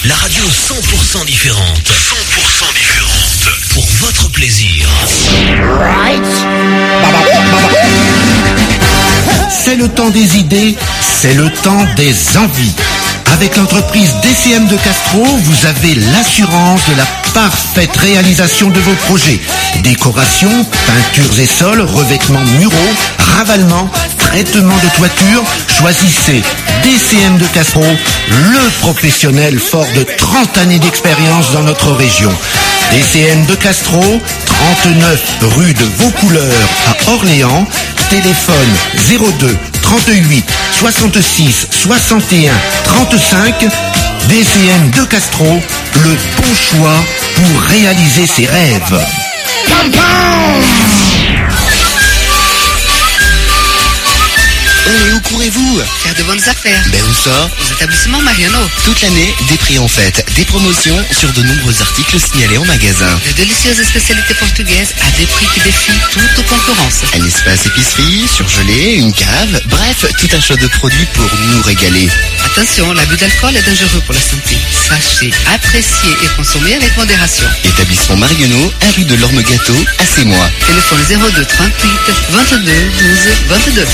La radio 100% différente. 100% différente. Pour votre plaisir. C'est le temps des idées, c'est le temps des envies. Avec l'entreprise DCM de Castro, vous avez l'assurance de la parfaite réalisation de vos projets. Décoration, peintures et sols, revêtements muraux, ravalement, traitement de toiture. Choisissez DCM de Castro, le professionnel fort de 30 années d'expérience dans notre région. DCM de Castro, 39 rue de Vaucouleurs à Orléans. Téléphone 02 38 66 61 35. DCM de Castro, le bon choix pour réaliser ses rêves. Oh, et où courez-vous? Faire de bonnes affaires. Ben où ça? Aux établissements Mariano. Toute l'année, des prix en fête, des promotions sur de nombreux articles signalés en magasin. De délicieuses spécialités portugaises à des prix qui défient toute concurrence. Un espace épicerie, surgelé, une cave, bref, tout un choix de produits pour nous régaler. Attention, l'abus d'alcool est dangereux pour la santé. Sachez, apprécier et consommer avec modération. Établissement Marionneau, à rue de l'Orme Gâteau, à Sémois. Téléphone 02 38 22 12 22.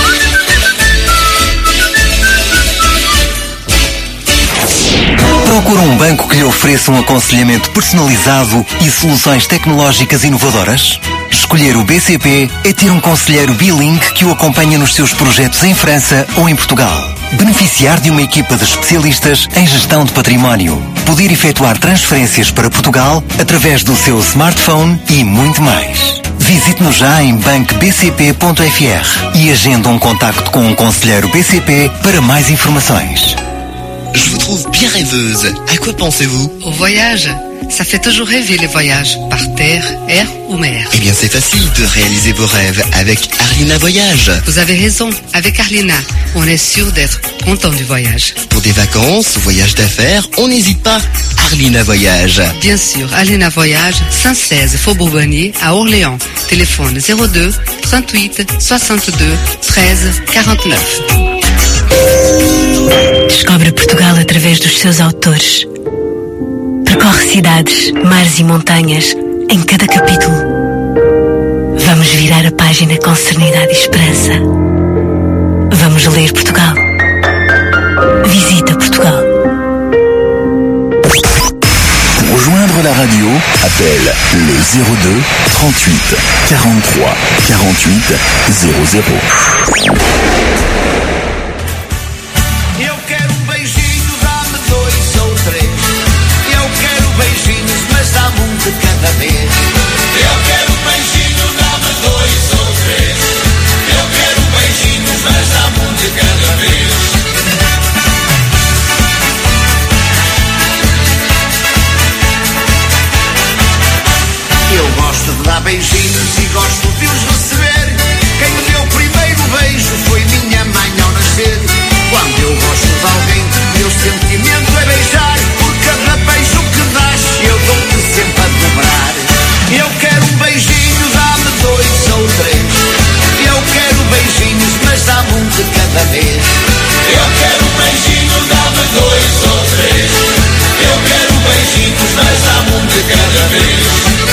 Procura um banco que lhe ofereça um aconselhamento personalizado e soluções tecnológicas inovadoras? Escolher o BCP é ter um conselheiro bilingue que o acompanha nos seus projetos em França ou em Portugal. Beneficiar de uma equipa de especialistas em gestão de património. Poder efetuar transferências para Portugal através do seu smartphone e muito mais. Visite-nos já em bancobcp.fr e agenda um contacto com um conselheiro BCP para mais informações. Je vous trouve bien rêveuse. À quoi pensez-vous? Au voyage. Ça fait toujours rêver les voyages, par terre, air ou mer. Eh bien, c'est facile de réaliser vos rêves avec Arlina Voyage. Vous avez raison, avec Arlina, on est sûr d'être content du voyage. Pour des vacances, voyages d'affaires, on n'hésite pas. Arlina Voyage. Bien sûr, Arlina Voyage, 116 Faubourg Bonnier, à Orléans. Téléphone 02 38 62 13 49. Descobre Portugal através dos seus autores. Percorre cidades, mares e montanhas em cada capítulo. Vamos virar a página com serenidade e esperança. Vamos ler Portugal. Visita Portugal. Pour rejoindre la radio, appelle le 02 38 43 48 00. Eu quero beijinhos, dá-me 2 ou 3. Eu quero beijinhos, mas dá-me um de cada vez. Eu quero beijinhos, dá-me 2 ou 3. Eu quero beijinhos, mas dá-me um de cada vez. Eu gosto de dar beijinhos e gosto de os receber. Quem me deu o primeiro beijo foi minha mãe ao nascer. Quando eu gosto de alguém, meu sentimento é beijar. Por cada beijo que dás, eu dou-te sempre a dobrar. Eu quero um beijinho, dá-me 2 ou 3. Eu quero beijinhos, mas dá-me um de cada vez. Eu quero um beijinho, dá-me 2 ou 3. Eu quero beijinhos, mas dá-me um de cada vez.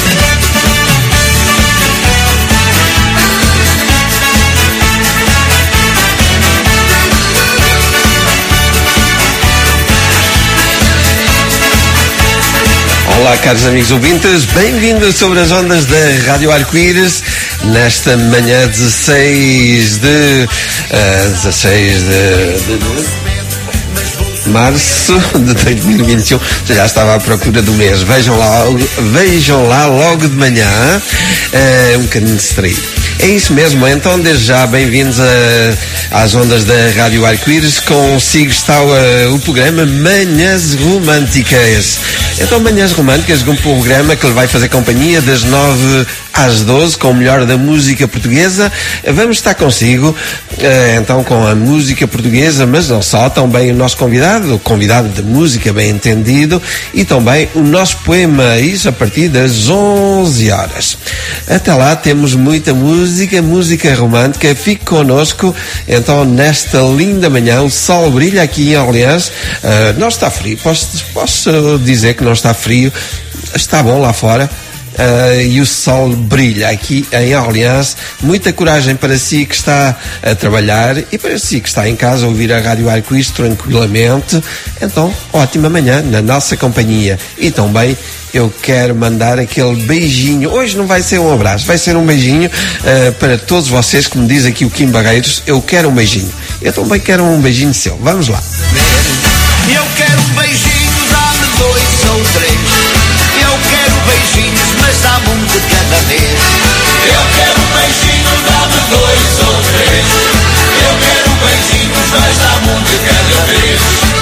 Olá, caros amigos ouvintes, bem-vindos sobre as ondas da Rádio Arco-Íris nesta manhã 16 de março de 2021. Já estava à procura do mês. Vejam lá logo de manhã, um bocadinho distraído. É isso mesmo, então desde já bem-vindos às ondas da Rádio Arco-Íris. Consigo está o programa Manhãs Românticas. Então, Manhãs Românticas, um programa que lhe vai fazer companhia das 9 às 12 com o melhor da música portuguesa. Vamos estar consigo, então, com a música portuguesa, mas não só, também o nosso convidado, o convidado de música bem entendido, e também o nosso poema, isso a partir das 11 horas. Até lá temos muita música romântica. Fique connosco, então, nesta linda manhã. O sol brilha aqui em Orleans. Não está frio, posso dizer que não está frio, está bom lá fora. E o sol brilha aqui em Orleans. Muita coragem para si que está a trabalhar e para si que está em casa a ouvir a Rádio Arco-Íris tranquilamente. Então, ótima manhã na nossa companhia. E também eu quero mandar aquele beijinho. Hoje não vai ser um abraço, vai ser um beijinho para todos vocês, como diz aqui o Kim Barreiros. Eu quero um beijinho. Eu também quero um beijinho seu. Vamos lá. Eu quero um beijinho, dá-me 2 ou 3. Eu quero beijinhos, mas dá-me um de cada vez. Eu quero um beijinho, dá-me 2 ou 3. Eu quero beijinhos, mas dá-me um de cada vez.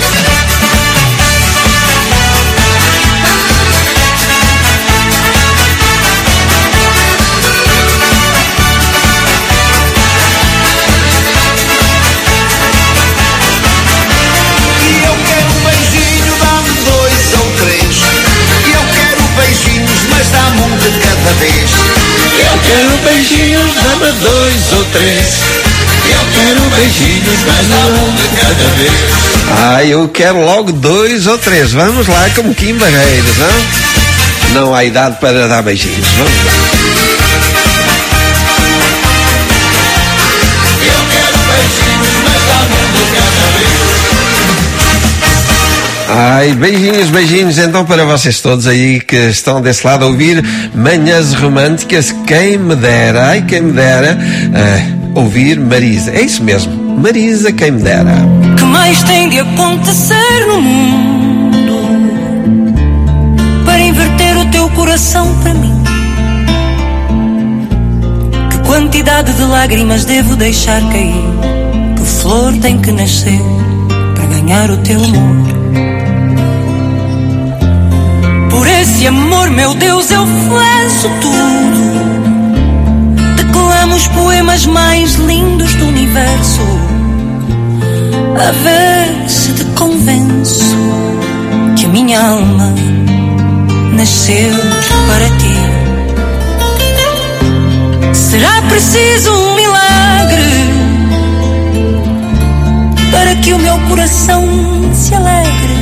Dá-me um de cada vez. Eu quero beijinhos, dá-me 2 ou 3. Eu quero beijinhos, mas dá-me um de cada vez. Eu quero logo 2 ou 3. Vamos lá, como Kim Barreiros, não? Não há idade para dar beijinhos. Vamos lá. Eu quero beijinhos, mas dá-me um de cada vez. Beijinhos então para vocês todos aí que estão desse lado a ouvir Manhãs Românticas. Quem me dera ouvir Marisa. É isso mesmo, Marisa, quem me dera. Que mais tem de acontecer no mundo para inverter o teu coração para mim? Que quantidade de lágrimas devo deixar cair? Que flor tem que nascer para ganhar o teu amor? Por esse amor, meu Deus, eu faço tudo. Declamo os poemas mais lindos do universo, a ver se te convenço que a minha alma nasceu para ti. Será preciso um milagre para que o meu coração se alegre.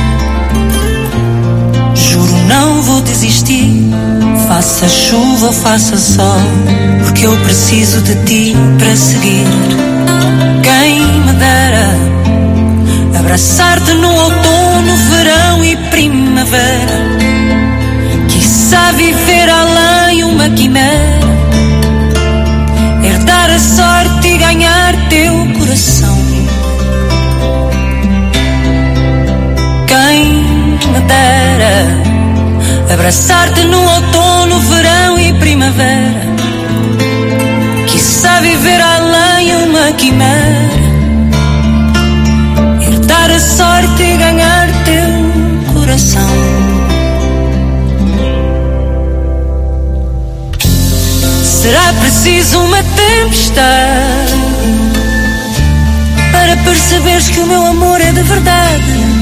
Juro, não vou desistir, faça chuva ou faça sol, porque eu preciso de ti para seguir. Quem me dera abraçar-te no outono, verão e primavera. Quiçá viver além uma quimera, herdar a sorte e ganhar teu coração. Quem me dera abraçar-te no outono, verão e primavera. Quiçá viver além uma quimera, herdar a sorte e ganhar teu coração. Será preciso uma tempestade para perceberes que o meu amor é de verdade.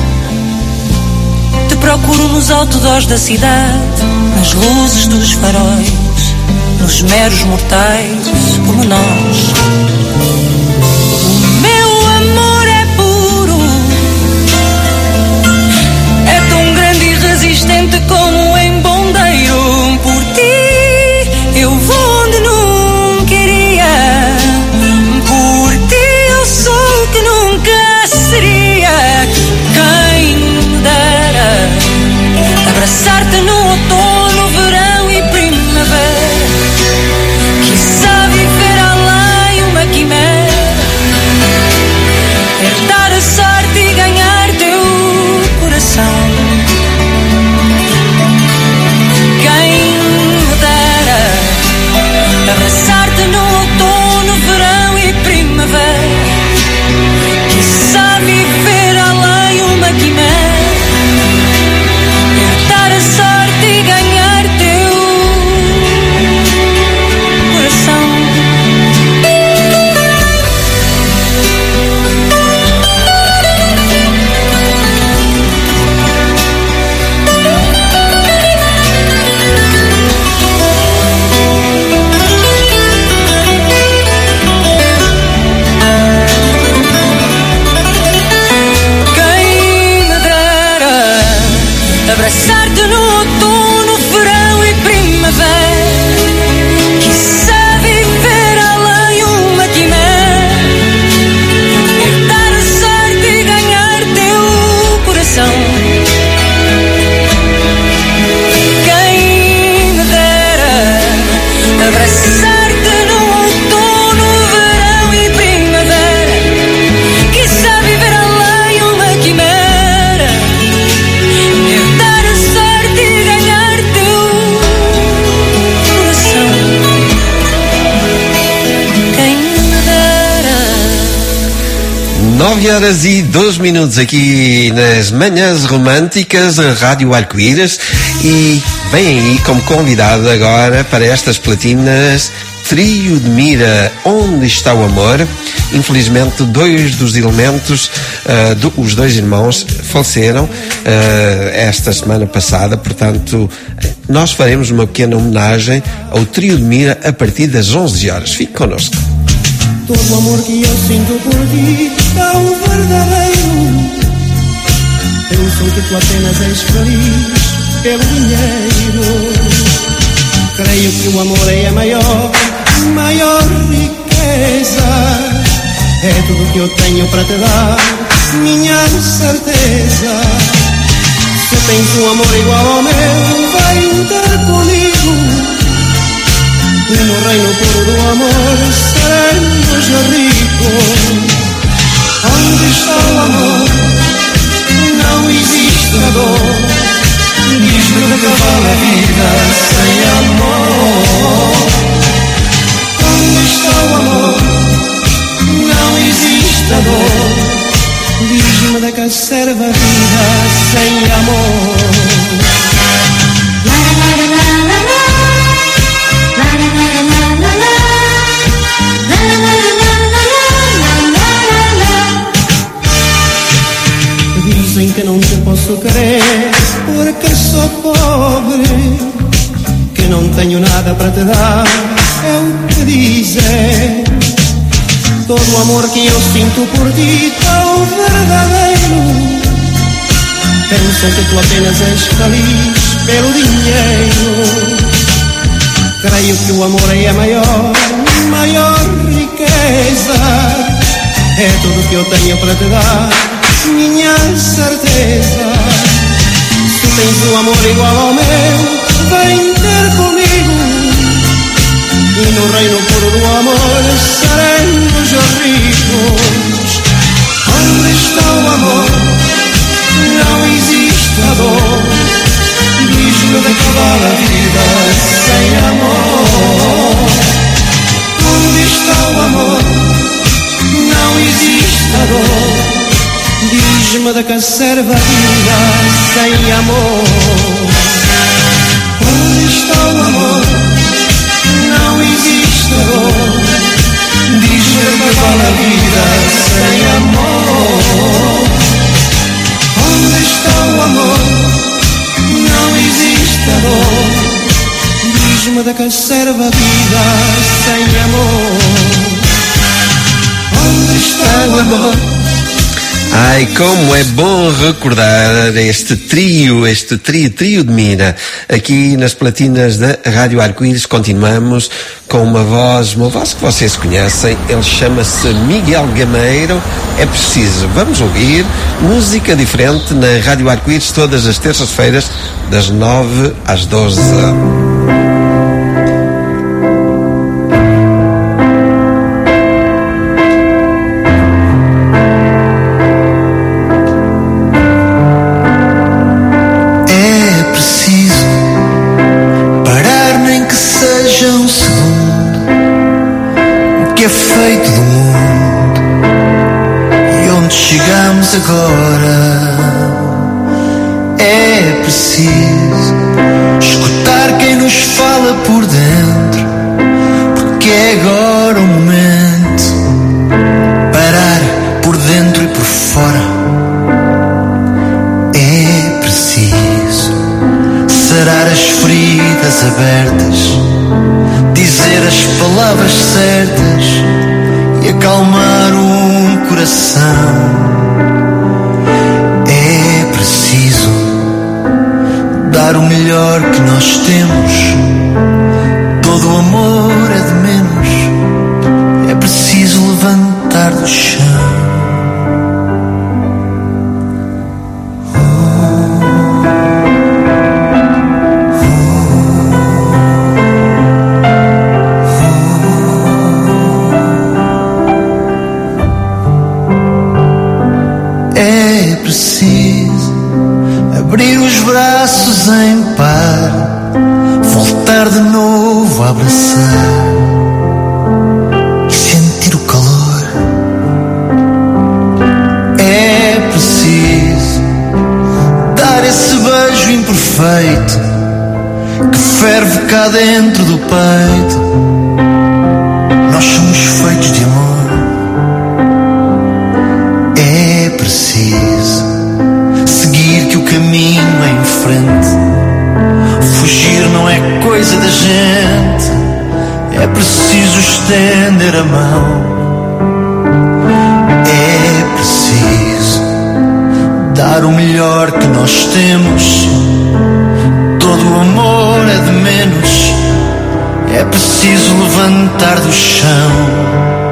Te procuro nos outdoors da cidade, nas luzes dos faróis, nos meros mortais como nós. O meu amor é puro, é tão grande e resistente como um embondeiro. Por ti eu vou onde nunca iria, por ti eu sou o que nunca seria. Quem me dera abraçar-te no outono, verão e primavera. Quiçá viver além 9h12 aqui nas Manhãs Românticas, a Rádio Arco-Íris, e vem aí como convidado agora para estas platinas Trio de Mira, Onde Está o Amor. Infelizmente, dois dos elementos, os dois irmãos, faleceram esta semana passada, portanto, nós faremos uma pequena homenagem ao Trio de Mira a partir das 11 horas. Fique connosco. Todo o amor que eu sinto por ti, tão verdadeiro. Penso que tu apenas és feliz pelo dinheiro. Creio que o amor é a maior riqueza. É tudo que eu tenho para te dar, minha certeza. Se tens um amor igual ao meu, vem ter comigo. E no reino puro do amor seremos ricos. Onde está o amor? Não existe a dor. Diz-me de que vale a vida sem amor. Onde está o amor? Não existe a dor. Diz-me de que serve a vida sem amor. Dizem que não te posso querer porque sou pobre, que não tenho nada para te dar, é o que dizem. Todo o amor que eu sinto por ti, tão verdadeiro. Pensam que tu apenas és feliz pelo dinheiro. Creio que o amor é a maior riqueza. É tudo que eu tenho para te dar, minha certeza. Se tens um amor igual ao meu, vem ter comigo. E no reino puro do amor seremos ricos. Onde está o amor? Não existe a dor. Diz-me de que vale a vida sem amor. Onde está o amor? Não existe a dor. Diz-me de que serve a vida sem amor. Onde está o amor? Não existe a dor. Diz-me de que vale a vida sem amor. Onde está o amor? Não existe a dor. Diz-me de que serve a vida sem amor. Onde está o amor? Ai, como é bom recordar este trio de Mira. Aqui nas platinas da Rádio Arco-Íris continuamos com uma voz que vocês conhecem. Ele chama-se Miguel Gameiro. É preciso, vamos ouvir música diferente na Rádio Arco-Íris todas as terças-feiras das 9 às 12. Agora é preciso escutar quem nos fala por dentro, porque é agora o momento. Parar por dentro e por fora. É preciso sarar as feridas abertas, dizer as palavras certas e acalmar um coração. Dar o melhor que nós temos. Todo o amor é de menos. É preciso levantar do chão. É preciso abrir os braços em par, cá dentro do peito. Nós somos feitos de amor. É preciso seguir que o caminho é em frente. Fugir não é coisa da gente. É preciso estender a mão. É preciso dar o melhor que nós temos. Todo o amor é de menos. É preciso levantar do chão.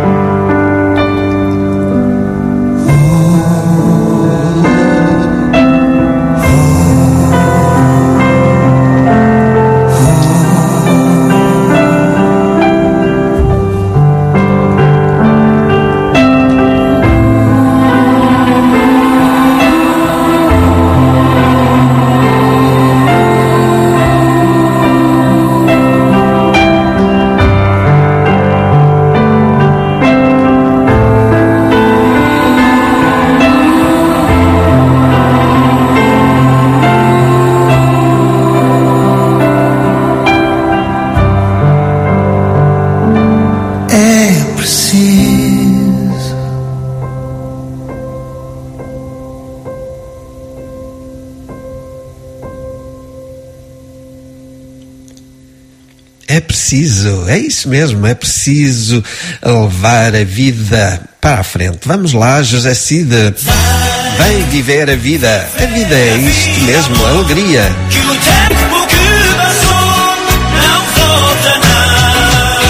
É isso mesmo, é preciso levar a vida para a frente. Vamos lá, José Cid, vem viver a vida. A vida é isto mesmo, alegria. Que o tempo que passou não volta não.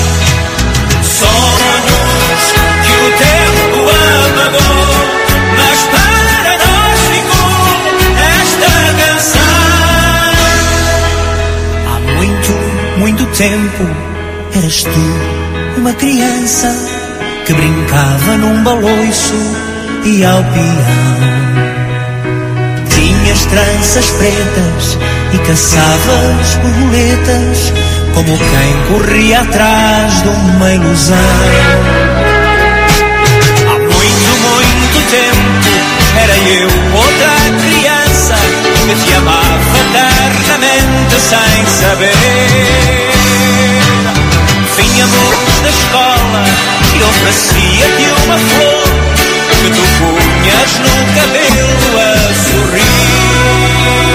Sonhos que o tempo apagou, mas para nós ficou esta canção. Há muito tempo eras tu uma criança que brincava num baloiço e ao peão. Tinhas tranças pretas e caçavas borboletas como quem corria atrás de uma ilusão. Há muito tempo era eu outra criança que te amava eternamente sem saber. Vínhamos da escola e oferecia-te uma flor que tu punhas no cabelo a sorrir.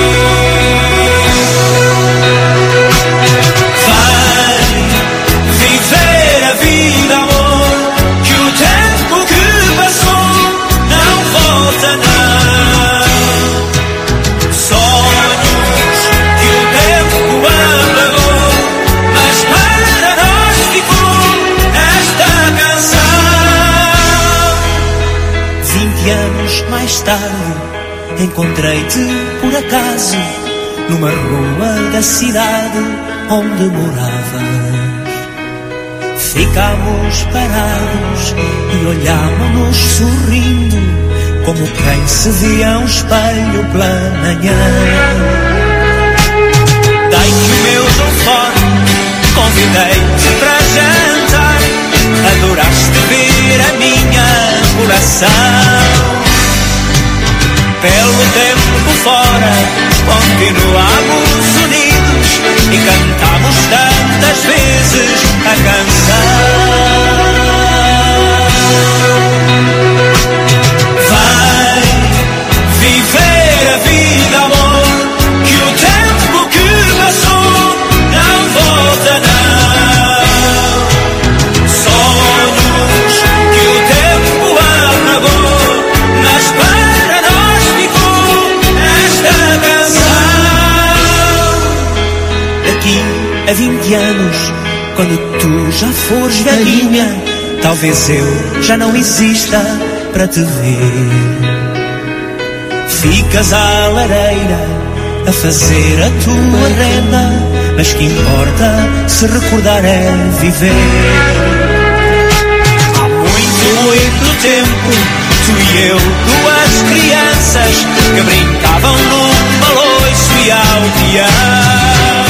Vai viver a vida, amor, que o tempo que passou não volta não. Sonhos que o tempo apagou, mas para nós ficou esta canção. 20 anos mais tarde encontrei-te por acaso numa rua da cidade onde moravas. Ficámos parados e olhámos-nos sorrindo como quem se via um espelho pela manhã. Dei-te o meu telefone, convidei-te para jantar. Adoraste ver a minha coração. Pelo tempo fora, continuamos unidos e cantamos tantas vezes a canção. Vai viver a vida, amor, que o tempo que passou não volta não. Sonhos que o tempo apagou, mas para nós ficou esta canção. Daqui a 20 anos, quando tu já fores velhinha, talvez eu já não exista para te ver. Ficas à lareira a fazer a tua renda, mas que importa se recordar é viver. Há muito tempo, tu e eu, duas crianças que brincavam num baloiço e ao peão.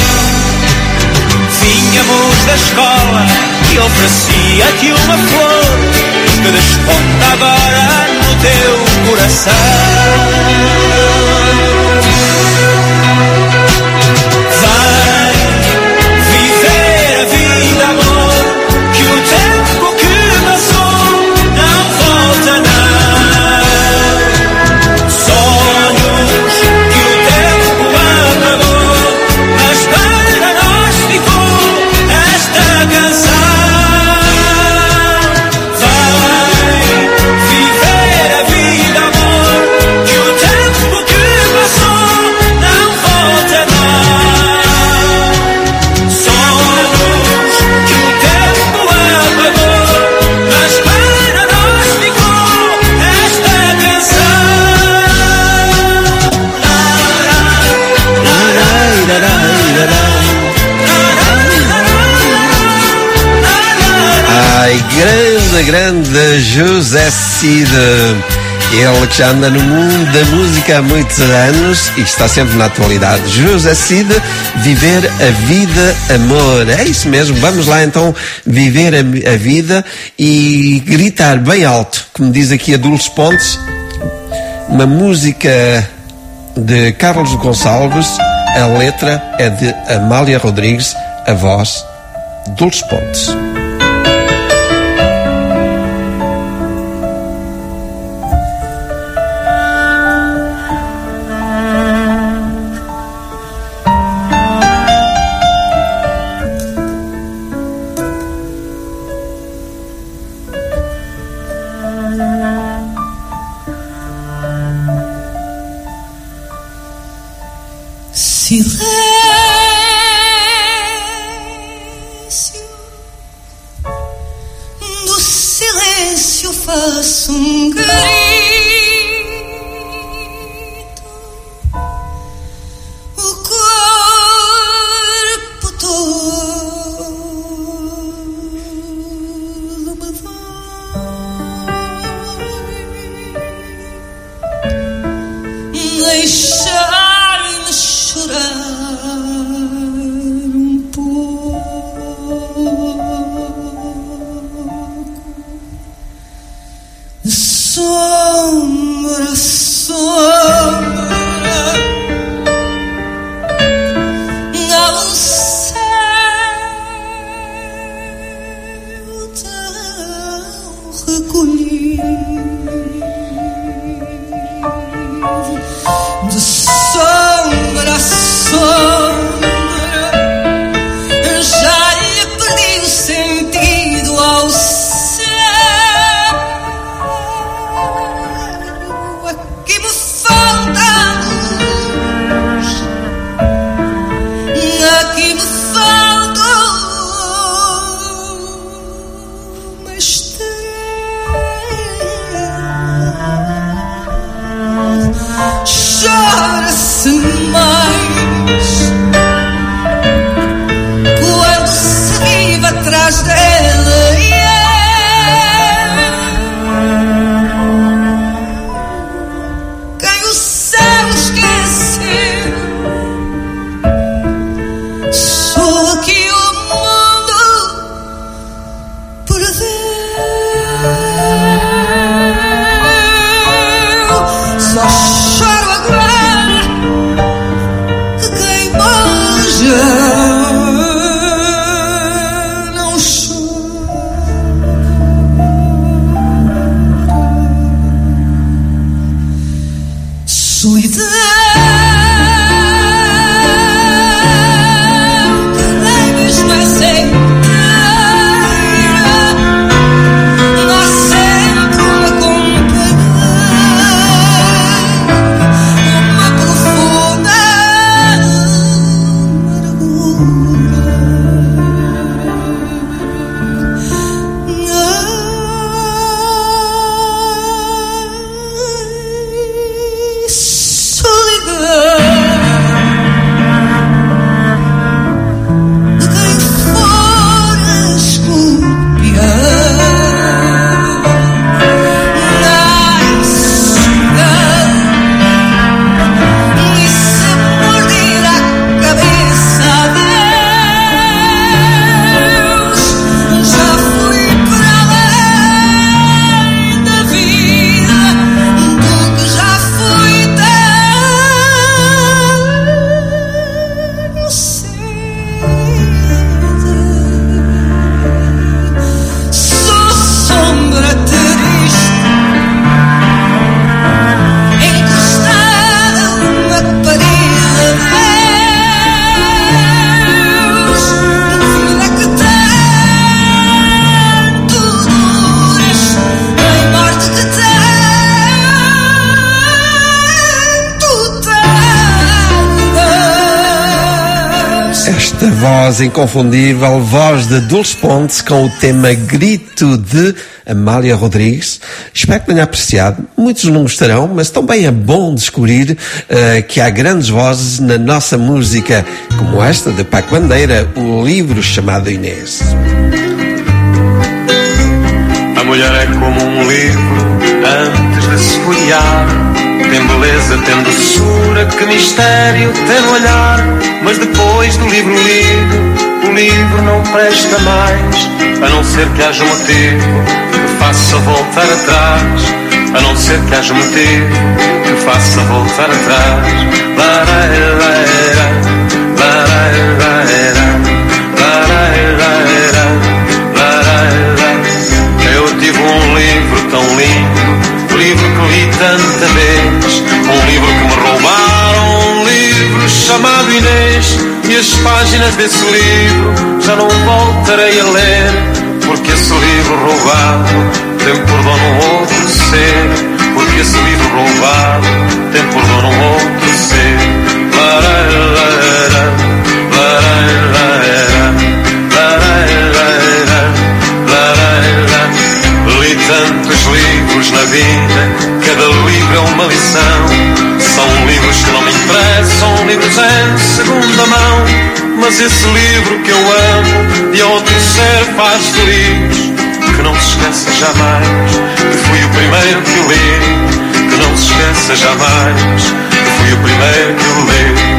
Vinhamos da escola e oferecia-te uma flor que desponta agora no teu coração. Vai grande, grande José Cid. Ele que já anda no mundo da música há muitos anos e está sempre na atualidade. José Cid, viver a vida, amor. É isso mesmo, vamos lá então viver a vida e gritar bem alto, como diz aqui a Dulce Pontes, uma música de Carlos Gonçalves, a letra é de Amália Rodrigues, a voz Dulce Pontes. Do silêncio faço grito, o corpo todo me vai deixar-me chorar um pouco. Sombra, sombra, ao céu tão recolhido, de sombra a sombra, já lhe perdi o sentido ao céu. Chora-se mais quando se vive atrás dela, quem o céu esqueceu, só que o mundo perdeu. Só choro agora que quem manja não chora. Solidão que nem mesmo é inteira, não há sempre uma companhia, profunda Esta voz inconfundível, voz de Dulce Pontes, com o tema Grito de Amália Rodrigues. Espero que tenha apreciado. Muitos não gostarão, mas também é bom descobrir que há grandes vozes na nossa música, como esta de Paco Bandeira, o livro chamado Inês. mulher é como um livro antes de se folhear. Tem beleza, tem doçura, que mistério tem no olhar. Mas depois do livro lido, o livro não presta mais, a não ser que haja um motivo que faça voltar atrás. A não ser que haja um motivo que faça voltar atrás. Eu tive um livro tão lindo, um livro que li tanta vez, um livro que me roubaram, um livro chamado Inês. E as páginas desse livro já não voltarei a ler, porque esse livro roubado tem por dono outro ser. Porque esse livro roubado tem por dono outro ser. Li tantos livros na vida, cada livro é uma lição. São livros que não me interessam, livros em segunda mão. Mas esse livro que eu amo, de outro ser faz feliz. Que não se esqueça jamais que fui o primeiro que o li. Que não se esqueça jamais que fui o primeiro que o li.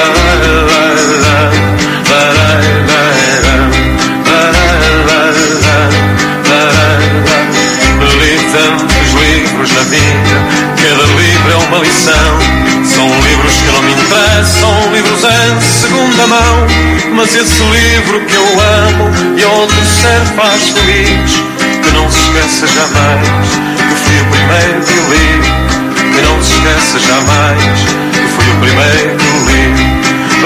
Li tantos livros na vida, cada livro é uma lição. São livros que não me interessam, livros em segunda mão. Mas esse livro que eu amo e outro ser faz feliz. Que não se esqueça jamais que fui o primeiro que li. Que não se esqueça jamais que fui o primeiro que li.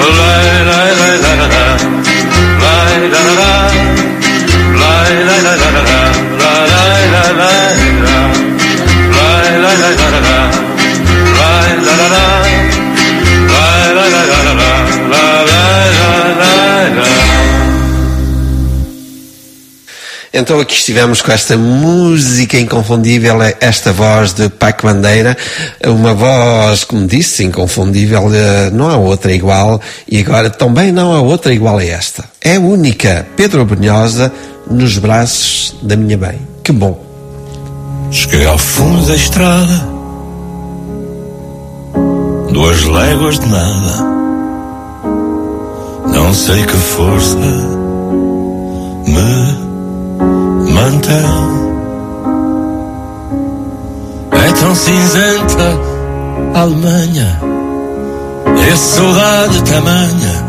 Então aqui estivemos com esta música inconfundível, esta voz de Paco Bandeira, uma voz, como disse, inconfundível, não há outra igual, e agora também não há outra igual a esta. É única, Pedro Brunhosa, nos braços da minha bem. Que bom. Cheguei ao fundo da estrada, 2 léguas de nada, não sei que força me mantém. É tão cinzenta a Alemanha, é saudade tamanha,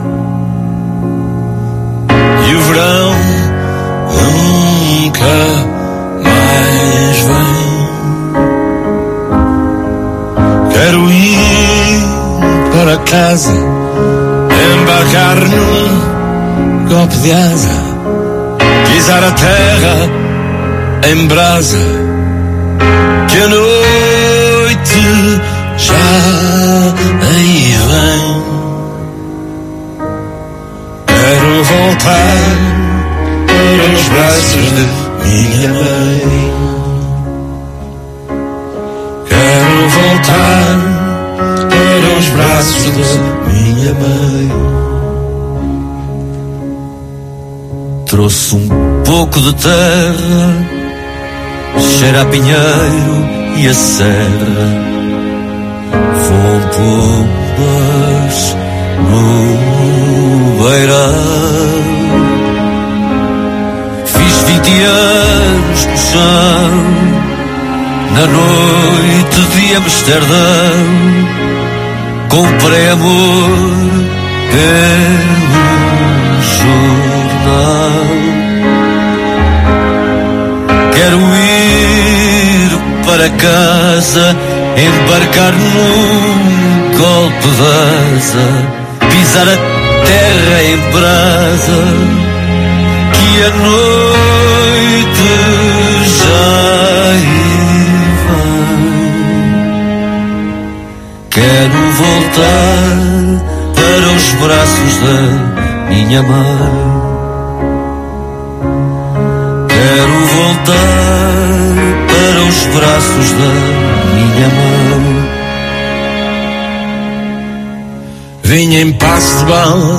e o verão nunca mais vem. Quero ir para casa, embarcar num golpe de asa, pisar a terra em brasa, que a noite já aí vem. Quero voltar para os braços de minha mãe. Quero voltar para os braços de minha mãe. Trouxe um pouco de terra, cheira a pinheiro e a serra. Voam pombas no beirão. Fiz 20 anos no chão, na noite de Amsterdão. Comprei amor pelo jornal. Quero ir para casa, embarcar num golpe de asa, pisar a terra em brasa, que a noite já vai. Quero voltar para os braços da minha mãe. Quero voltar para os braços da minha mãe. Vinha em passo de bala,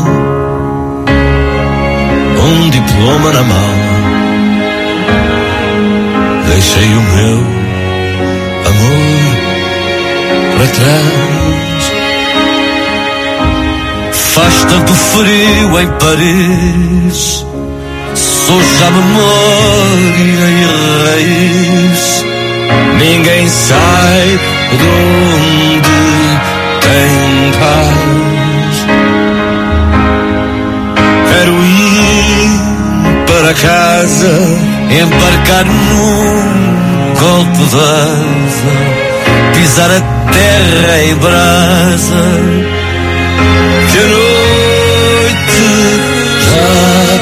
um diploma na mala, deixei o meu amor para trás. Faz tanto frio em Paris, sou já memória e raiz. Ninguém sai de onde tem paz. Quero ir para casa, embarcar num golpe d'asa, pisar a terra em brasa, que a noite já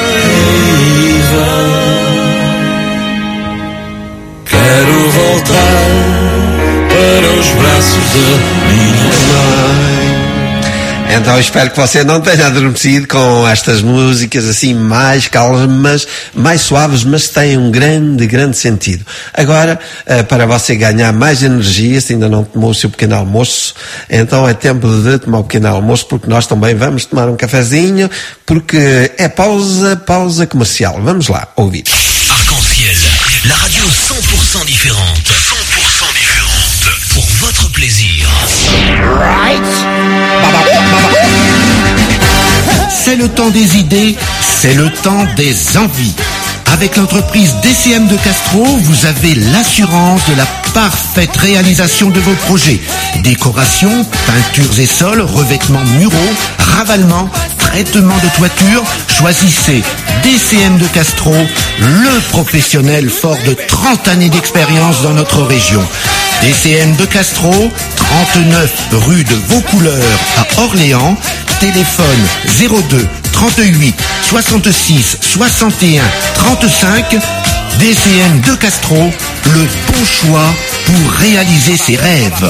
quero voltar para os braços da minha mãe. Então espero que você não tenha adormecido com estas músicas assim mais calmas, mais suaves, mas têm um grande sentido. Agora, para você ganhar mais energia, se ainda não tomou o seu pequeno almoço, então é tempo de tomar o pequeno almoço, porque nós também vamos tomar um cafezinho, porque é pausa comercial. Vamos lá, ouvir. Arc-en-ciel, la radio 100% différente. 100% différente. Pour votre plaisir. Right. C'est le temps des idées, c'est le temps des envies. Avec l'entreprise DCM de Castro, vous avez l'assurance de la parfaite réalisation de vos projets. Décoration, peintures et sols, revêtements muraux, ravalement, traitement de toiture. Choisissez DCM de Castro, le professionnel fort de 30 années d'expérience dans notre région. DCM de Castro, 39 rue de Vaucouleurs à Orléans. Téléphone 02 38 66 61 35. DCM de Castro, le bon choix pour réaliser ses rêves.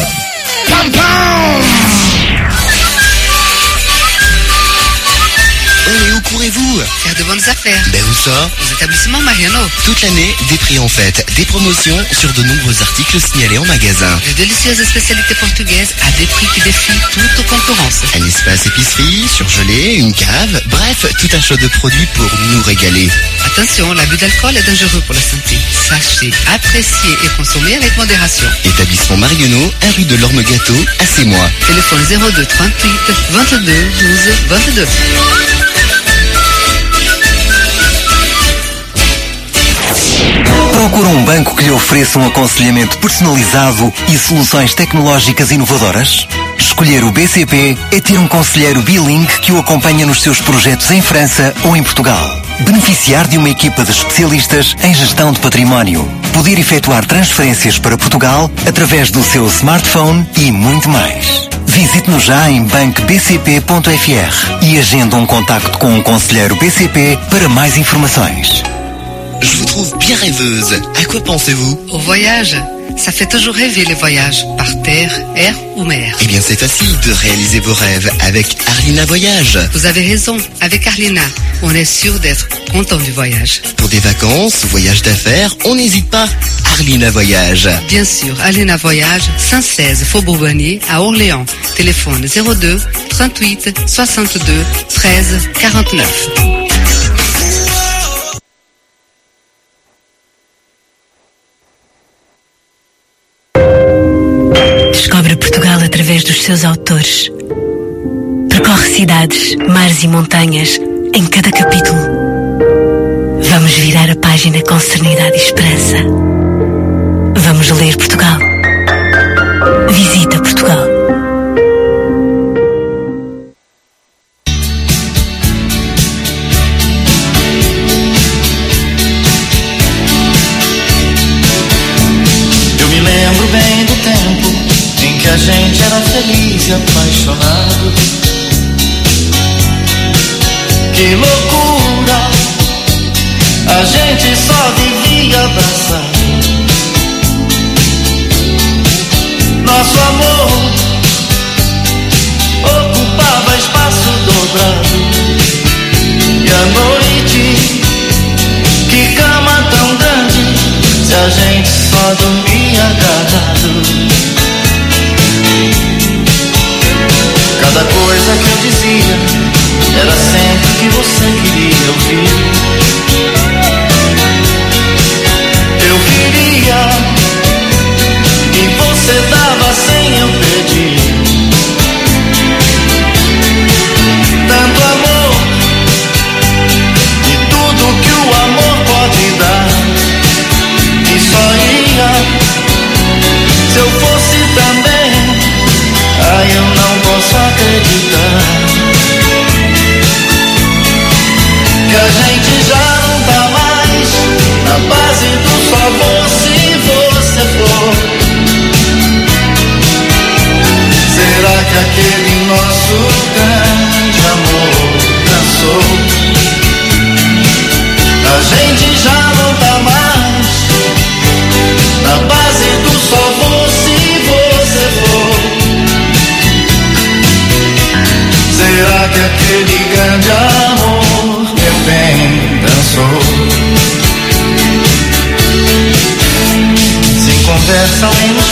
Et où courez-vous? Faire de bonnes affaires. Ben où ça? Aux établissements Mariano. Toute l'année, des prix en fête, des promotions sur de nombreux articles signalés en magasin. De délicieuses spécialités portugaises à des prix qui défient toute concurrence. Un espace épicerie, surgelé, une cave, bref, tout un choix de produits pour nous régaler. Attention, l'abus d'alcool est dangereux pour la santé. Sachez, apprécier et consommer avec modération. Établissement Marionneau, 1 rue de l'Orme Gâteau, à Sémois. Téléphone 02 38 22 12 22. Procura um banco que lhe ofereça um aconselhamento personalizado e soluções tecnológicas inovadoras? Escolher o BCP é ter um conselheiro bilingue que o acompanha nos seus projetos em França ou em Portugal. Beneficiar de uma equipa de especialistas em gestão de património. Poder efetuar transferências para Portugal através do seu smartphone e muito mais. Visite-nos já em bancobcp.fr e agenda um contacto com um conselheiro BCP para mais informações. Je vous trouve bien rêveuse. À quoi pensez-vous? Au voyage. Ça fait toujours rêver les voyages, par terre, air ou mer. Eh bien, c'est facile de réaliser vos rêves avec Arlina Voyage. Vous avez raison, avec Arlina, on est sûr d'être content du voyage. Pour des vacances, voyages d'affaires, on n'hésite pas. Arlina Voyage. Bien sûr, Arlina Voyage, 116 Faubourg Bonnier à Orléans. Téléphone 02 38 62 13 49. Descobre Portugal através dos seus autores. Percorre cidades, mares e montanhas em cada capítulo. Vamos virar a página com serenidade e esperança. Vamos ler Portugal. Visita Portugal. Eu me lembro bem do tempo em que a gente era feliz e apaixonado. Que loucura, a gente só vivia abraçado. Nosso amor ocupava espaço dobrado. E a noite, que cama tão grande, se a gente só dormia agarrado. Cada coisa que eu dizia era sempre o que você queria ouvir. Eu queria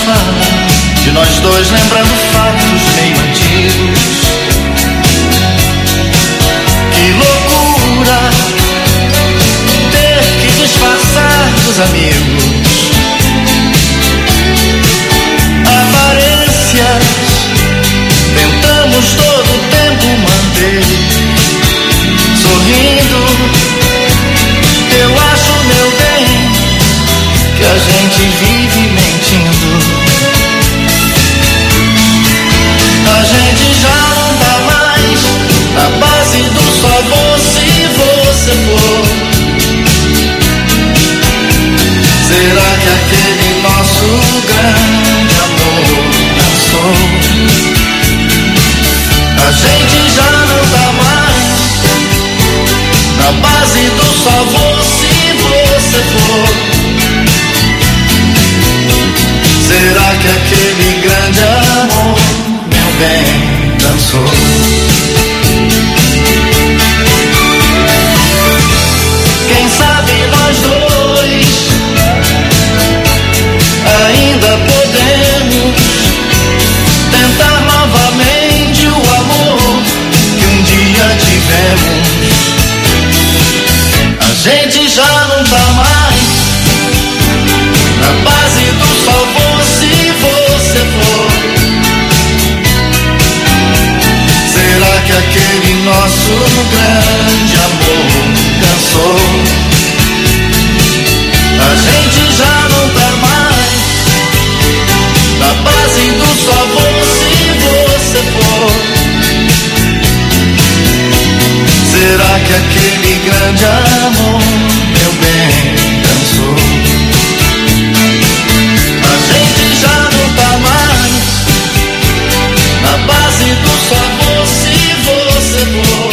sofá, de nós dois lembrando fatos meio antigos. Que loucura ter que disfarçar dos amigos. Aparências tentamos todo o tempo manter. Sorrindo, eu acho, meu bem, que a gente vive mentindo. A gente já não tá mais na base do só vou se você for. Será que aquele nosso grande amor dançou? A gente já não tá mais na base do só vou se você for. Será que aquele grande amor, meu bem, dançou? Quem sabe nós dois ainda podemos tentar novamente o amor que um dia tivemos. A gente já não tá mais na base do só vou se você for. Será que aquele nosso grande amor cansou? A gente já não tá mais na base do só vou se você for. Será que aquele grande amor, meu bem, cansou? A gente já não tá mais na base do só vou se você for.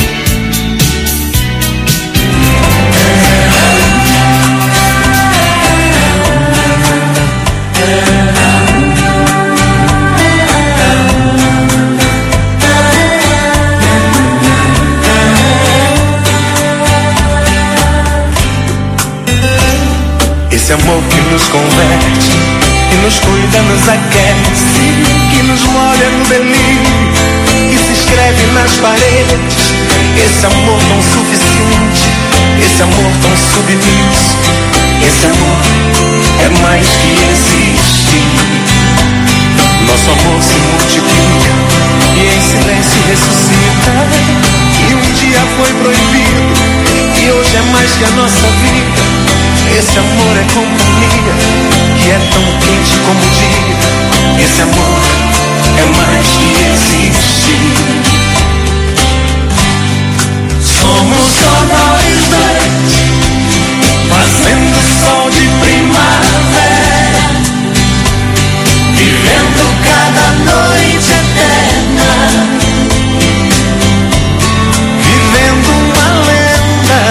Esse amor que nos converte, que nos cuida, nos aquece, que nos molha no delírio, que se escreve nas paredes. Esse amor tão suficiente, esse amor tão submisso. Esse amor é mais que existe. Nosso amor se multiplica e em silêncio ressuscita. E um dia foi proibido e hoje é mais que a nossa vida. Esse amor é companhia, que é tão quente como o dia. Esse amor é mais que existe. Somos só nós dois, fazendo sol de primavera, vivendo cada noite eterna, vivendo uma lenda.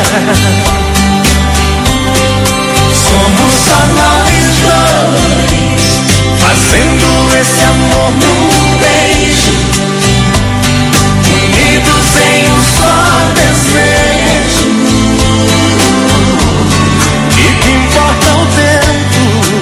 Somos só nós dois, fazendo esse amor num beijo, unidos em um só desejo. E que importa o tempo?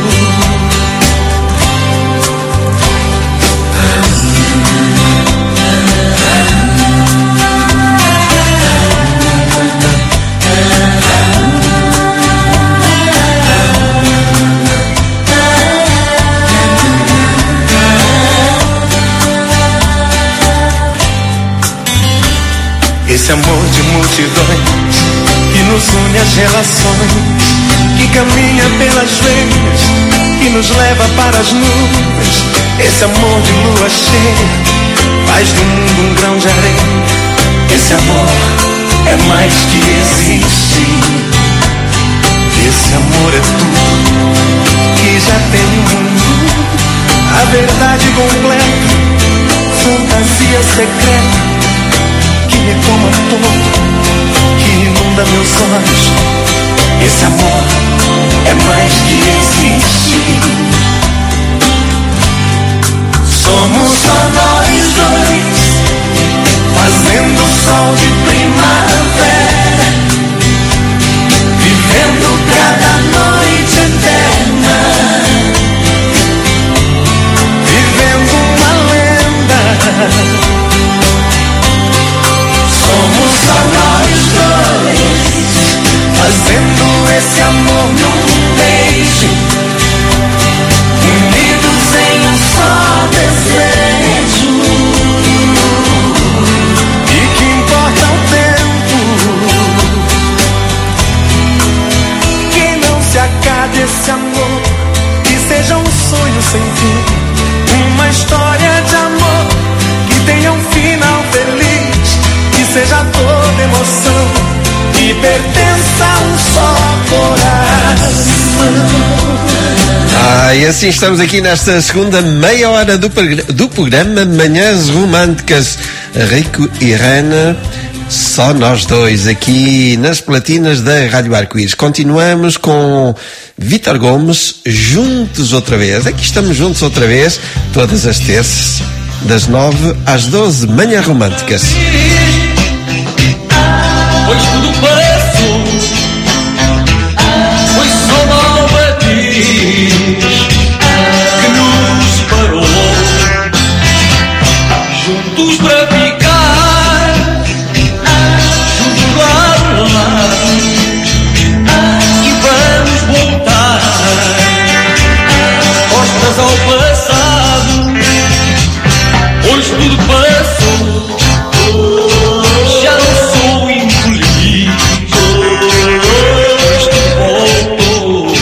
Esse amor de multidões que nos une às relações, que caminha pelas veias, que nos leva para as nuvens. Esse amor de lua cheia faz do mundo um grão de areia. Esse amor é mais que existe. Esse amor é tudo que já tem no mundo, a verdade completa, fantasia secreta, que me toma todo, que inunda meus olhos. Esse amor é mais que existe. Somos só nós dois, fazendo sol de primavera, vivendo cada noite eterna, seja um sonho sem fim, uma história de amor que tenha um final feliz, que seja toda emoção, que pertença a um só coração. E assim estamos aqui nesta segunda meia hora do programa Manhãs Românticas. Rico e Rena, só nós dois aqui nas platinas da Rádio Arco-Íris. Continuamos com Vítor Gomes, juntos outra vez. Aqui estamos juntos outra vez, todas as terças, das 9 às 12, Manhãs Românticas. Pois tudo passou, foi só nova que nos parou, juntos para ficar, juntos lado a lado, e vamos voltar, costas ao passado, pois tudo passou, já não sou infeliz, pois tudo voltou.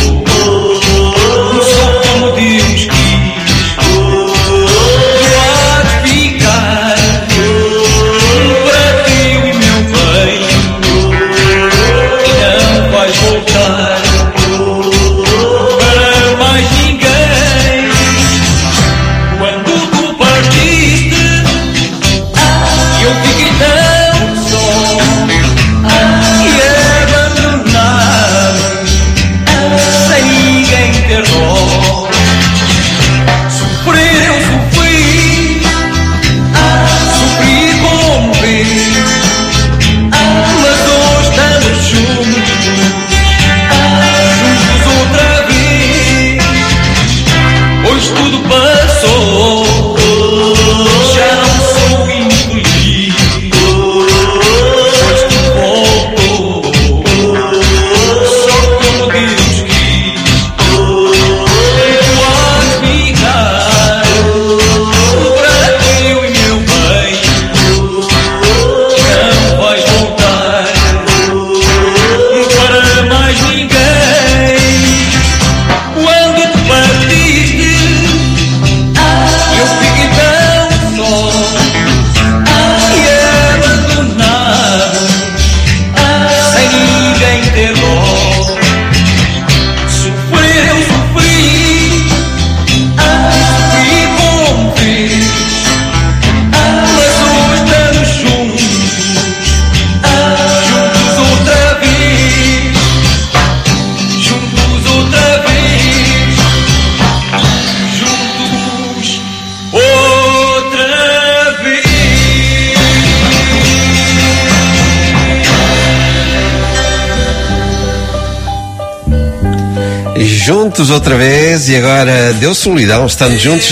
Juntos outra vez, e agora deu solidão, estando juntos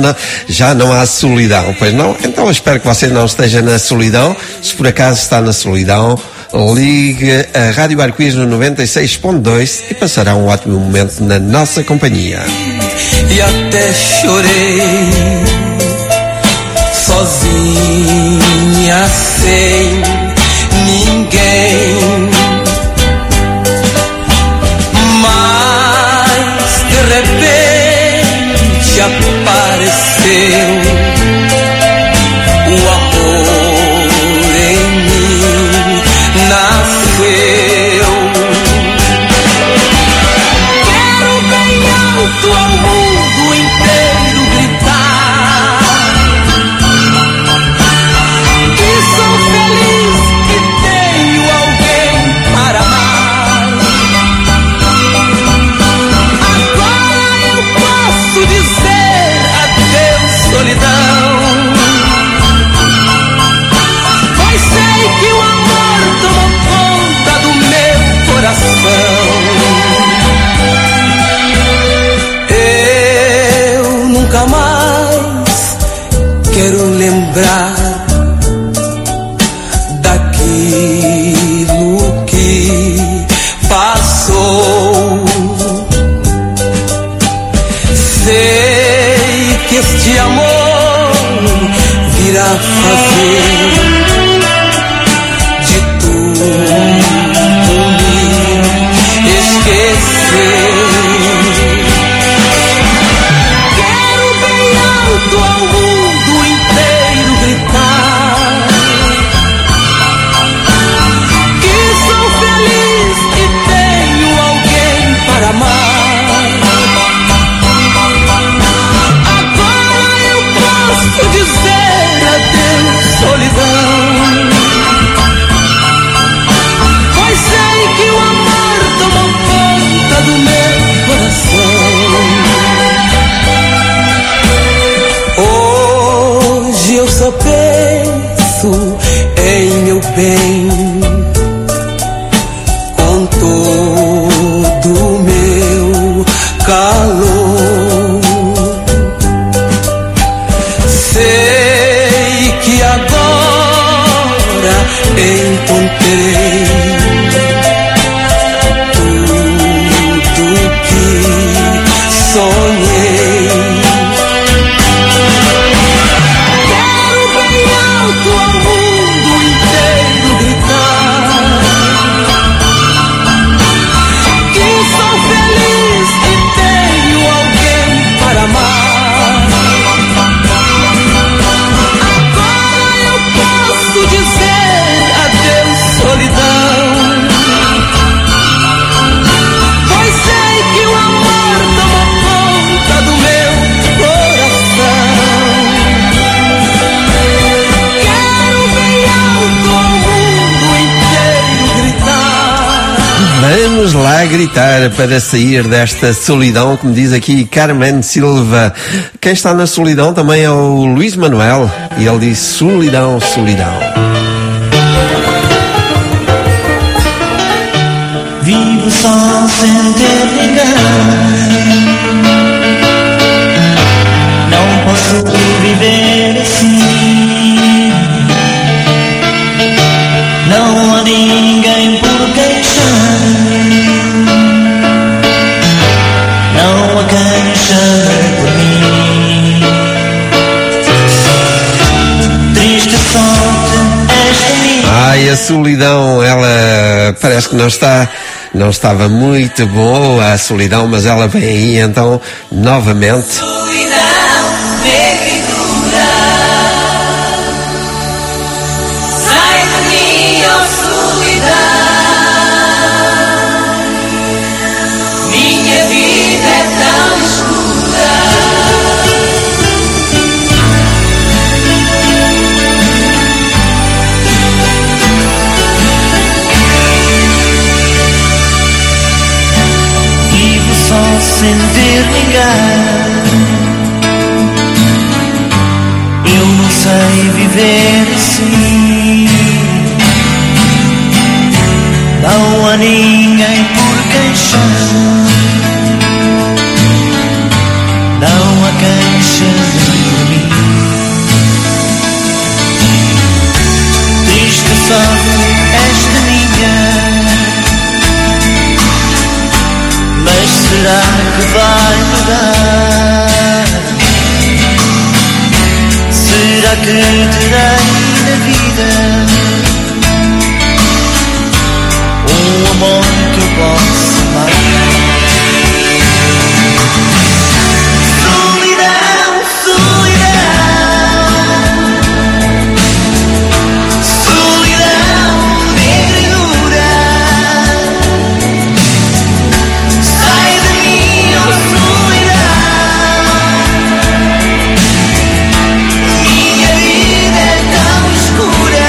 já não há solidão, pois não? Então eu espero que você não esteja na solidão. Se por acaso está na solidão, ligue a Rádio Arco-Íris no 96.2 e passará um ótimo momento na nossa companhia. E até chorei sozinha, sem ninguém, mas de repente apareceu o amor em mim, nasceu. Quero bem alto ao mundo inteiro gritar que sou feliz, que tenho alguém para amar. Agora eu posso dizer adeus, solidão, pois sei que o amor tomou conta do meu coração. Eu nunca mais quero lembrar daquilo que passou. Sei que este amor virá fazer de tudo me esquecer. bem com todo o meu calor. Sei que agora encontrei tudo que sonhei. Quero bem alto ao mundo inteiro gritar que sou feliz, que tenho alguém para amar. Agora eu posso dizer adeus, solidão, pois sei que o amor tomou conta do meu coração. Quero bem alto ao mundo inteiro gritar. Vamos lá gritar para sair desta solidão, como diz aqui Carmen Silva. Quem está na solidão também é o Luís Manuel, e ele diz solidão, solidão. Vivo só sem ter ninguém. Não posso viver assim. Não há ninguém por quem chame. Não há quem chame por mim. Triste sorte esta minha. Ai, a solidão, ela parece que não estava muito boa a solidão, mas ela vem aí então novamente. Solidão negra e dura, sai de mim, ó solidão. Minha vida é tão escura. Vivo só sem ter ninguém. Eu não sei viver assim. Não há ninguém por quem chame. Não há quem chame por mim. Triste sorte esta minha. Mas será que vai mudar? Será que terei na vida um amor que eu possa amar? Solidão, solidão, solidão negra e dura. Sai de mim, ó solidão. Minha vida é tão escura.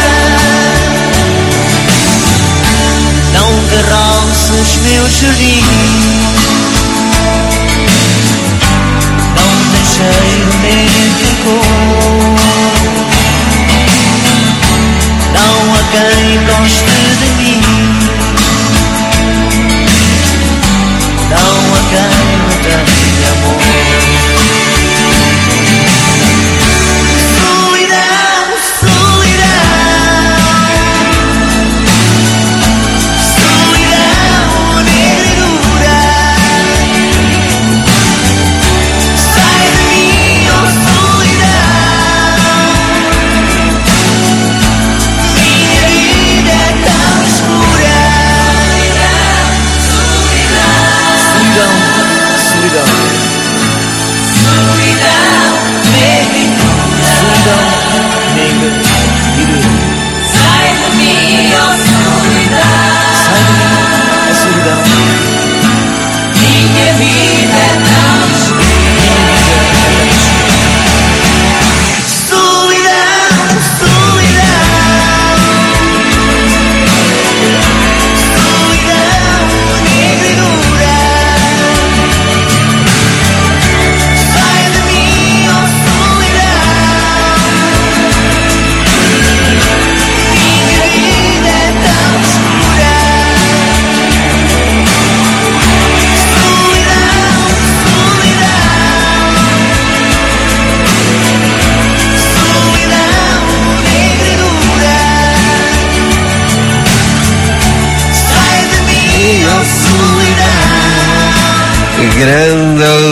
Não carroças meu jardim. Não deixei nem de cor. Não há quem goste de mim. Não há quem me tenha amor. Solidão, solidão, solidão negra e dura. Sai de mim, ó solidão. Minha vida é tão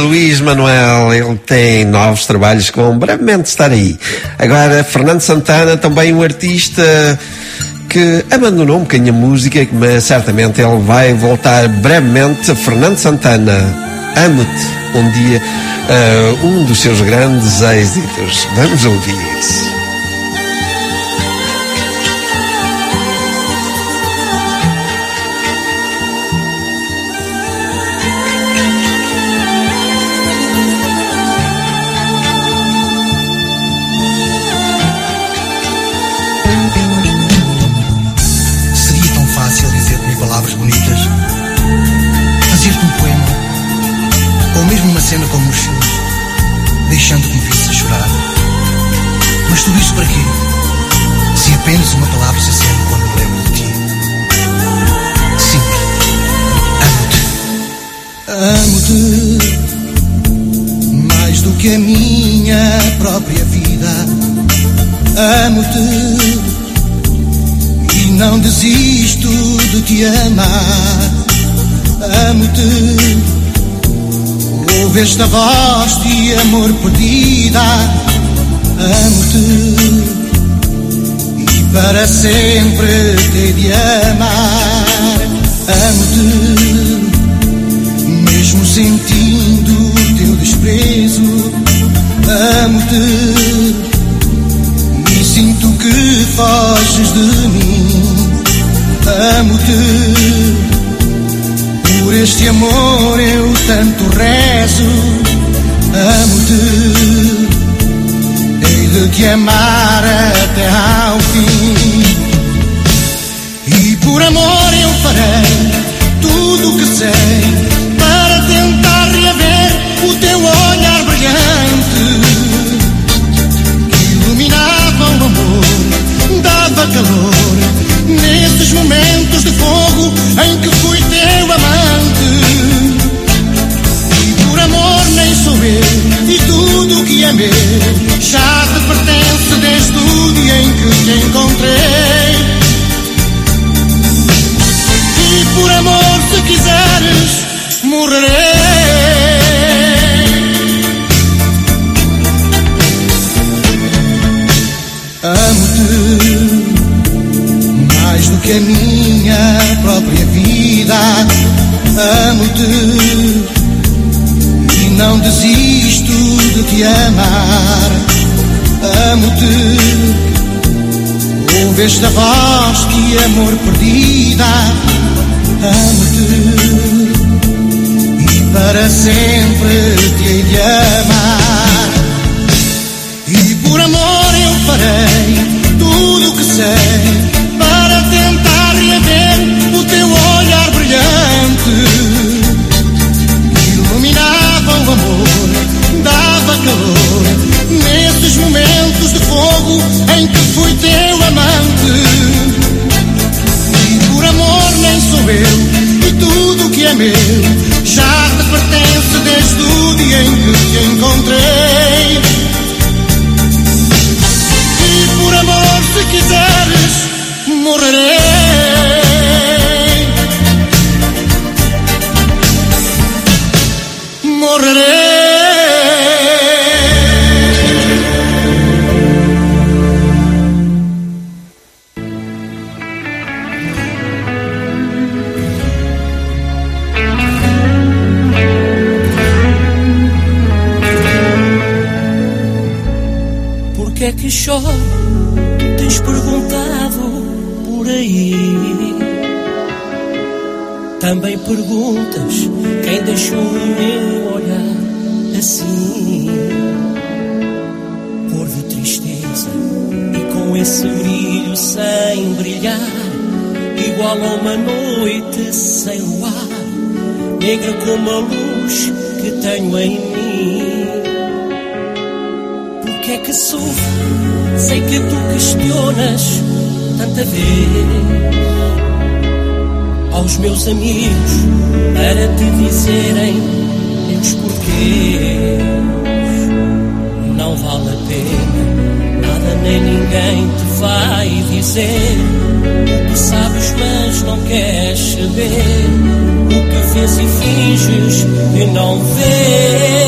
Luís Manuel, ele tem novos trabalhos que vão brevemente estar aí. Agora, Fernando Santana, também um artista que abandonou um bocadinho a música, mas certamente ele vai voltar brevemente. Fernando Santana, Amo-te, um dia, um dos seus grandes êxitos. Vamos ouvir isso. Cena como nos filmes, deixando que me visse a chorar. Mas tudo isso para quê? Se apenas uma palavra se acende quando me lembro de ti. Sim, amo-te. Amo-te mais do que a minha própria vida. Amo-te e não desisto de te amar. Amo-te. Ouve esta voz de amor perdida. Amo-te e para sempre te de amar. Amo-te mesmo sentindo teu desprezo. Amo-te e sinto que foges de mim. Amo-te. Por este amor eu tanto rezo. Amo-te, hei de te amar até ao fim. E por amor eu farei tudo o que sei para tentar reaver o teu olhar brilhante que iluminava o amor, dava calor nesses momentos de fogo em que fui teu amante. E por amor nem sou eu, e tudo o que é meu já te pertence desde o dia em que te encontrei. E por amor, se quiseres, morrerei. Amo-te mais do que a minha própria vida. Amo-te e não desisto de te amar. Amo-te, ouve esta voz de amor perdida. Amo-te e para sempre te hei de amar. E por amor eu farei tudo o que sei para tentar reaver o teu olhar brilhante que iluminava o amor, dava calor nesses momentos de fogo em que fui teu amante. E por amor nem sou eu, e tudo o que é meu já te pertence desde o dia em que te encontrei. E por amor, se quiseres, morrerei. Morrerei. Por que é que choro? Tens perguntado por aí. Também perguntas quem deixou o meu olhar assim, cor de tristeza e com esse brilho sem brilhar, igual a uma noite sem luar, negra como a luz que tenho em mim. Por que é que sofro? Sei que tu questionas tanta vez aos meus amigos para te dizerem meus porquês. Não vale a pena, nada nem ninguém te vai dizer o que sabes mas não queres saber, o que vês e finges que não vês.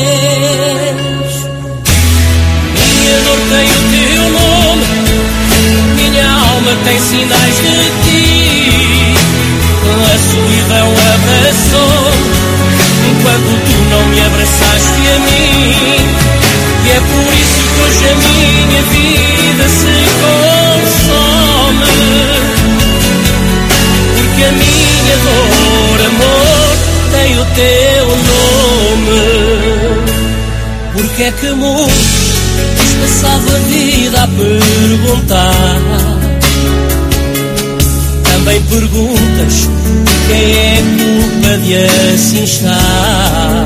é por isso que hoje a minha vida se consome. Porque a minha dor, amor, tem o teu nome. Porque é que, amor, tens passado a vida a perguntar? Também perguntas quem é culpa de assim estar.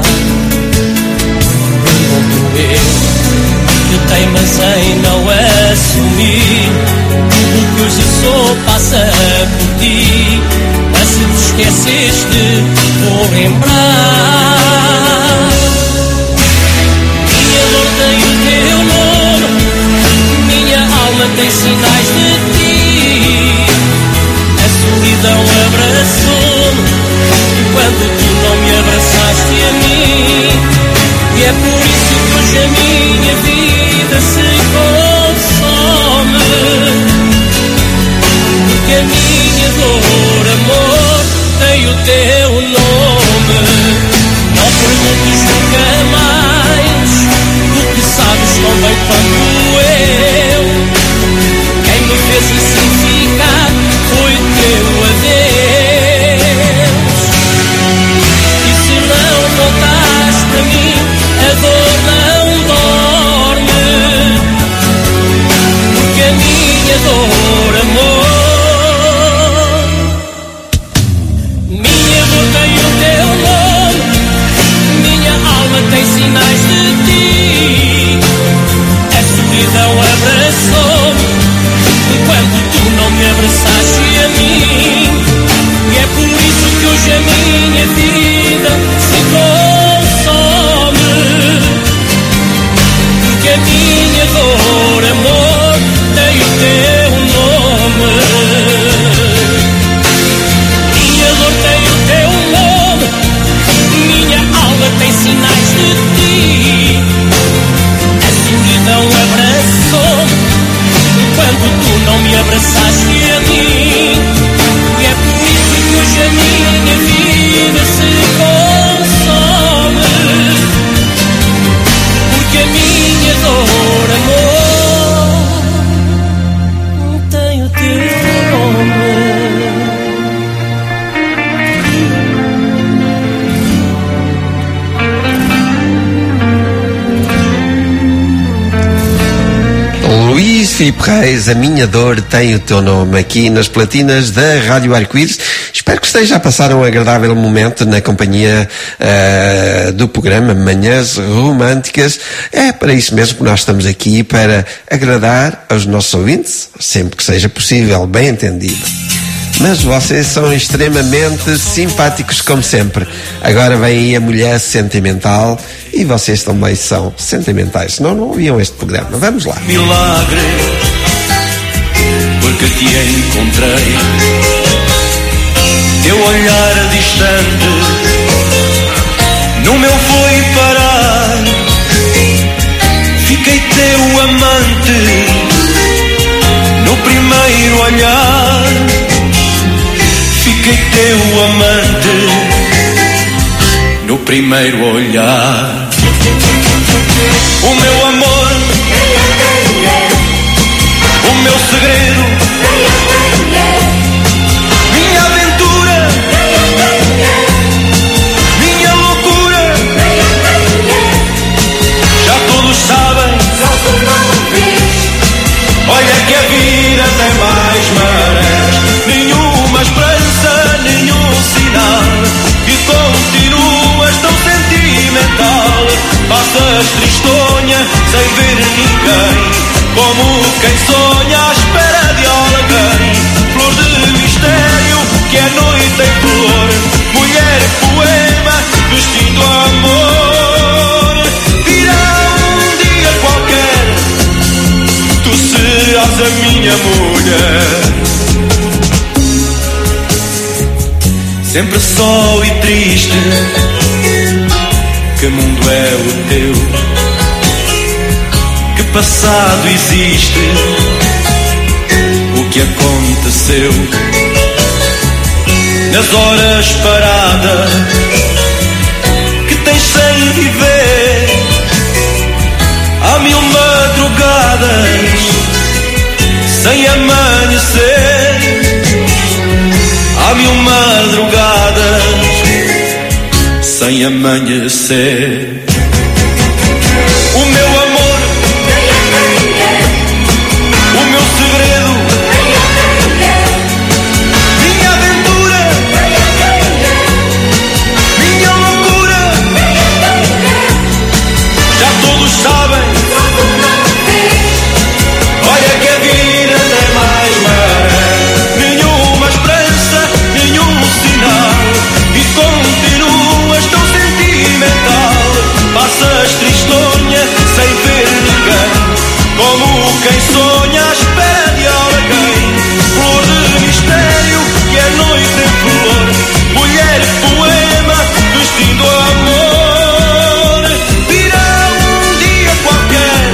Pergunto eu, que teimas em não assumir tudo que hoje sou passa por ti. Mas se te esqueceste, vou lembrar. Minha dor tem o teu nome, minha alma tem sinais de ti. A solidão abraçou-me quando tu não me abraçaste a mim. E é por isso que hoje a minha vida se consome. Porque a minha dor, amor, tem o teu nome. Não perguntes nunca mais, tu que sabes tão bem quanto eu. Quem me fez assim ficar foi o teu adeus. E se não voltares para mim, a dor não dorme. Porque a minha dor, amor, minha dor tem o teu nome, minha alma tem sinais de ti. A solidão abraçou-me quando tu não me abraçaste a mim. E é por isso que hoje a minha vida se consome. Porque a minha dor, amor, tem o teu nome. Minha dor tem o teu nome, minha alma tem sinais de ti. A solidão abraçou-me quando tu não me abraçaste a mim. E é por isso que hoje a minha vida se consome. Porque a minha dor, amor, tem o teu nome. Luís Filipe Reis, A Minha Dor Tem o Teu Nome, aqui nas platinas da Rádio Arco-Íris. Espero que esteja a passar um agradável momento na companhia do programa Manhãs Românticas. É para isso mesmo que nós estamos aqui, para agradar aos nossos ouvintes, sempre que seja possível, bem entendido. Mas vocês são extremamente simpáticos, como sempre. Agora vem aí a mulher sentimental e vocês também são sentimentais, senão não ouviam este programa. Vamos lá. Milagre, porque te encontrei. Teu olhar distante no meu foi parar. Fiquei teu amante no primeiro olhar. Fiquei teu amante no primeiro olhar. O meu amor, o meu segredo, minha aventura, minha loucura. Já todos sabem, olha que a vida tem mais marés. Nenhuma esperança, nenhum sinal, e continuas tão sentimental. Passas tristonha sem ver ninguém, como quem sonha à espera de alguém. Flor de mistério que a noite tem flor, mulher poema vestindo amor. Virá um dia qualquer, tu serás a minha mulher. Sempre só e triste, que mundo é o teu? Que passado existe? O que aconteceu? Nas horas paradas que tens sem viver, há sem amanhecer. Há 1000 madrugadas sem amanhecer. O meu amor, o meu segredo, minha aventura, minha loucura, já todos sabem. Olha que a vida tem mais maré, nenhuma esperança, nenhum sinal, e continuas tão sentimental. Passas tristonha sem ver ninguém, como quem sonha à espera de alguém. Flor de mistério que a noite tem flor, mulher poema vestindo amor. Virá um dia qualquer,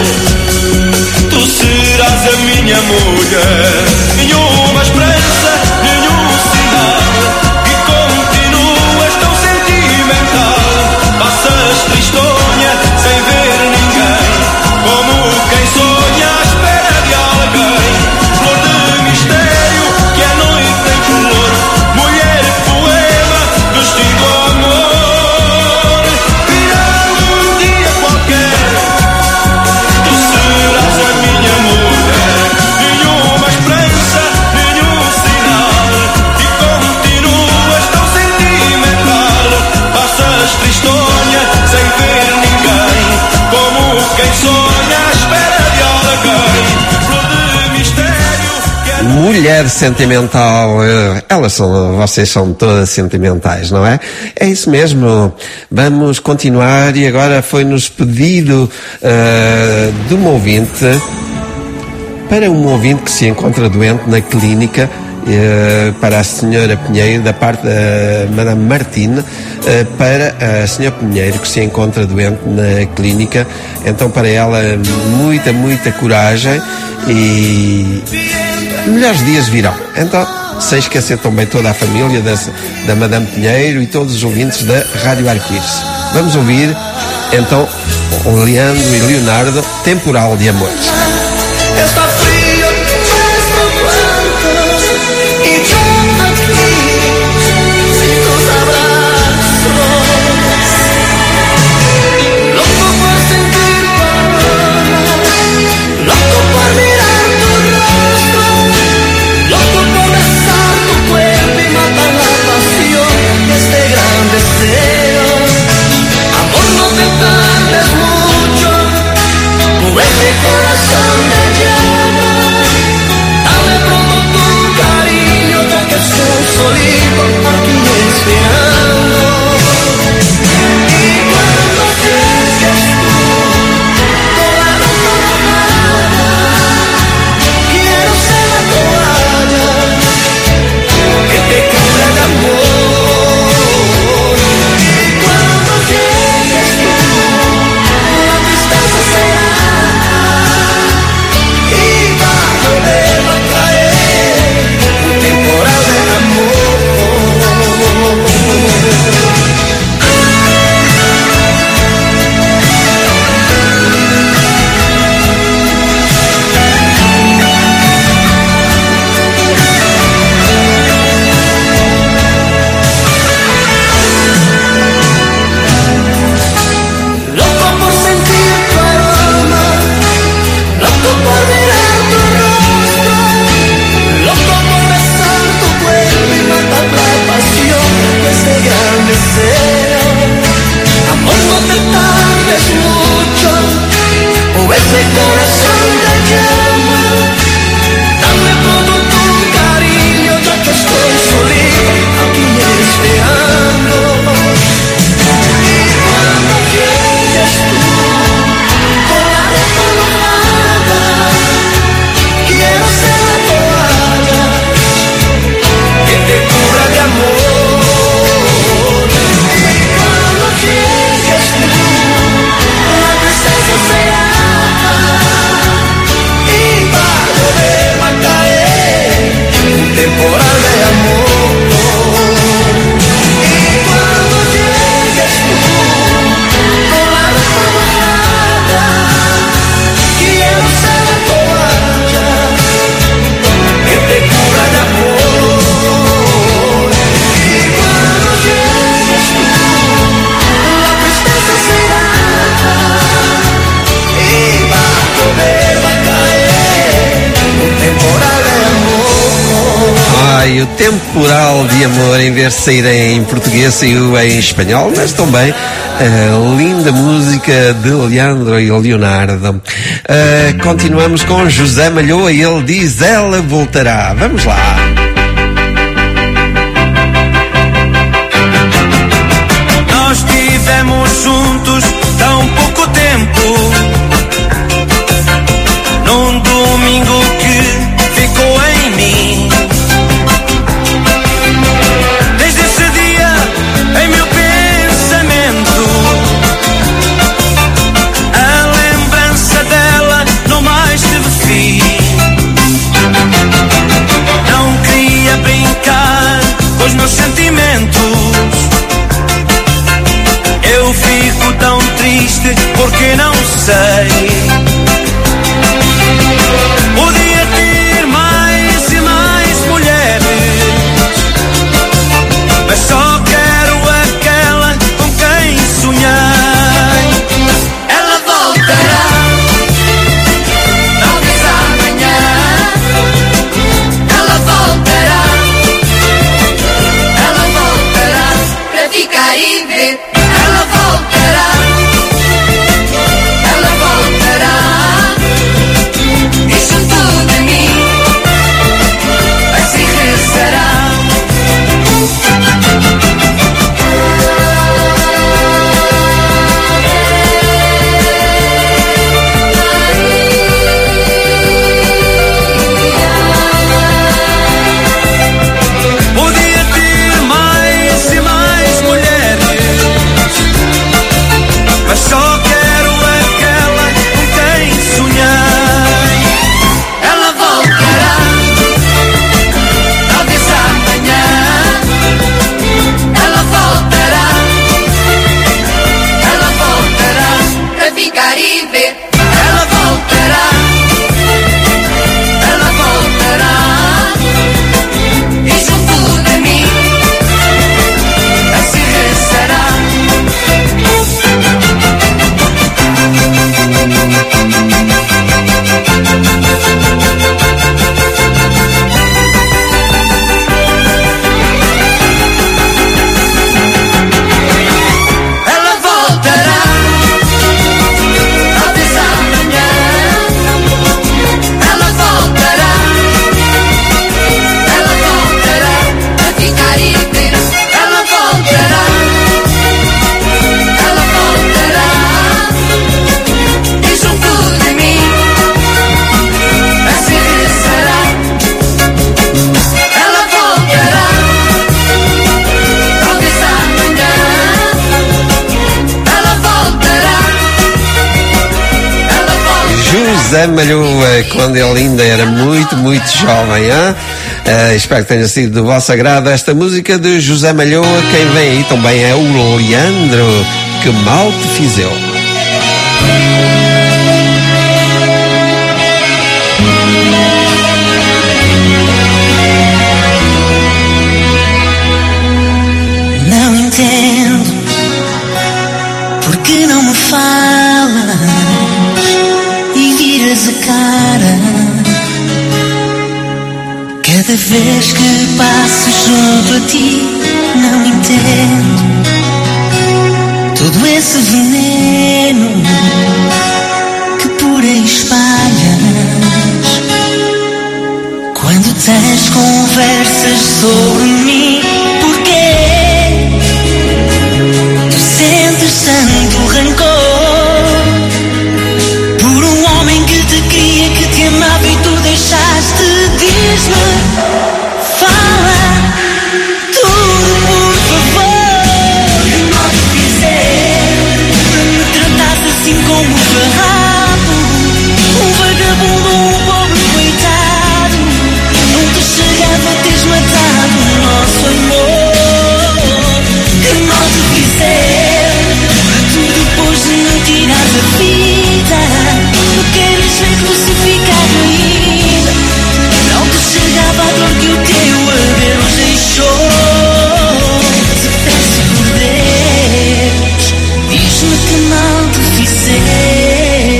tu serás a minha mulher. Nenhuma esperança, nenhum sinal, e continuas tão sentimental. Passas tristonha sem ver ninguém, como quem sonha à espera de alguém. Flor de mistério que a noite tem flor, mulher poema vestido amor. Virá um dia qualquer, tu serás a minha mulher. Nenhuma esperança, nenhum sinal, e continuas tão sentimental. Passas tristonha sem ver ninguém, como quem sonha à espera de alguém. Flor de mistério que a Mulher sentimental, vocês são todas sentimentais, não é? É isso mesmo. Vamos continuar e agora foi-nos pedido de um ouvinte, para um ouvinte que se encontra doente na clínica, para a senhora Pinheiro, da parte da Madame Martine, para a senhora Pinheiro que se encontra doente na clínica. Então para ela muita coragem e melhores dias virão. Então, sem esquecer também toda a família da Madame Pinheiro e todos os ouvintes da Rádio Arco-Íris. Vamos ouvir então o Leandro e Leonardo, Temporal de Amor. Está frío nuestro cuarto y yo aquí sin tus abrazos, loco por sentir tu amor, loco por mirar tu rostro, loco por besar tu cuerpo y matar la pasión de este gran deseo. Amor, no te tardes mucho, pues mi corazón me llama. saiu Temporal de Amor, em vez de sair em português, saiu em espanhol, mas também linda música de Leandro e Leonardo. Continuamos com José Malhoa e ele diz Ela Voltará. Vamos lá. Nós estivemos juntos tão pouco tempo, num domingo que ficou em mim. Desde esse dia, em meu pensamento, a lembrança dela não mais teve fim. Não queria brincar com os meus sentimentos. Eu fico tão triste porque não sei. Podia ter mais e mais mulheres, mas só quero aquela com quem sonhei. Ela voltará, talvez amanhã. Ela voltará para ficar e ver. Ela voltará, e junto de mim assim rezará. Podia ter mais e mais mulheres, mas só quero aquela com quem sonhei. Ela voltará, talvez amanhã. Ela voltará para ficar e ver. Ela voltará e junto de mim assim rezará. Ela voltará, talvez amanhã. Ela voltará para ficar e ver. Ela voltará e junto de mim assim rezará. Ela voltará, talvez amanhã. Ela voltará. José Malhoa, quando ele ainda era muito jovem, hein? Espero que tenha sido do vosso agrado esta música de José Malhoa. Quem vem aí também é o Leandro, Que Mal Te Fiz Eu. Não entendo porque não me falas e viras a cara cada vez que passo junto a ti. Não entendo todo esse veneno que por aí espalhas quando tens conversas sobre mim. Porquê tu sentes tanto rancor por um homem que te queria, que te amava e tu deixaste? Diz-me, fala tudo, por favor. Que mal te fizer para me tratares assim como um farrapo, um vagabundo, um pobre coitado. Não te chegava a teres matado o nosso amor. Que mal te fizer para tu depois de me tirares a vida. Tu queres ver crucificado ainda. Não te chegava a dor que o teu adeus deixou. Te peço por Deus, diz-me que mal te fizer.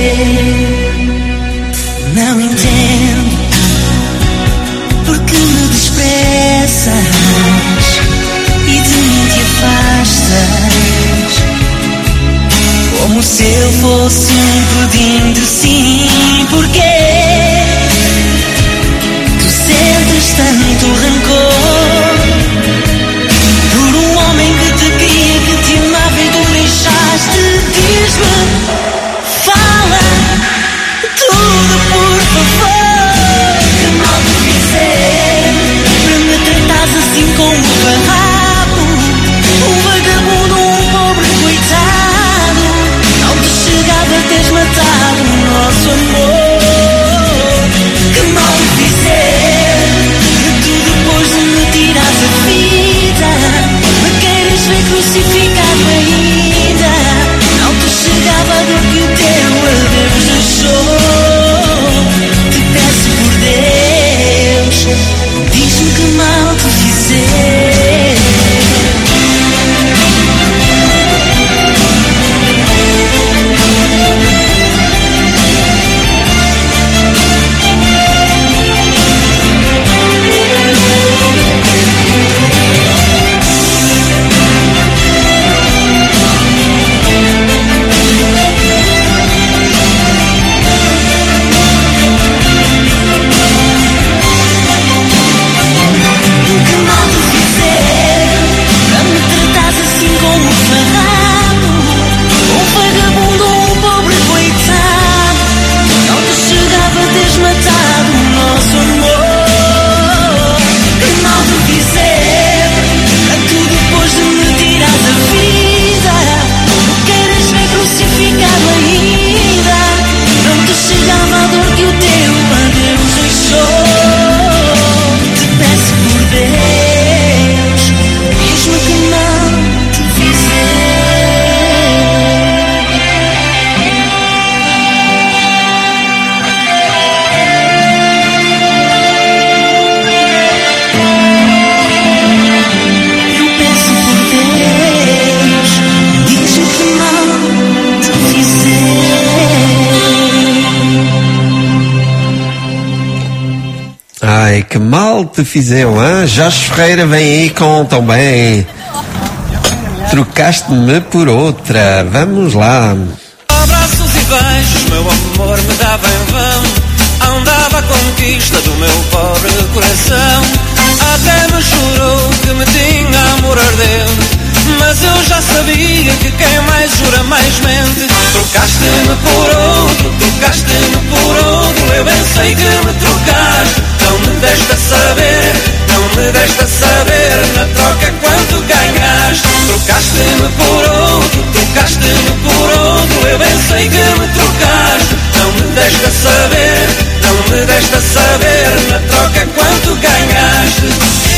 que mal te fizeram, hein? Jorge Ferreira vem aí com também. Trocaste-me por outra. Vamos lá. Abraços e beijos, meu amor, me dava em vão. Andava à conquista do meu pobre coração. Até me jurou que me tinha amor ardente, mas eu já sabia que quem mais jura mais mente. Trocaste-me por outro, trocaste-me por outro. Eu bem sei que me trocaste, não me deste a saber, não me deste a saber. Na troca quanto ganhaste. Trocaste-me por outro, trocaste-me por outro. Eu bem sei que me trocaste, não me deste a saber, não me deste a saber. Na troca quanto ganhaste.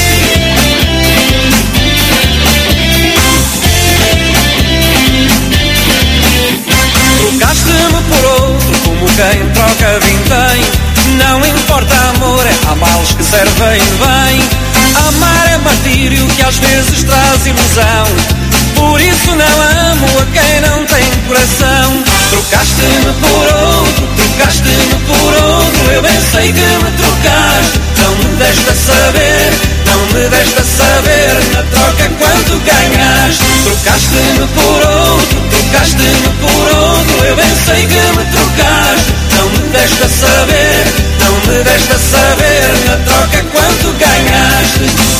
Trocaste-me por outro, como quem troca vintém. Não importa amor, há males que servem bem. Amar é martírio que às vezes traz ilusão. Por isso não amo a quem não tem coração. Trocaste-me por outro, trocaste-me por outro. Eu bem sei que me trocaste, não me deste a saber, não me deste a saber. Na troca quanto ganhaste. Trocaste-me por outro, trocaste-me por outro. Eu bem sei que me trocaste, não me deste a saber, não me deste a saber. Na troca quanto ganhaste.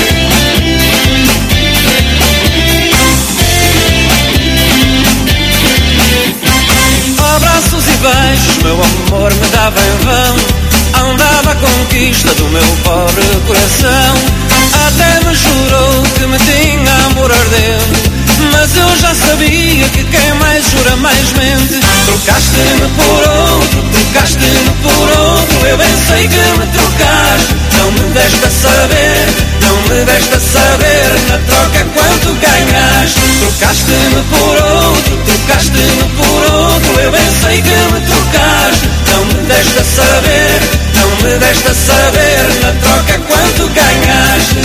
Abraços e beijos, meu amor, me dava em vão. Andava à conquista do meu pobre coração. Até me jurou que me tinha amor ardente, mas eu já sabia que quem mais jura mais mente. Trocaste-me por outro, trocaste-me por outro. Eu bem sei que me trocaste, não me deste a saber, não me deste a saber. Na troca quanto ganhaste. Trocaste-me por outro, trocaste-me por outro. Eu bem sei que me trocaste, não me deste a saber, não me deste a saber. Na troca quanto ganhaste.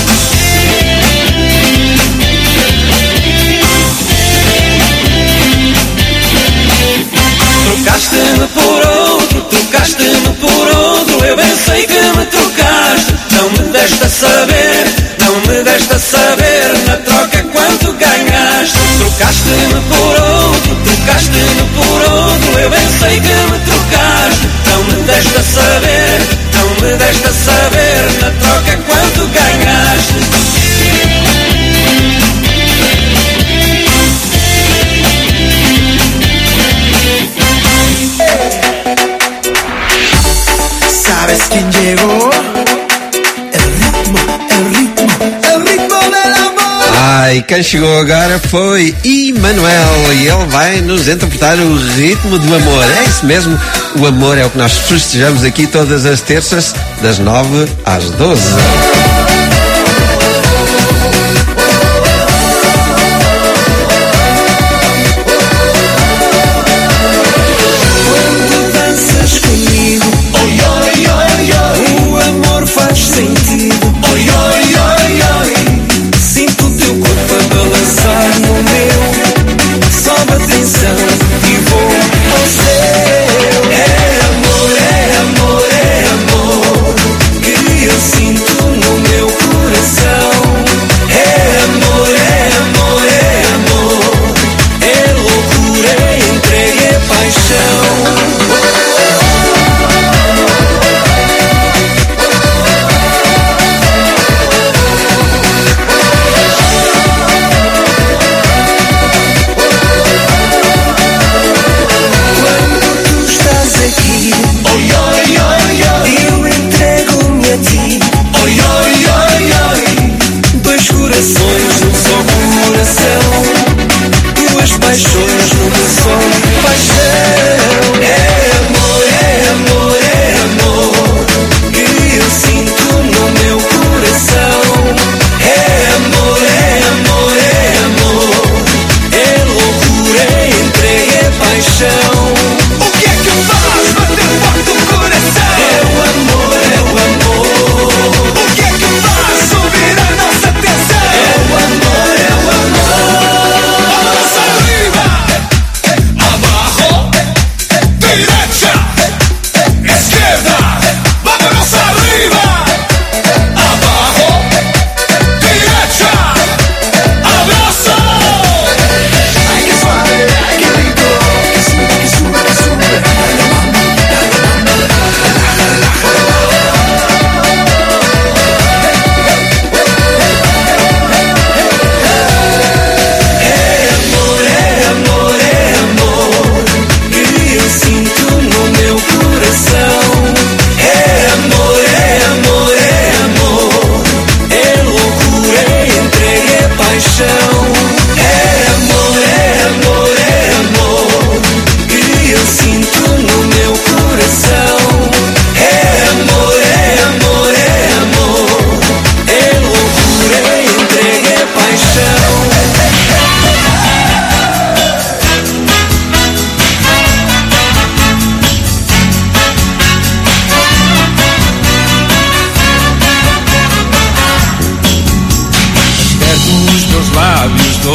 Trocaste-me por outro, trocaste-me por outro. Eu bem sei que me trocaste, não me deste a saber, não me deste a saber. Na troca quanto ganhaste. Trocaste-me por outro, trocaste-me por outro. Eu bem sei que me trocaste, não me deste a saber, não me deste a saber. Na troca quanto ganhaste. ¿Sabes quién llegó? El ritmo del amor. Ai, quem chegou agora foi Emanuel e ele vai nos interpretar o ritmo do amor. É isso mesmo, o amor é o que nós festejamos aqui todas as terças, das 9 às 12. É amor, que eu sinto no meu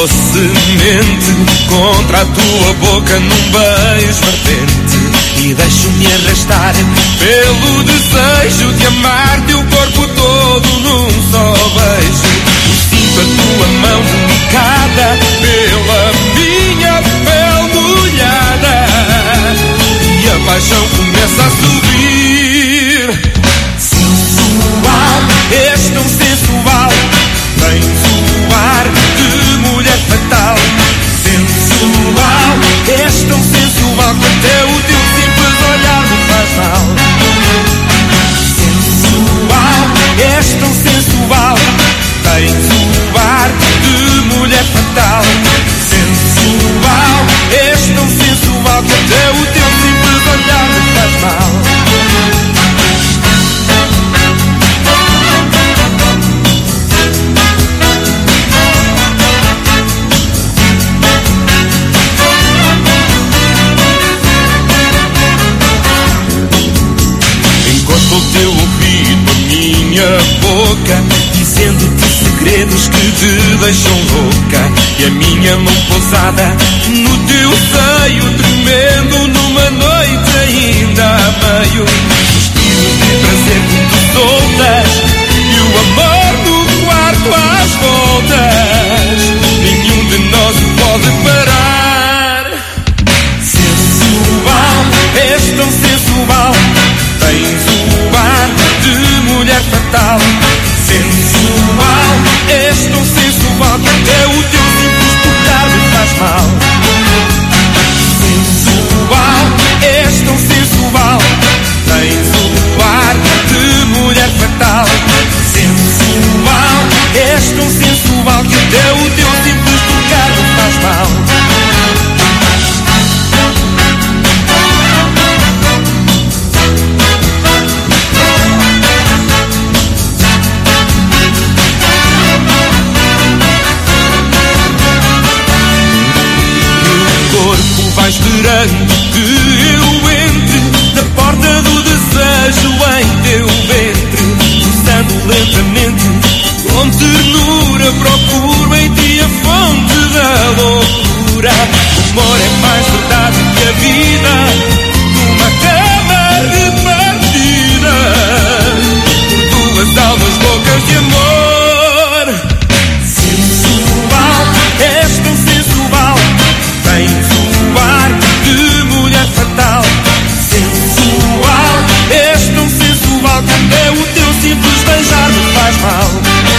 docemente contra a tua boca num beijo ardente. E deixo-me arrastar pelo desejo de amar teu corpo todo num só beijo. Sinto a tua mão delicada pela minha pele molhada e a paixão começa a subir. Sensual, és tão sensual, tens o ar de mulher fatal. Sensual, és tão sensual que até o teu simples olhar me faz mal. Sensual, és tão sensual, tens o ar de mulher fatal. Sensual, és tão sensual que até o teu simples olhar me faz mal. Encosto o teu ouvido, a minha boca, dizendo-te segredos que te deixam louca. E a minha mão pousada no teu seio, tremendo numa noite ainda a meio. Os tiros de prazer que tu soltas e o amor no quarto às voltas. Nenhum de nós o pode parar. Sensual, és tão sensual, tens o ar de mulher fatal. Sensual, és tão sensual que até o teu simples tocar me faz mal. Sensual, és tão sensual, tens o ar de mulher fatal. Sensual, és tão sensual que até o teu simples tocar me faz mal. Vai esperando que eu entre na porta do desejo em teu ventre, pulsando lentamente, com ternura procuro em ti a fonte da loucura. O amor é mais verdade que a vida, numa cama repartida por duas almas loucas de amor. Sensual, és tão sensual, tens o ar de mulher fatal. Sensual, és tão sensual que até o teu simples beijar me faz mal.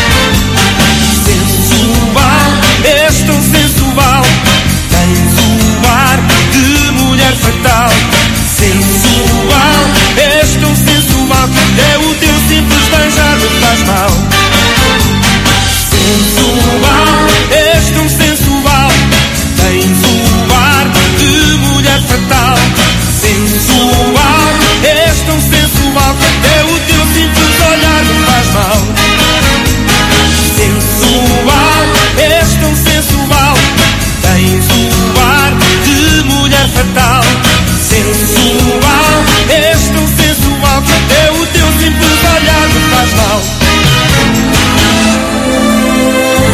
Sensual, és tão sensual, tens o ar de mulher fatal. Sensual, és tão sensual que até o teu simples beijar me faz mal. Sensual, és tão sensual, tens o ar de mulher fatal. Sensual, és tão sensual que até o teu simples olhar me faz mal. Sensual, és tão sensual, tens o ar de mulher fatal. Sensual, és tão sensual que até o teu simples olhar me faz mal.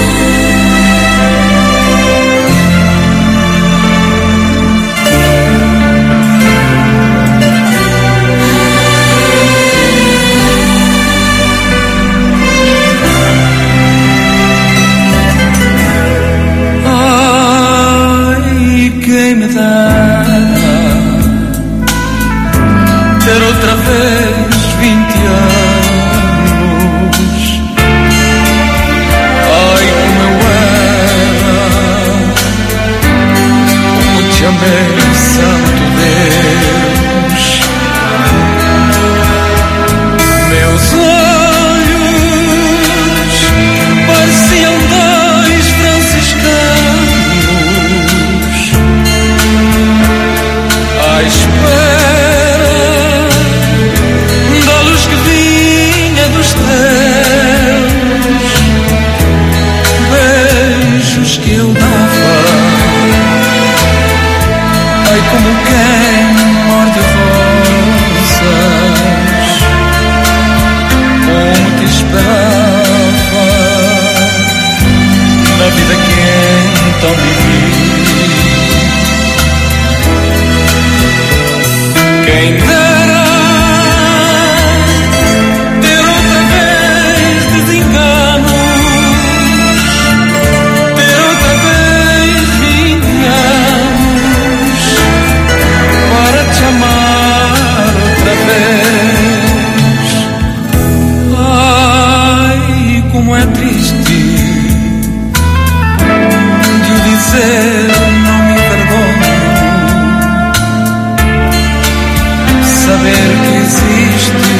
saber que existe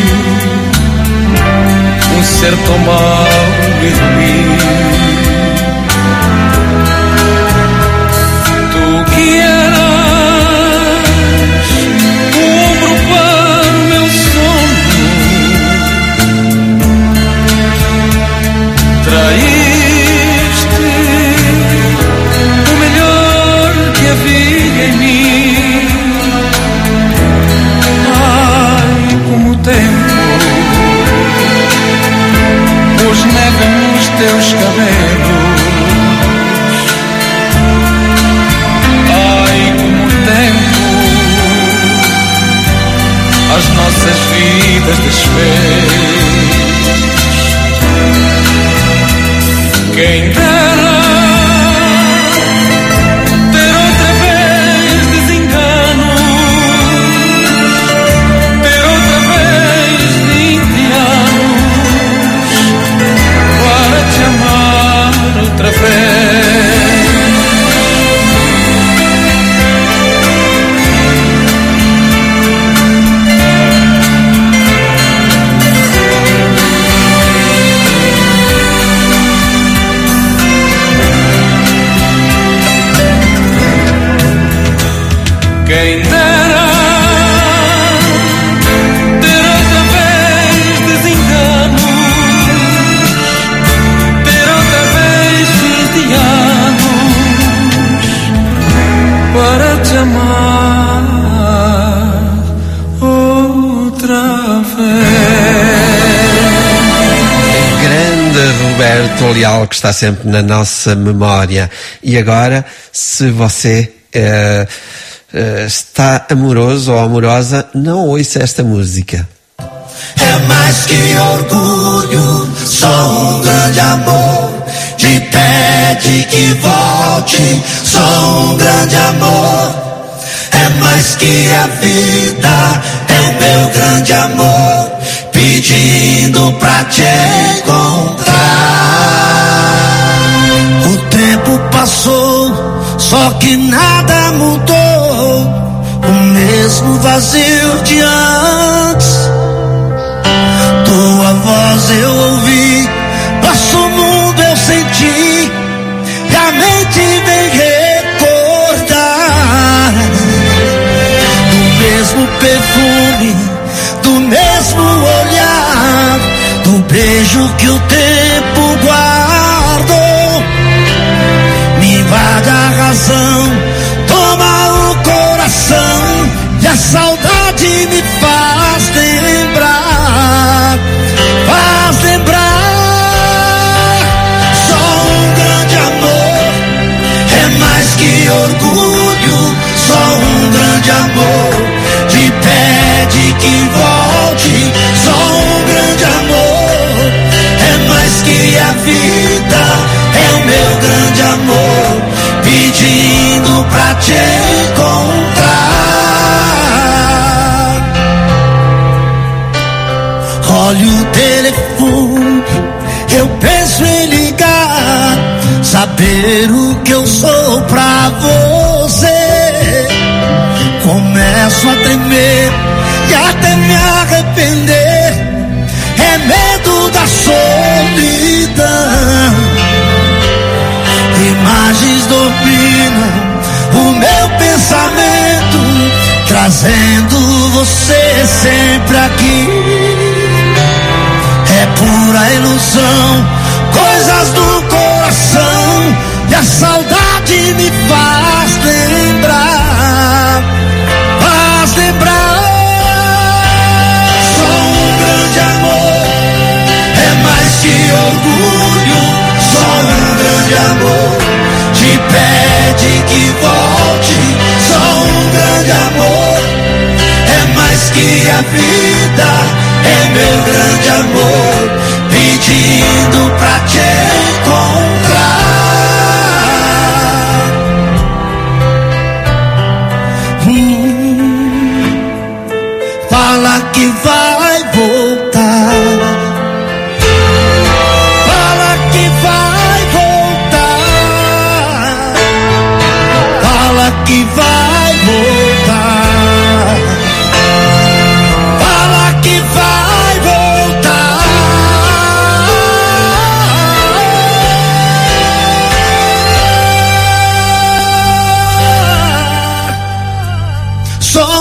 um ser tão mau e ruim. Tu que eras o ombro para o meu sono, traíste o melhor que havia em mim. Ai, como o tempo pôs neve nos teus cabelos. Ai, como o tempo as nossas vidas desfez. Quem dera ter outra vez desenganos, ter outra vez 20 anos para te amar outra vez. Quem dera ter outra vez desenganos, ter outra vez 20 anos para te amar outra vez. Grande Roberto Leal, que está sempre na nossa memória. E agora, se você está amoroso ou amorosa, não ouça esta música. É mais que orgulho, só um grande amor. Te pede que volte, só um grande amor. É mais que a vida, é o meu grande amor, pedindo pra te encontrar. O tempo passou, só que nada mudou. O mesmo vazio de antes. Tua voz eu ouvi, nosso mundo eu senti, e a mente vem recordar do mesmo perfume, do mesmo olhar, do beijo que o tempo guardou. Me invade a razão, toma o coração, e a saudade me faz lembrar, faz lembrar. Só um grande amor, é mais que orgulho, só um grande amor, te pede que volte, só um grande amor, é mais que a vida, é o meu grande amor, pedindo pra te encontrar. Olha o telefone, eu penso em ligar, saber o que eu sou pra você. Começo a tremer e até me arrepender, é medo da solidão. Imagens dominam o meu pensamento, trazendo você sempre aqui. É pura ilusão, coisas do coração, e a saudade me faz lembrar, faz lembrar. Só um grande amor, é mais que orgulho, só um grande amor, te pede que volte, só um grande amor, é mais que a vida, é meu grande amor, pedindo pra te encontrar. Fala que vai voltar, fala que vai voltar, fala que vai voltar.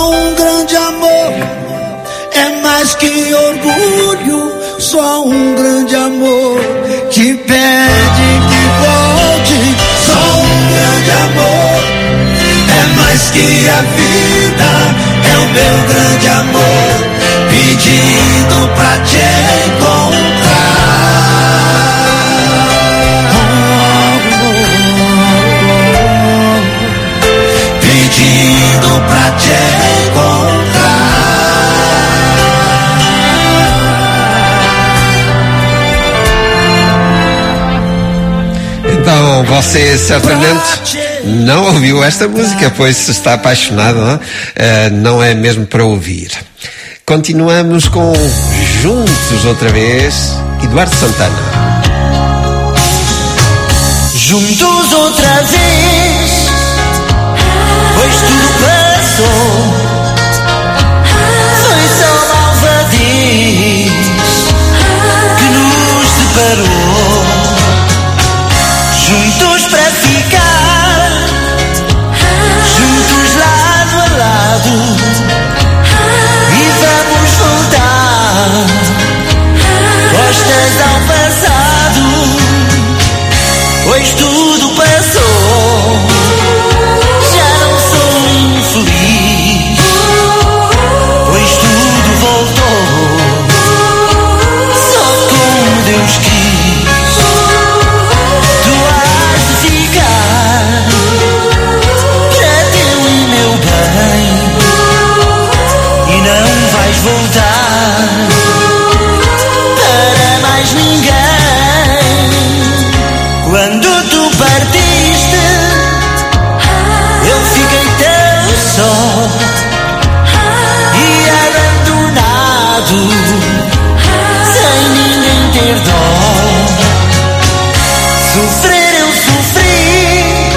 Só um grande amor é mais que orgulho. Só um grande amor que pede que volte. Só um grande amor é mais que a vida. É o meu grande amor pedindo pra te encontrar. Pedindo pra te encontrar. Então, você certamente não ouviu esta música, pois se está apaixonado, não é mesmo para ouvir. Continuamos com Juntos outra vez, Eduardo Santana. Juntos outra vez, pois tudo passou. Foi só malvadez que nos separou. Juntos para ficar, juntos lado a lado, e vamos voltar, costas ao passado, pois tudo passou. Já não sou infeliz, pois tudo voltou, só como Deus quis. Voltar para mais ninguém. Quando tu partiste, eu fiquei tão só e abandonado, sem ninguém ter dó. Sofrer eu sofri,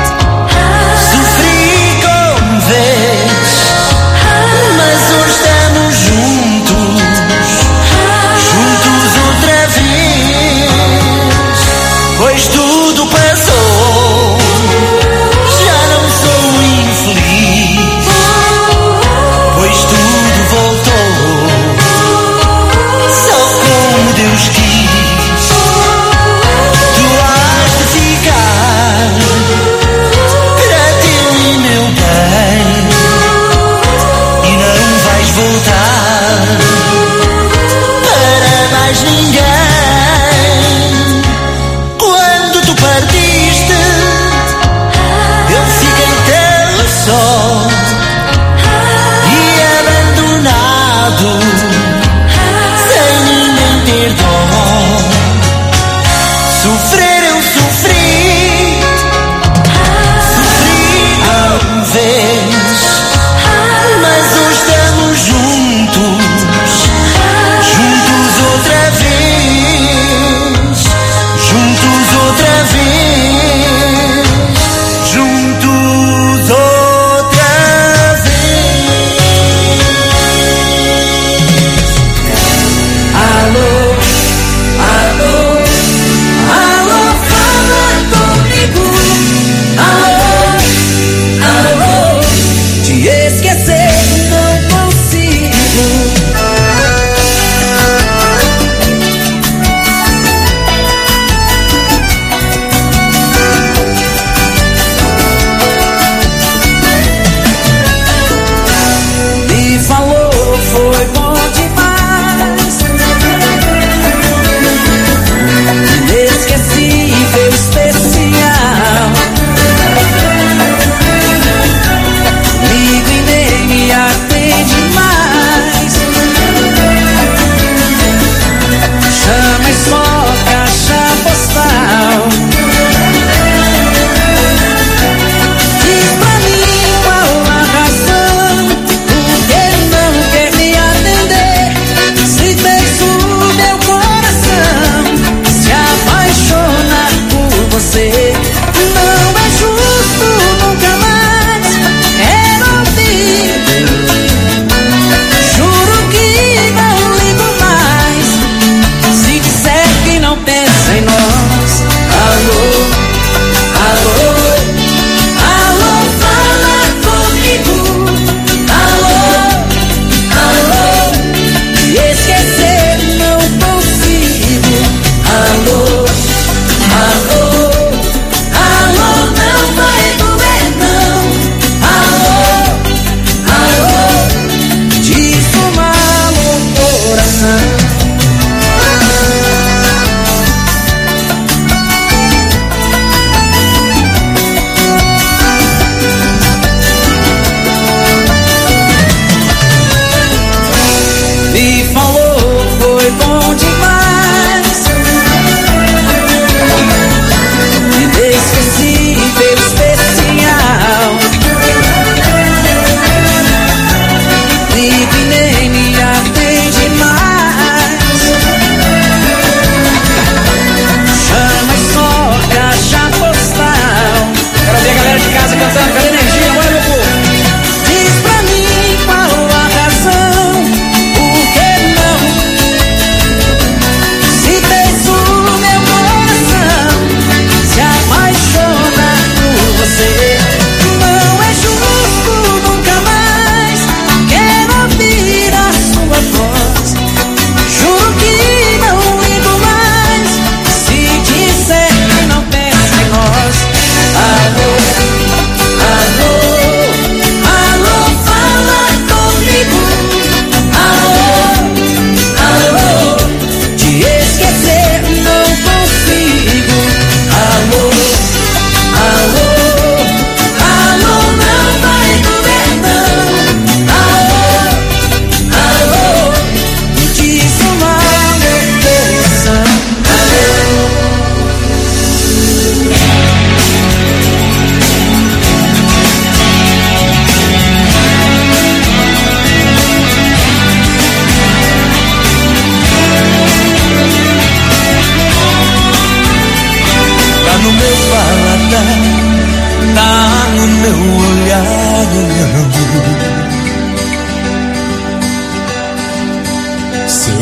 sofri como vês, mas hoje estamos juntos, juntos outra vez, pois tudo passou. Já não sou infeliz, pois tudo voltou, só como Deus quis. Tu has de ficar para teu e meu bem, e não vais voltar para mais ninguém. Quando tu partiste, eu fiquei tão só e abandonado, sem ninguém ter dó. Sofrer eu sofri, sofri uma vez, mas hoje estamos juntos,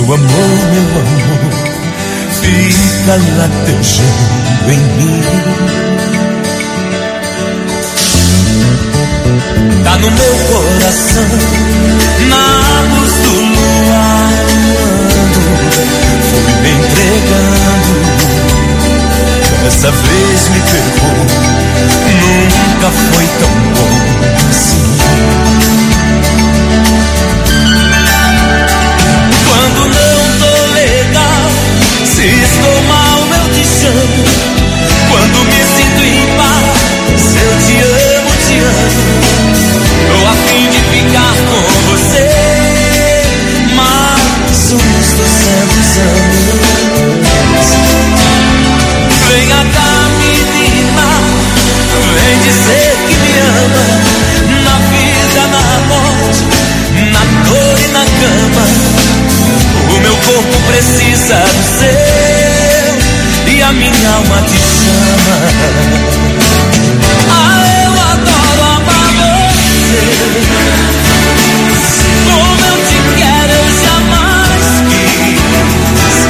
meu amor, fica latejando em mim. Tá no meu coração, na luz do luar, fui me entregando. Dessa vez me pegou, nunca foi tão bom assim. Quando não tô legal, se estou mal eu te chamo. Quando me sinto em paz, eu te amo. Tô a fim de ficar com você, mas somos 200 anos. Venha cá, menina, vem dizer que me ama. Na vida, na morte, na dor e na cama. O meu corpo precisa do seu e a minha alma te chama. Eu adoro amar você. Como eu te quero, eu jamais quis.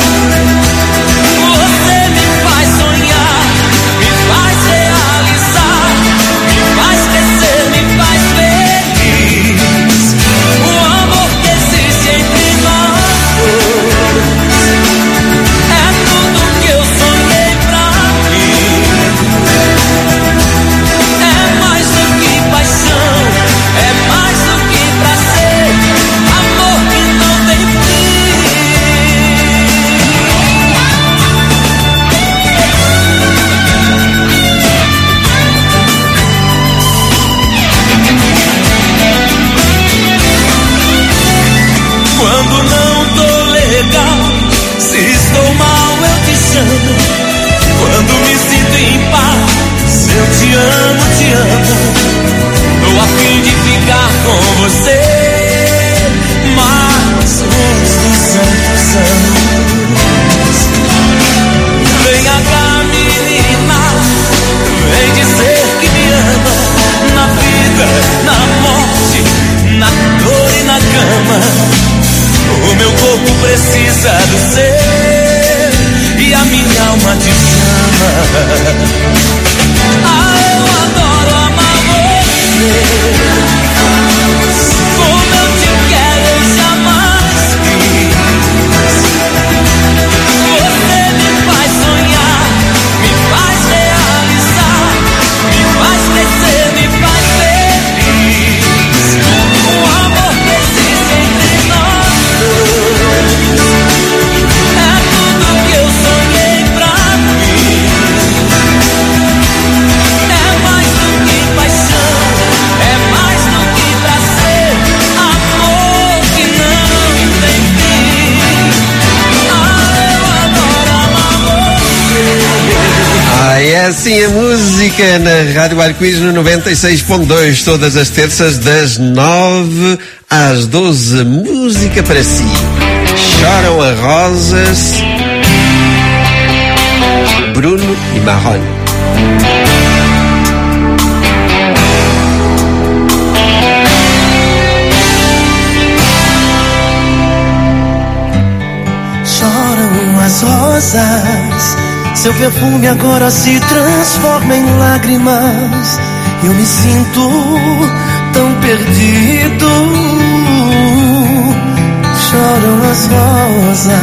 Você me faz sonhar, me faz realizar, me faz crescer, me faz feliz. O amor que existe entre nós é tudo que eu sonhei pra mim. É mais do que paixão, é mais do que prazer, amor que não tem fim. Quando não tô legal, se estou mal eu te chamo. Quando me sinto em paz, eu te amo. Tô a fim de ficar com você, mais uns 200 anos. Venha cá, menina, vem dizer que me ama. Na vida, na morte, na dor e na cama. O meu corpo precisa do seu e a minha alma te chama. Eu adoro amar você. Como eu te quero, eu jamais quis. Você me faz sonhar, me faz realizar, me faz crescer, me faz feliz. O amor que existe entre nós é tudo que eu sonhei pra mim. É mais do que paixão, é mais do que prazer, amor que não tem fim. Eu adoro amar você. É assim a música na Rádio Arco-Íris no 96.2, todas as terças das 9 às 12. Música para si. Choram as rosas, Bruno e Marrone. Choram as rosas, seu perfume agora se transforma em lágrimas. Eu me sinto tão perdido. Choram as rosas,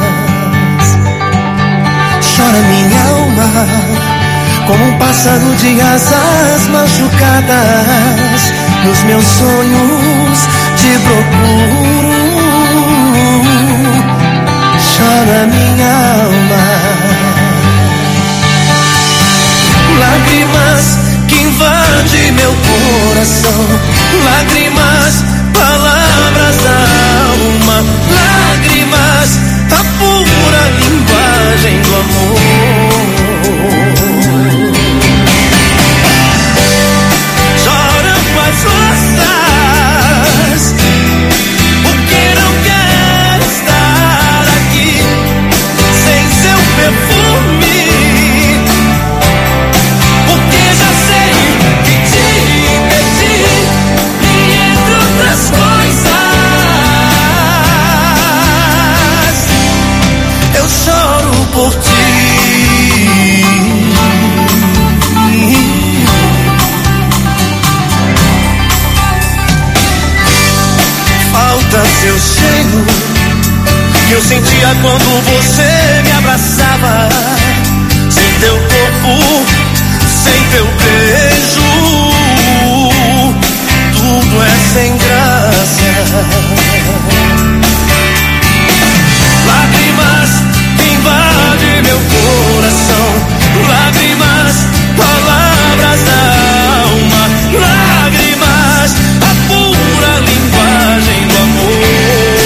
chora minha alma, como um pássaro de asas machucadas. Nos meus sonhos te procuro. Chora minha alma. Lágrimas que invadem meu coração, lágrimas, palavras da alma, lágrimas, a pura linguagem do amor. Choram as rosas, porque não quero estar aqui sem seu perfume. Porque já sei que te perdi e entre outras falta seu cheiro que eu sentia quando você me abraçava. Sem teu corpo, sem teu beijo, tudo é sem graça. Lágrimas invadem meu coração, lágrimas, palavras da alma, lágrimas, a pura linguagem do amor.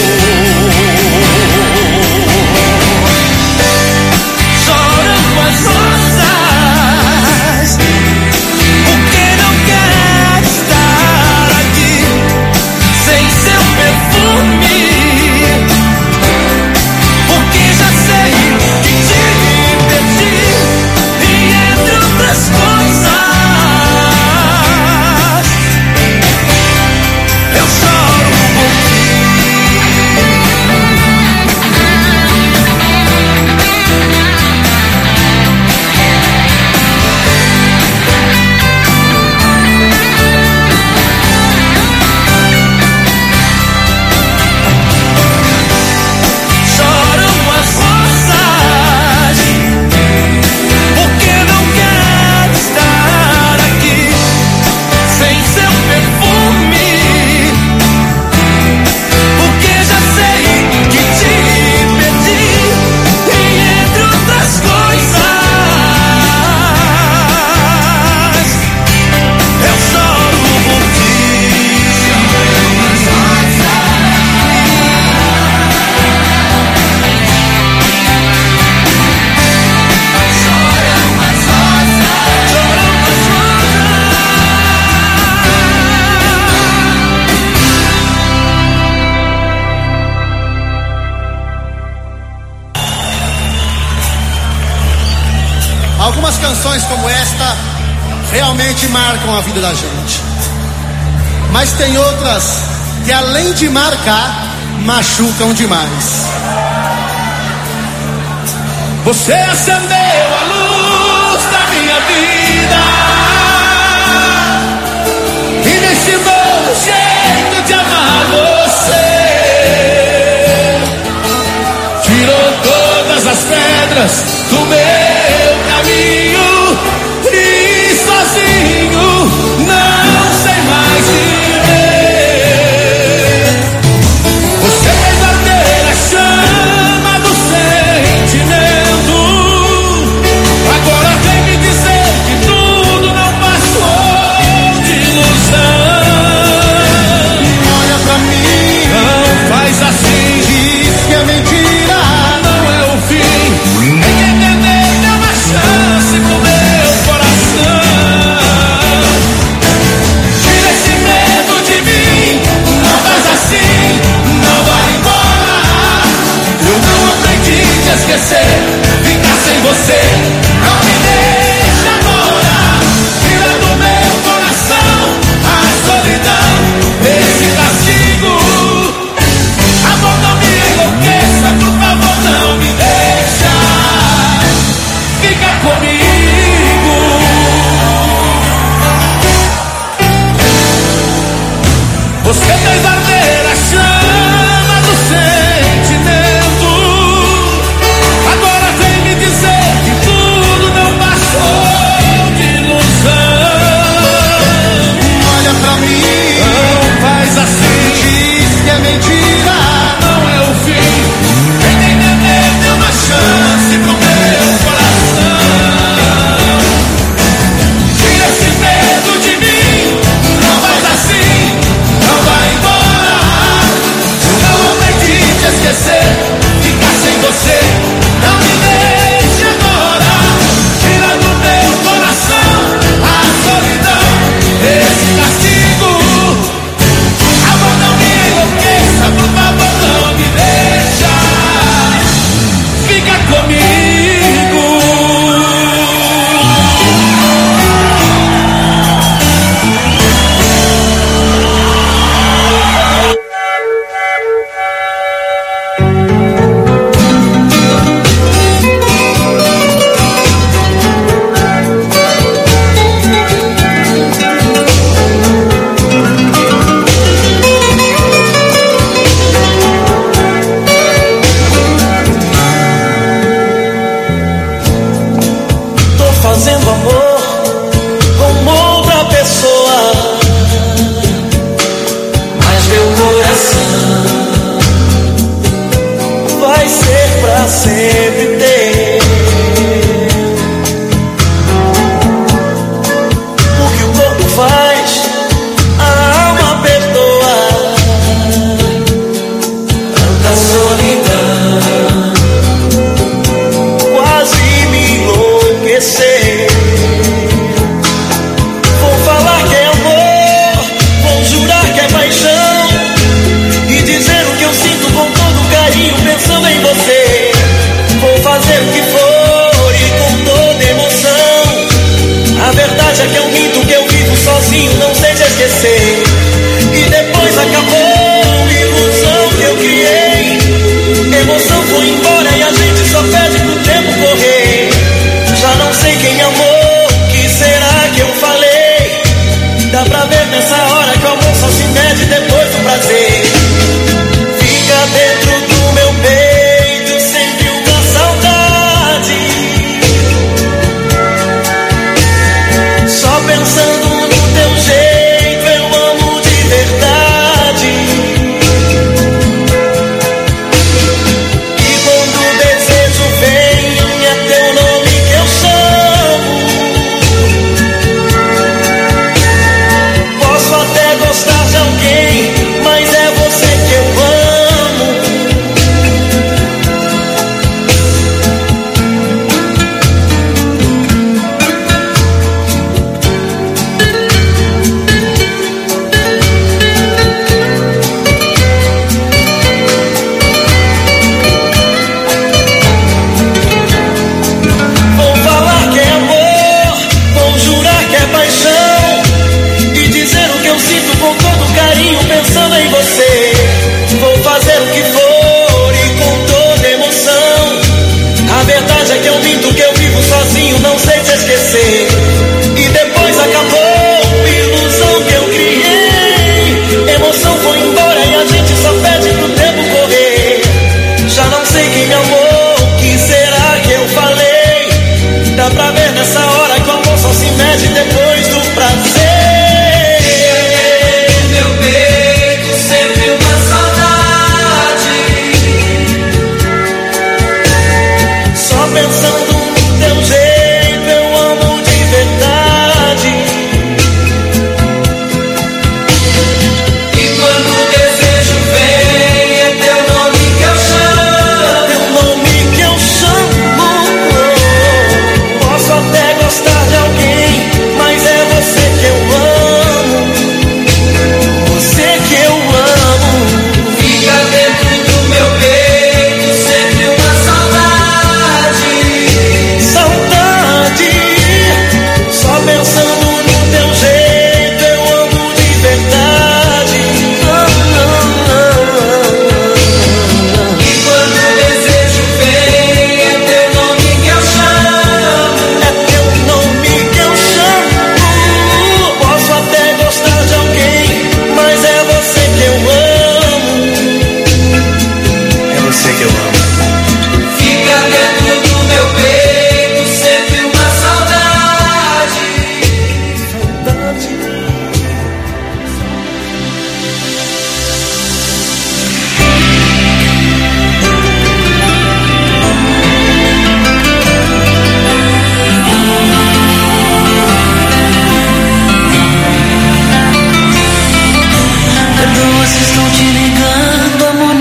Choram as rosas, porque não quer estar aqui sem seu perfume, porque já sei que te perdi e entre outras coisas eu choro por ti. Choram as rosas, porque não quero estar aqui sem seu perfume, porque já sei que te perdi e entre outras coisas eu choro por ti. Algumas canções como esta realmente marcam a vida da gente. Mas tem outras que, além de marcar, machucam demais. Você acendeu a luz da minha vida e me ensinou o jeito de amar você. Tirou todas as pedras do meu caminho e sozinho não sei mais viver. Você fez arder a chama do sentimento. Agora vem me dizer que tudo não passou de ilusão. Olha pra mim, não faz assim, diz que é mentira, não é o fim.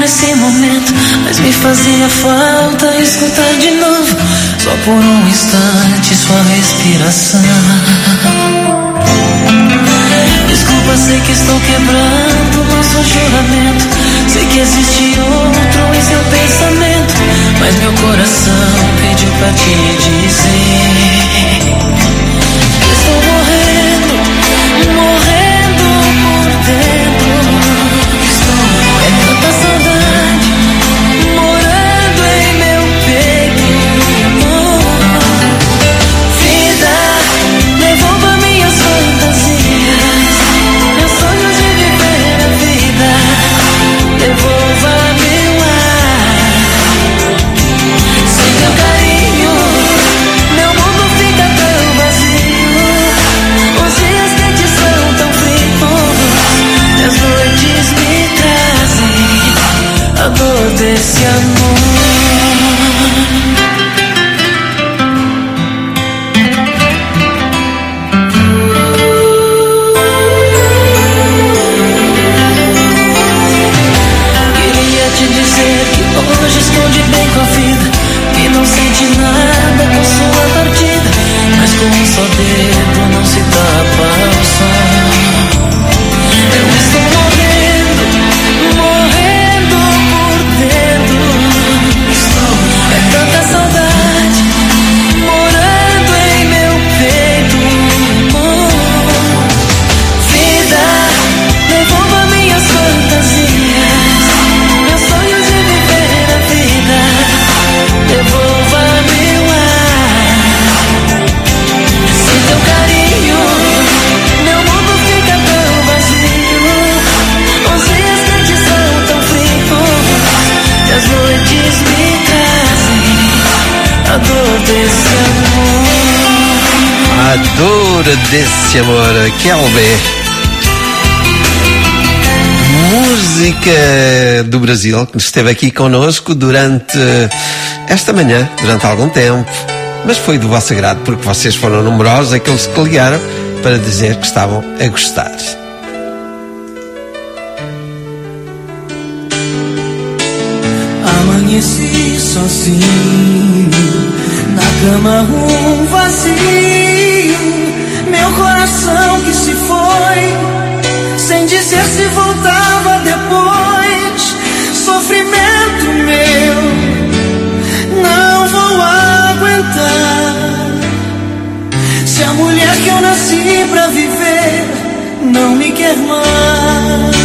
nesse momento, mas me fazia falta escutar de novo, só por um instante, sua respiração. Desculpa, sei que estou quebrando nosso juramento, sei que existe outro em seu pensamento, mas meu coração pediu pra te dizer que estou morrendo, morrendo por dentro. É tanta saudade morando em meu peito. Vida, devolva minhas fantasias, meus sonhos de viver a vida. Devolva meu ar. Sem teu carinho, meu mundo fica tão vazio. Os dias quentes são tão frios, e as noites me trazem a dor desse amor. Queria te dizer que hoje estou de bem com a vida, que não sente nada com sua partida, mas com um só dedo não se tapa o sol. Eu estou morrendo, morrendo por dentro. É tanta saudade morando em meu peito. Vida, devolva minhas fantasias, meus sonhos de viver a vida. Devolva meu ar. Sem teu carinho, meu mundo fica tão vazio. Os dias quentes são tão frios, e as noites me trazem a dor desse amor. A dor desse amor, Kelbe. Música do Brasil, que esteve aqui connosco durante esta manhã, durante algum tempo, mas foi do vosso agrado, porque vocês foram numerosos aqueles que ligaram para dizer que estavam a gostar. Amanheci sozinho, na cama um vazio, meu coração que se foi, sem dizer se voltava depois. Sofrimento meu, não vou aguentar. Se a mulher que eu nasci pra viver não me quer mais.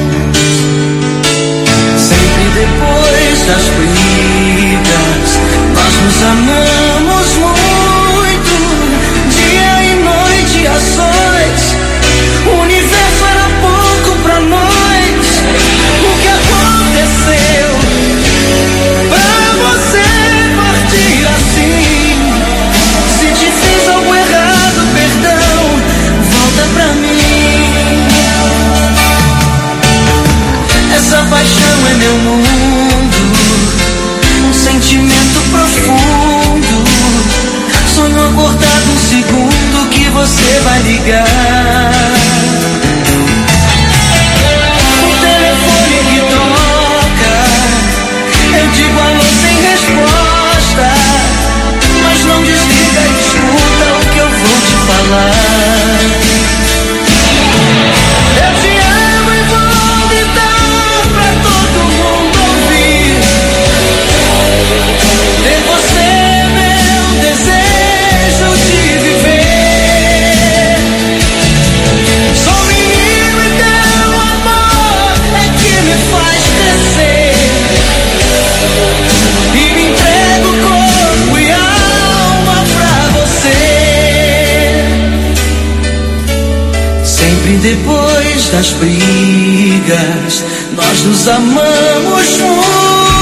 Sempre depois das brigas, nós nos amamos muito, dia e noite a sós. O universo era pouco pra nós. O que aconteceu pra você partir assim? Se te fiz algo errado, perdão, volta pra mim. Essa paixão é meu mundo, um sentimento profundo. Sonho acordado um segundo que você vai ligar. O telefone que toca, eu digo alô sem resposta, mas não desliga e escuta o que eu vou te falar. Eu te amo e vou gritar pra todo mundo ouvir. Ter você é meu desejo de viver. Sou menino e teu amor é que me faz crescer. E me entrego corpo e alma pra você. Sempre depois das brigas, nós nos amamos muito.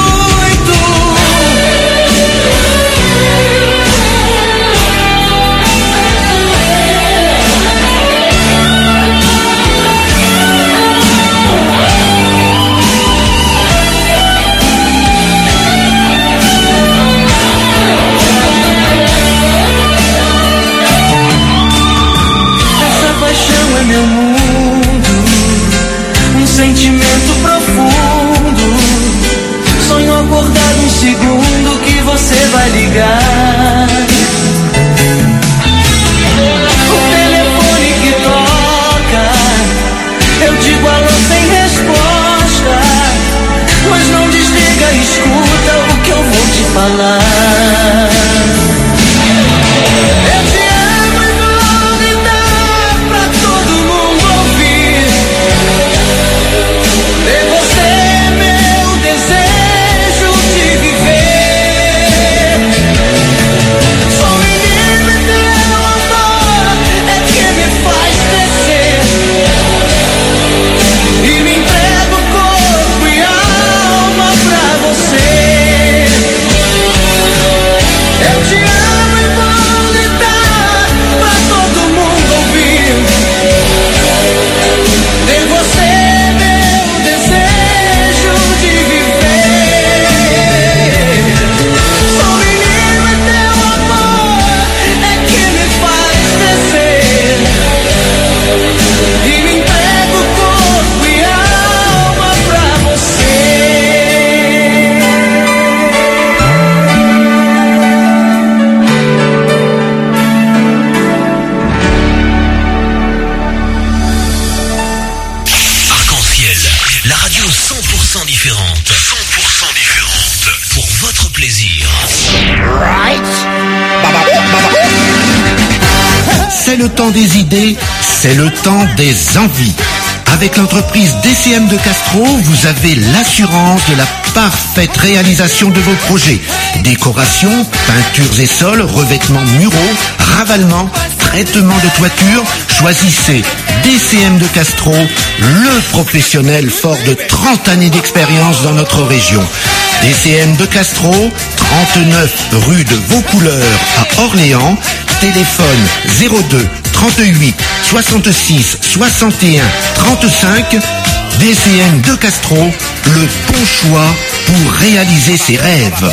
Essa paixão é meu mundo, um sentimento profundo. différentes. 100% différentes. Pour votre plaisir. C'est le temps des idées, c'est le temps des envies. Avec l'entreprise DCM de Castro, vous avez l'assurance de la parfaite réalisation de vos projets. Décoration, peintures et sols, revêtements muraux, ravalement, traitement de toiture. Choisissez DCM de Castro, le professionnel fort de 30 années d'expérience dans notre région. DCM de Castro, 39 rue de Vaucouleurs à Orléans. Téléphone 02 38 66 61 35. DCM de Castro, le bon choix pour réaliser ses rêves.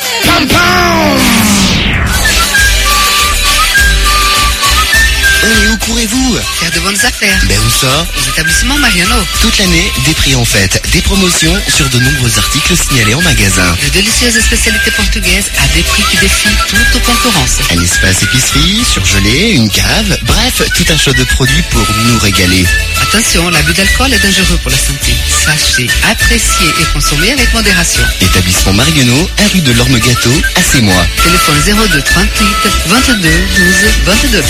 Et où courez-vous? Faire de bonnes affaires. Ben où ça? Aux établissements Mariano. Toute l'année, des prix en fête, des promotions sur de nombreux articles signalés en magasin. De délicieuses spécialités portugaises à des prix qui défient toute concurrence. Un espace épicerie, surgelé, une cave, bref, tout un choix de produits pour nous régaler. Attention, l'abus d'alcool est dangereux pour la santé. Sachez apprécier et consommer avec modération. Établissement Mariano, 1 rue de l'Orme Gâteau, à Sémois. Téléphone 02 38 22 12 22.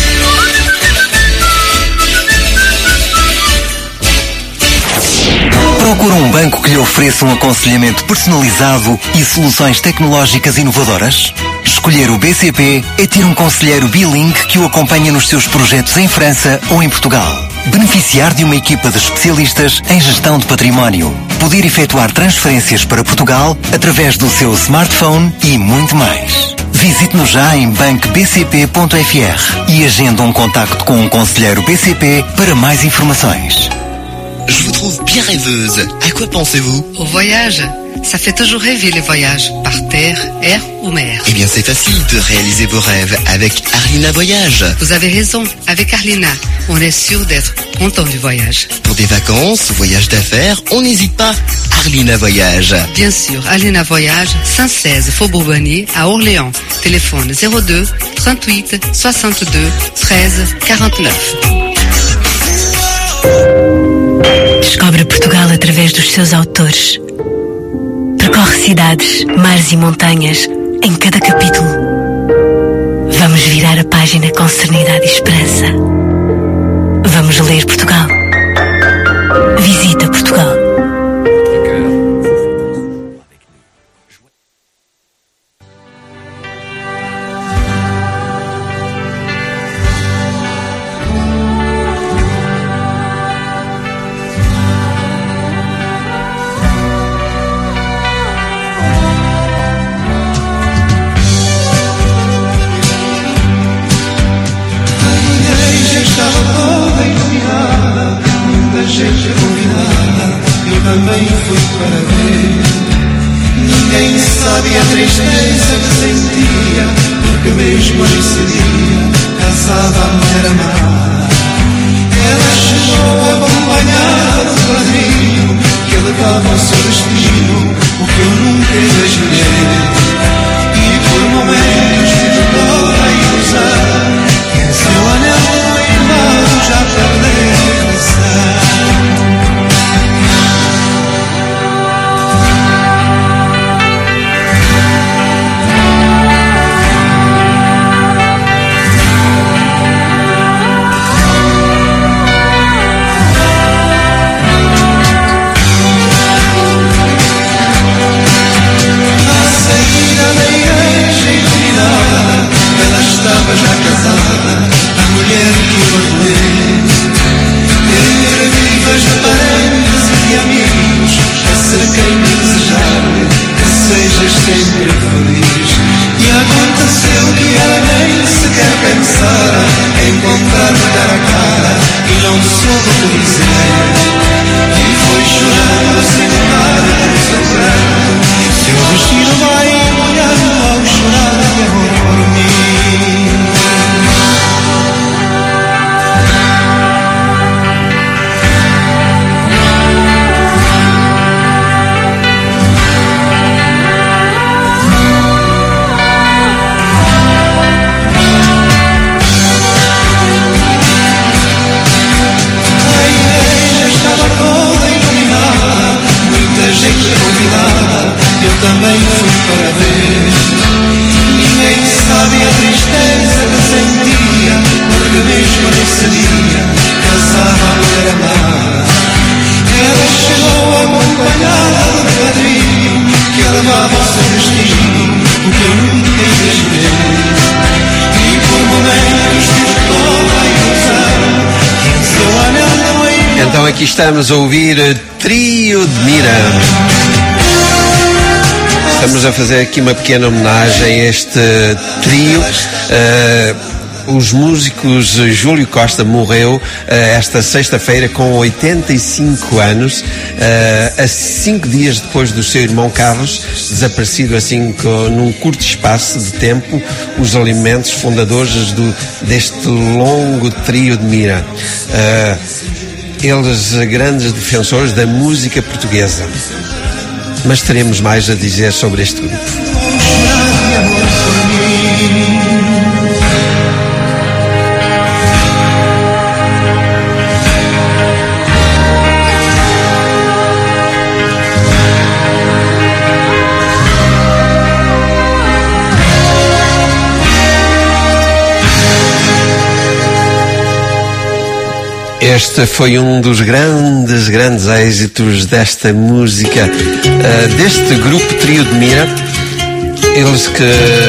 Procura um banco que lhe ofereça um aconselhamento personalizado e soluções tecnológicas inovadoras? Escolher o BCP é ter um conselheiro bilingue que o acompanha nos seus projetos em França ou em Portugal. Beneficiar de uma equipa de especialistas em gestão de património. Poder efetuar transferências para Portugal através do seu smartphone e muito mais. Visite-nos já em bancobcp.fr e agenda um contacto com um conselheiro BCP para mais informações. Je vous trouve bien rêveuse. À quoi pensez-vous? Au voyage. Ça fait toujours rêver les voyages, par terre, air ou mer. Eh bien, c'est facile de réaliser vos rêves avec Arlina Voyage. Vous avez raison, avec Arlina, on est sûr d'être content du voyage. Pour des vacances, voyages d'affaires, on n'hésite pas. Arlina Voyage. Bien sûr, Arlina Voyage, 116 Faubourg Bonnier à Orléans. Téléphone 02 38 62 13 49. Descobre Portugal através dos seus autores. Percorre cidades, mares e montanhas em cada capítulo. Vamos virar a página com serenidade e esperança. Vamos ler Portugal. Visita Portugal. Também fui para ver. Ninguém sabe a tristeza que sentia, porque mesmo nesse dia casava a mulher amada. Ela chegou acompanhada do padrinho, que levava ao seu destino o que eu nunca imaginei. E por momentos tive toda a ilusão que em seu anel noivado já perdeu a lição. eu também fui para ver. Ninguém sabe a tristeza que sentia, porque mesmo nesse dia casava a mulher amada. Ela chegou acompanhada do padrinho, que levava o seu destino, o que eu nunca imaginei. E por momentos tive toda a ilusão que em seu anel não é. Então aqui estamos a ouvir Trio de Mira. Estamos a fazer aqui uma pequena homenagem a este trio. Os músicos Júlio Costa morreu esta sexta-feira com 85 anos, a 5 dias depois do seu irmão Carlos, desaparecido assim num curto espaço de tempo, os elementos fundadores deste longo trio de Mira. Eles grandes defensores da música portuguesa. Mas teremos mais a dizer sobre este grupo. Este foi um dos grandes êxitos desta música, deste grupo Trio de Mira. Eles que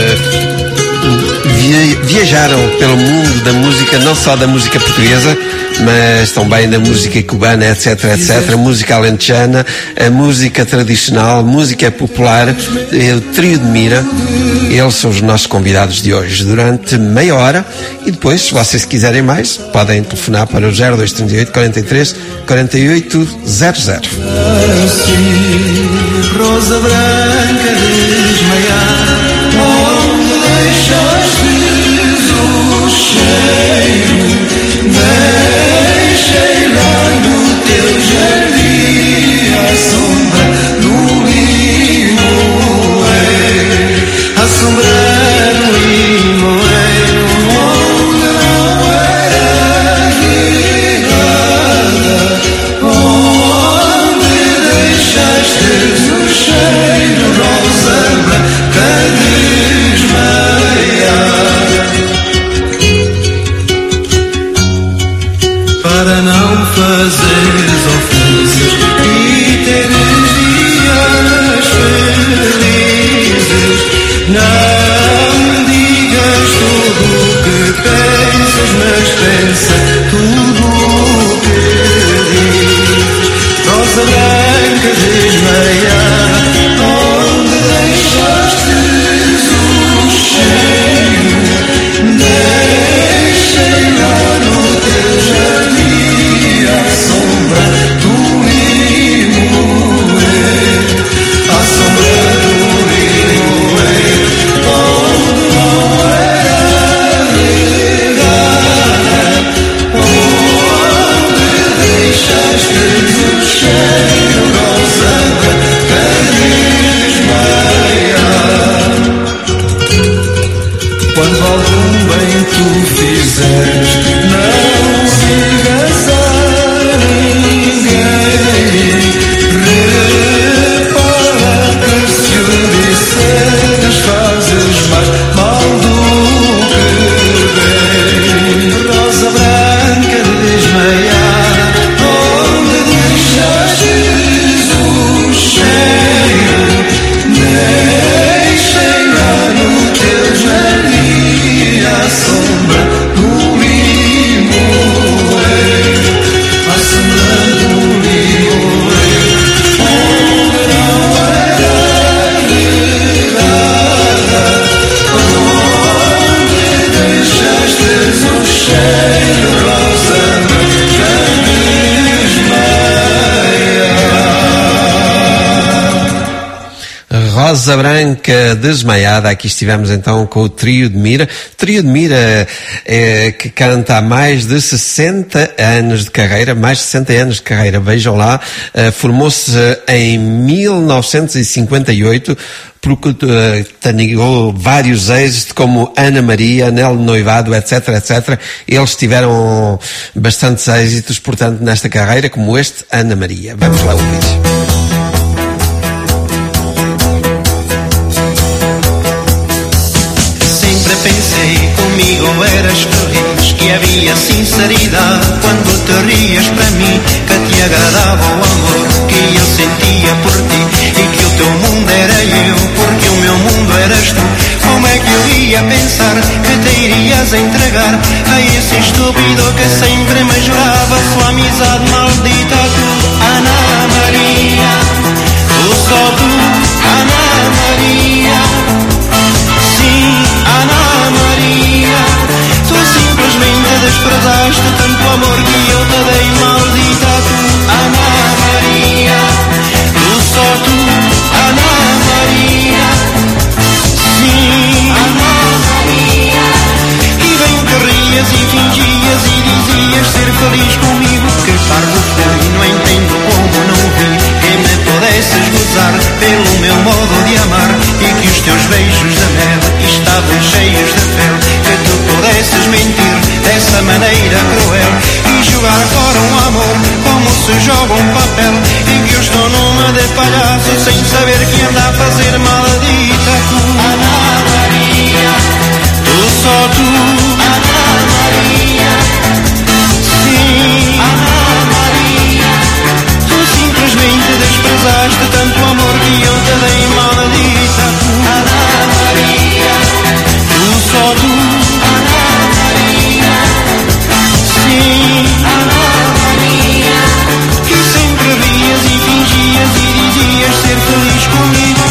viajaram pelo mundo da música, não só da música portuguesa, mas também da música cubana, etc, música alentejana, a música tradicional, música popular. O Trio de Mira, eles são os nossos convidados de hoje durante meia hora, e depois, se vocês quiserem mais, podem telefonar para o 0238 43 48 00. Rosa branca desmaiada, onde deixaste o cheiro? Deixei lá no teu jardim a sombra do limoeiro, a sombra do limoeiro, onde não era regada, onde deixaste o cheiro, rosa branca desmaiada. Para não fazeres ofensas e teres dias felizes, não me digas tudo o que pensas, mas pensa tudo o que dizes. Rosa branca desmaiada, onde deixaste o cheiro? Deixei lá no teu jardim a sombra do limoeiro, a sombra do limoeiro, onde não era regada, onde deixaste o cheiro, rosa branca desmaiada. Quando algum bem tu fizeres, não digas a ninguém. Repara que se o disseres, fazes mais mal do que bem. Rosa branca desmaiada, onde deixaste o cheiro? Deixei lá no teu jardim a sombra do limoeiro, a sombra do limoeiro, onde não era regada, onde deixaste o cheiro, rosa branca desmaiada. Rosa Branca desmaiada. Aqui estivemos então com o Trio de Mira. Trio de Mira que canta há mais de 60 anos de carreira, vejam lá. Formou-se em 1958, tanigou vários êxitos como Ana Maria, Anel de Noivado, etc. Eles tiveram bastantes êxitos, portanto, nesta carreira, como este, Ana Maria. Vamos lá ouvir. e a sinceridade quando te rias para mim, que te agradava o amor que eu sentia por ti, e que o teu mundo era eu, porque o meu mundo eras tu. Como é que eu ia pensar que te irias entregar a esse estúpido que sempre me jurava sua amizade maldita? Tu, Ana Maria, tu só tu, Ana Maria. Sim, Ana Maria, tu simplesmente desprezaste tanto amor que eu te dei, maldita. Tu, Ana Maria, tu só tu, Ana Maria. Sim, Ana Maria. E bem que rias e fingias e dizias ser feliz comigo. Que parvo fui, não entendo como não vi que me pudesses gozar pelo meu modo de amar, e que os teus beijos de mel estavam cheios de fel, que tu pudesses mentir dessa maneira cruel e jogar fora um amor como se joga um papel, e que eu estou numa de palhaço sem saber que anda a fazer maldita. Tu, Ana Maria, tu só tu, Ana Maria. Sim, Ana Maria, tu simplesmente desprezaste tanto amor que eu te dei, maldita. Tu, Ana Maria, tu só tu, Ana Maria. Sim, Ana Maria. E sempre rias e fingias e dizias ser feliz comigo.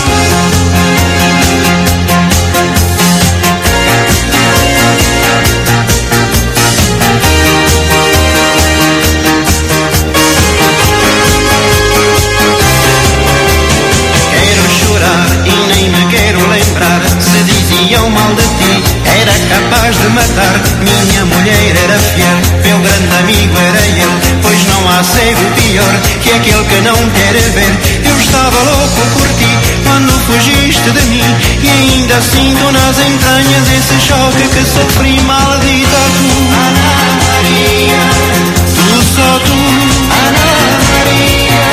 Se diziam mal de ti, era capaz de matar. Minha mulher era fiel, meu grande amigo era ele, pois não há cego pior que aquele que não quer ver. Eu estava louco por ti quando fugiste de mim, e ainda sinto nas entranhas esse choque que sofri, maldita. Tu, Ana Maria, tu só tu, Ana Maria.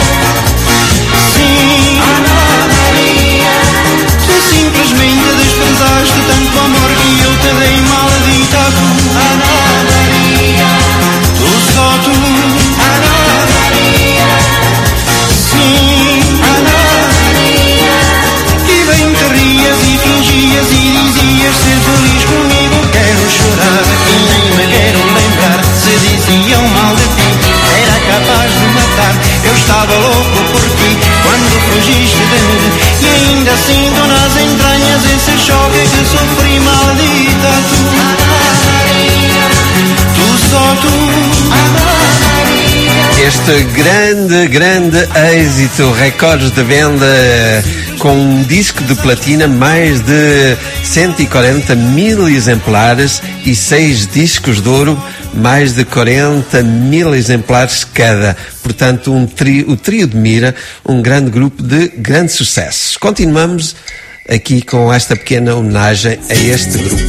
Sim, Ana Maria, tu simplesmente desprezaste tanto amor que eu te dei, maldita. Tu, Ana Maria, tu só tu, Ana Maria. Sim, Ana Maria. E bem que rias e fingias e dizias ser feliz comigo. Quero chorar e nem me quero lembrar. Se diziam mal de ti, era capaz de matar. Eu estava louco por ti quando fugiste de mim, e ainda sinto nas entranhas esse choque que sofri, maldita. Tu, Ana Maria, tu só tu, Ana Maria. Este grande êxito, recordes de venda, com um disco de platina, mais de 140 mil exemplares, e 6 discos de ouro, mais de 40 mil exemplares cada. Portanto, o trio de Mira, um grande grupo de grandes sucessos. Continuamos aqui com esta pequena homenagem a este grupo.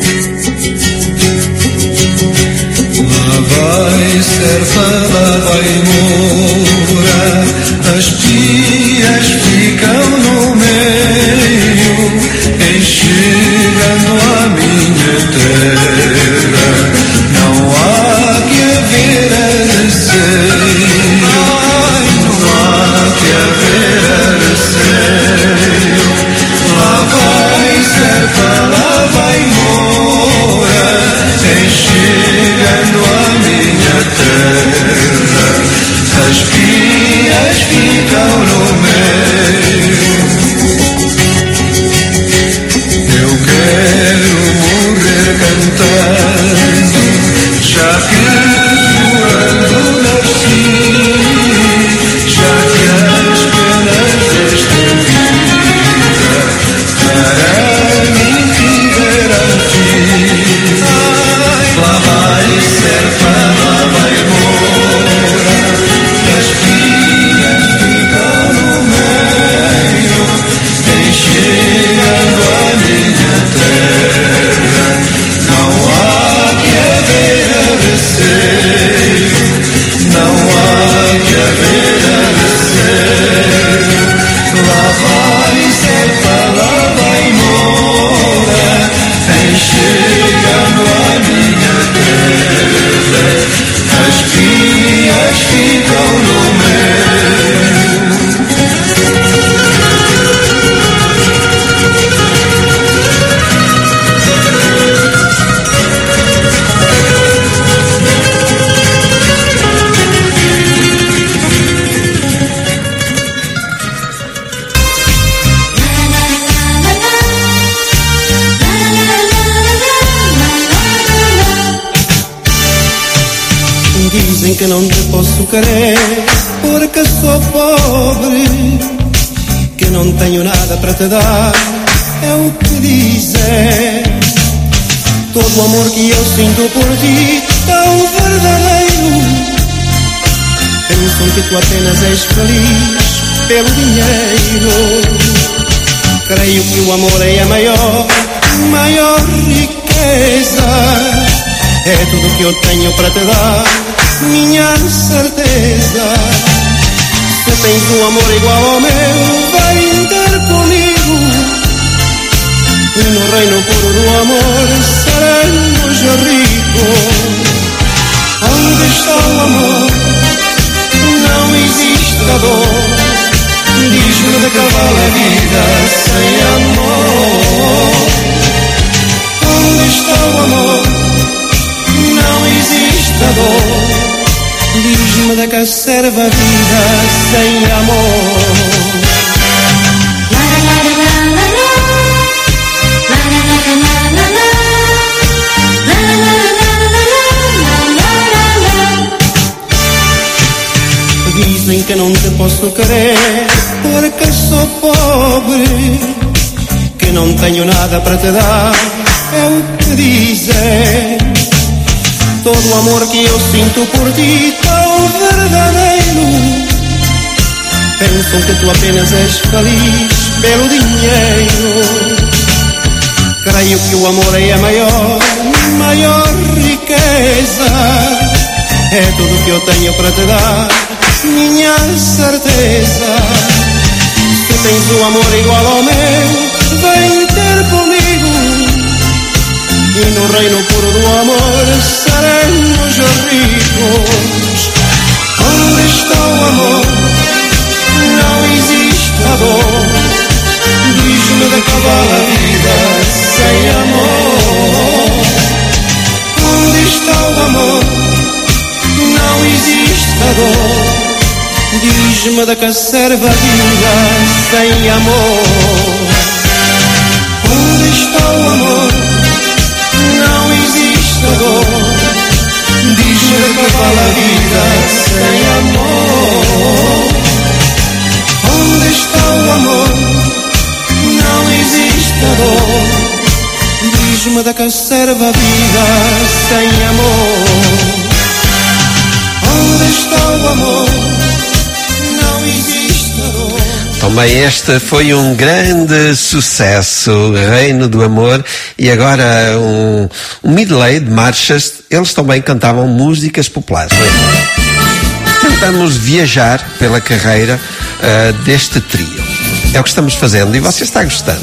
Lá vai serva, lá vai moura, as pias ficam no meio, em chegando à minha terra, não há que haver receio, não há que haver receio. Lá vai serva, lá vai moura, em chegando à minha terra, as pias ficam no meio. que não te posso querer porque sou pobre, que não tenho nada para te dar, é o que dizem. Todo o amor que eu sinto por ti, tão verdadeiro. Pensam que tu apenas és feliz pelo dinheiro. Creio que o amor é a maior riqueza. É tudo que eu tenho para te dar, minha certeza. Se tens um amor igual ao meu, vem ter comigo. E no reino puro do amor seremos ricos. Onde está o amor? Não existe a dor. Diz-me de que vale a vida sem amor. Onde está o amor? Não existe a dor. Diz-me de que serve a vida sem amor. Dizem que não te posso querer porque sou pobre, que não tenho nada para te dar, é o que dizem. Todo o amor que eu sinto por ti, tão verdadeiro. Pensam que tu apenas és feliz pelo dinheiro. Creio que o amor é a maior riqueza. É tudo que eu tenho para te dar, minha certeza. Se tens um amor igual ao meu, vem ter comigo. E no reino puro do amor seremos ricos. Onde está o amor? Não existe a dor. Diz-me de que vale a vida sem amor. Onde está o amor? Não existe a dor. Diz-me de que serve a vida sem amor. Onde está o amor? Não existe a dor. Diz-me de que vale a vida sem amor. Onde está o amor? Não existe a dor. Diz-me de que serve a vida sem amor. Onde está o amor? Não existe a dor. Também este foi um grande sucesso, Reino do Amor, e agora um medley de marchas. Eles também cantavam músicas populares. Tentamos viajar pela carreira deste trio. É o que estamos fazendo e você está gostando.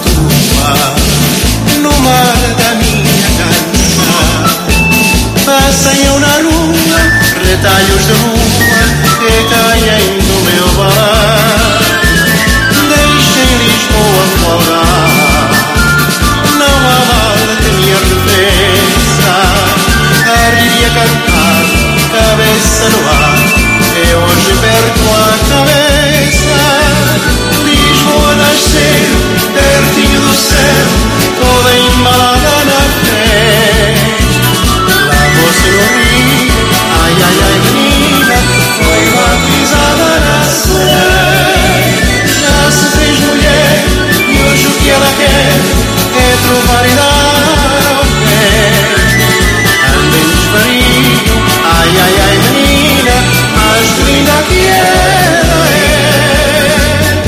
No mar da minha canção, passem eu na lua, retalhos de lua que caem no meu bar. Deixem Lisboa florar, não há mal que me arrefeça. A rir e a cantar, cabeça no ar, eu hoje perco a cabeça. Lisboa nasceu, pertinho do céu, toda embalada na frente. Lavou-se no rio, ai, ai, ai, menina, foi batizada na sereia. Já se fez mulher, e hoje o que ela quer é trovar e dar ao pé. Anda em desvario, ai, ai, ai, menina, mais linda que ela é.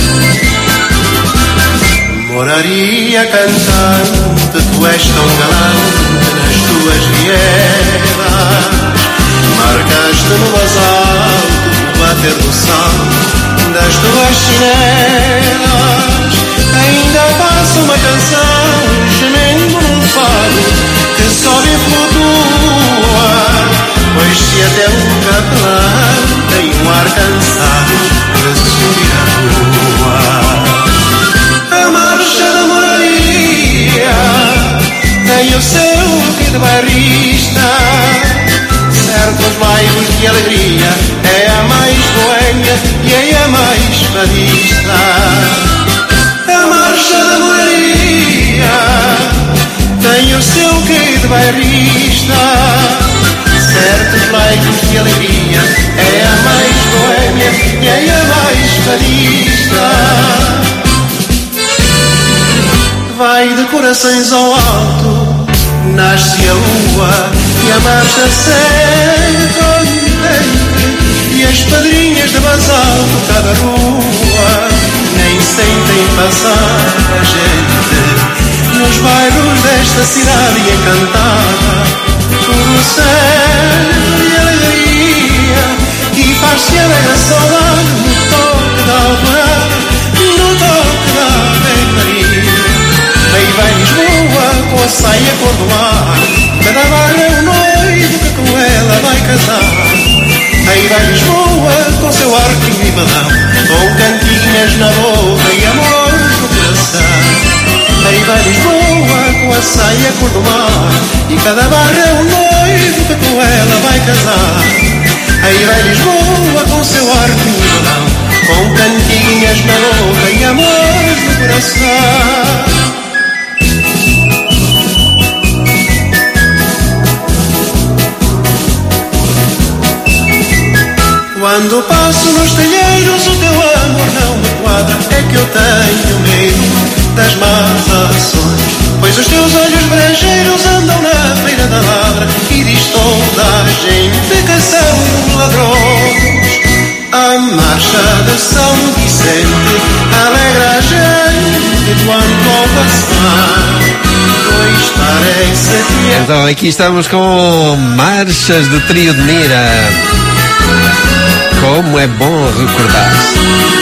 Moraria cantante, tu és tão galante nas tuas vielas. Marcaste no basalto o bater do sol das tuas chinelas. Ainda passa uma canção gemendo num fado que sobe e flutua. Pois se até um capelão tem um ar cansado de subir a rua. A marcha da moraria tem o seu quê de bairrista. Certos bairros de alegria é a mais boêmia e é a mais fadista. A marcha da moraria tem o seu quê de bairrista. Certos bairros de alegria Ai, de corações ao alto, nasce a lua e a marcha segue contente, e as pedrinhas de basalto cada rua nem sentem passar a gente. Nos bairros desta cidade encantada, tudo sério e alegria, e faz-se a velha saudade no toque da alvorada, no toque da Ave Maria. Aí vai Lisboa com a saia cor do mar, cada barra é um noivo que com ela vai casar. Aí vai Lisboa com seu arco e ribadão, com cantinhas na boca e amor no coração. Aí vai Lisboa com a saia cor do mar, e cada barra é um noivo que com ela vai casar. Aí vai Lisboa com seu arco e ribadão, com cantinhas na boca e amor no coração. Quando passo nos telheiros o teu amor não me quadra, é que eu tenho medo das más ações, pois os teus olhos brejeiros andam na feira da ladra, e diz toda a gente que são ladrões. A marcha de São Vicente alegra a gente quando ao passar, pois parece. Então aqui estamos com marchas do Trio de Mira. Como é bom recordar-se.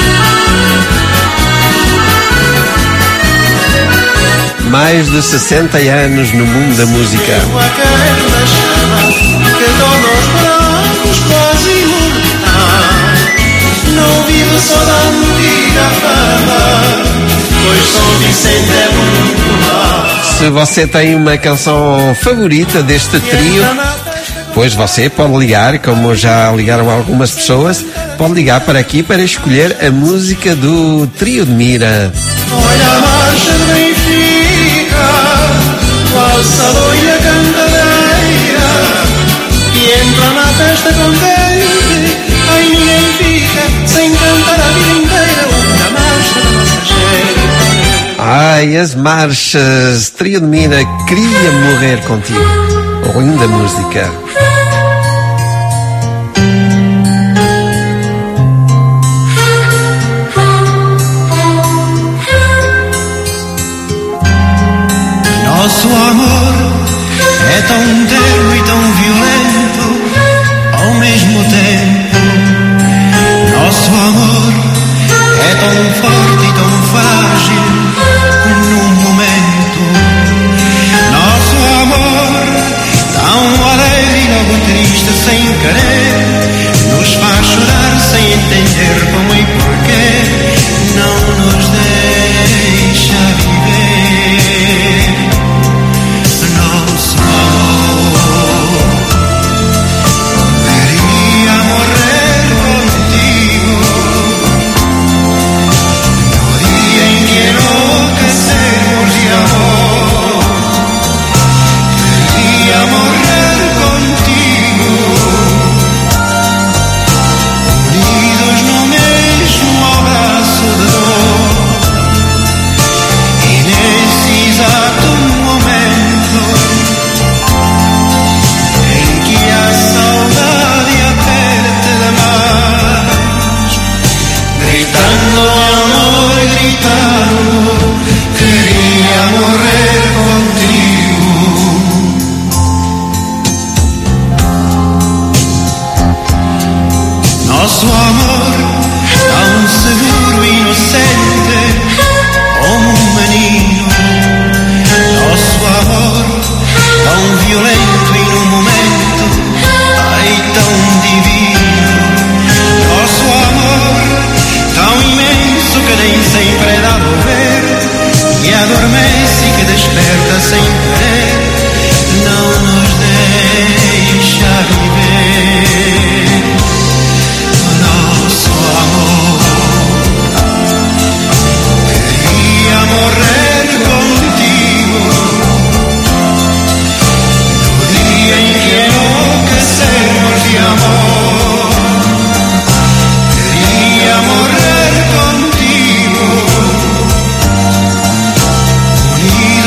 Mais de 60 anos no mundo da música. Não vive só da antiga fama, pois São Vicente é muito lá. Se você tem uma canção favorita deste trio, pois você pode ligar, como já ligaram algumas pessoas, pode ligar para aqui para escolher a música do Trio de Mira. Olha a marcha de Benfica, valsa e a cantadeira, e entra na festa contente, aí ninguém fica sem cantar a vida inteira. Olha a marcha da nossa gente. Ai, as marchas, Trio de Mira, queria morrer contigo. Linda música. Nosso amor é tão terno e tão violento ao mesmo tempo. Nosso amor é tão forte e tão frágil num momento. Nosso amor tão alegre e logo triste sem querer, nos faz chorar sem entender como e porquê, não nos deixa viver. Nosso amor queria morrer contigo, no dia em que enlouquecemos de amor. Queria morrer contigo, unidos no mesmo abraço de dor. E nesse exato momento em que a saudade aperte demais, gritando amor, gritando, queria morrer contigo. Nosso amor tão seguro e inocente como um menino. Nosso amor tão violento e num momento ai tão divino. Nosso amor tão imenso que nem sempre dá a ver, que adormece e que desperta sem querer, não nos deixa viver. Nosso amor queria morrer contigo, no dia em que enlouquecemos de amor. Queria morrer contigo, unidos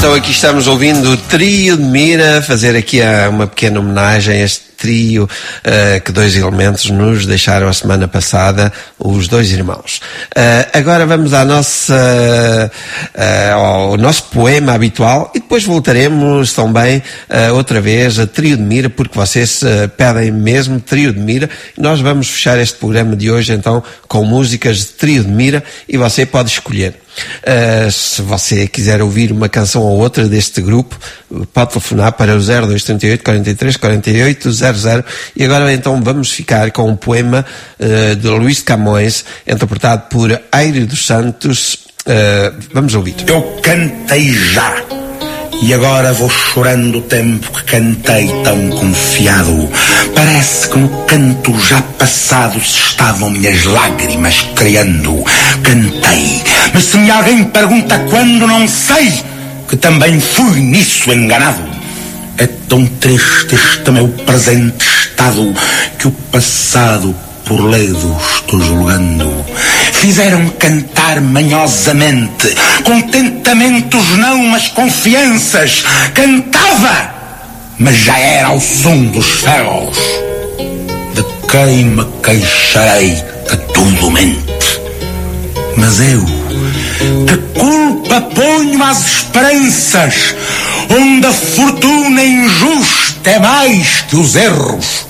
Então aqui estamos ouvindo o Trio de Mira, fazer aqui uma pequena homenagem a este trio que dois elementos nos deixaram a semana passada, os dois irmãos. Agora vamos ao nosso poema habitual e depois voltaremos também outra vez a Trio de Mira, porque vocês pedem mesmo Trio de Mira. Nós vamos fechar este programa de hoje então com músicas de Trio de Mira e você pode escolher. Se você quiser ouvir uma canção ou outra deste grupo, pode telefonar para o 0238 43 48 00. E agora então vamos ficar com um poema de Luís de Camões, interpretado por Aire dos Santos. Vamos ouvir. Eu cantei já, e agora vou chorando o tempo que cantei tão confiado. Parece que no canto já passado se estavam minhas lágrimas criando. Cantei, mas se me alguém pergunta quando, não sei, que também fui nisso enganado. É tão triste este meu presente estado que o passado por ledo estou julgando. Fizeram cantar manhosamente, contentamentos não, mas confianças. Cantava, mas já era ao som dos ferros. De quem me queixarei que tudo mente? Mas eu, que culpa ponho às esperanças, onde a fortuna injusta é mais que os erros?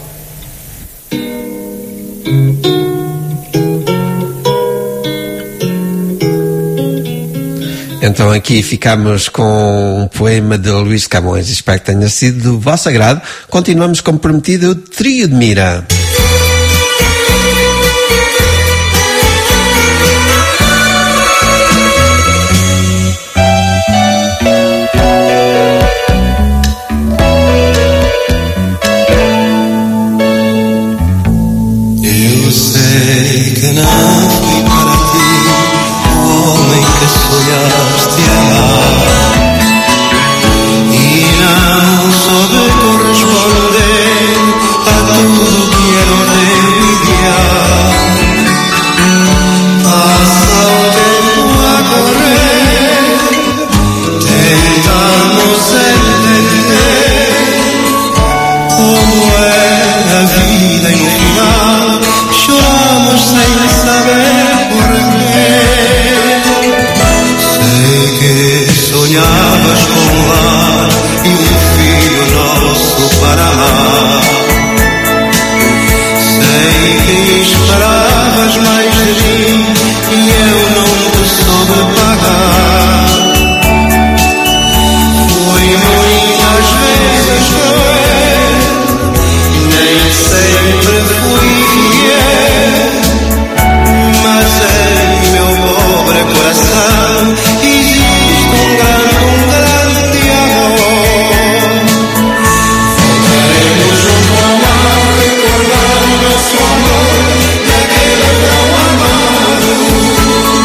Então aqui ficamos com um poema de Luís Camões. Espero que tenha sido do vosso agrado. Continuamos como prometido, o Trio de Mira. Eu sei que não fui para ti o homem que sonhaste amar, e não soube corresponder a tudo que era o teu ideal. Passa o tempo a correr, tentamos entender como é a vida no final. Choramos sem saber porquê. Sei que sonhavas com um lar e um filho nosso para amar. Sei que esperavas mais de mim e eu não te soube pagar. Foi muitas vezes cruel, nem sempre fui fiel, mas em meu pobre coração existe um grande amor. Voltaremos junto ao mar, recordar o nosso amor, naquele verão amado.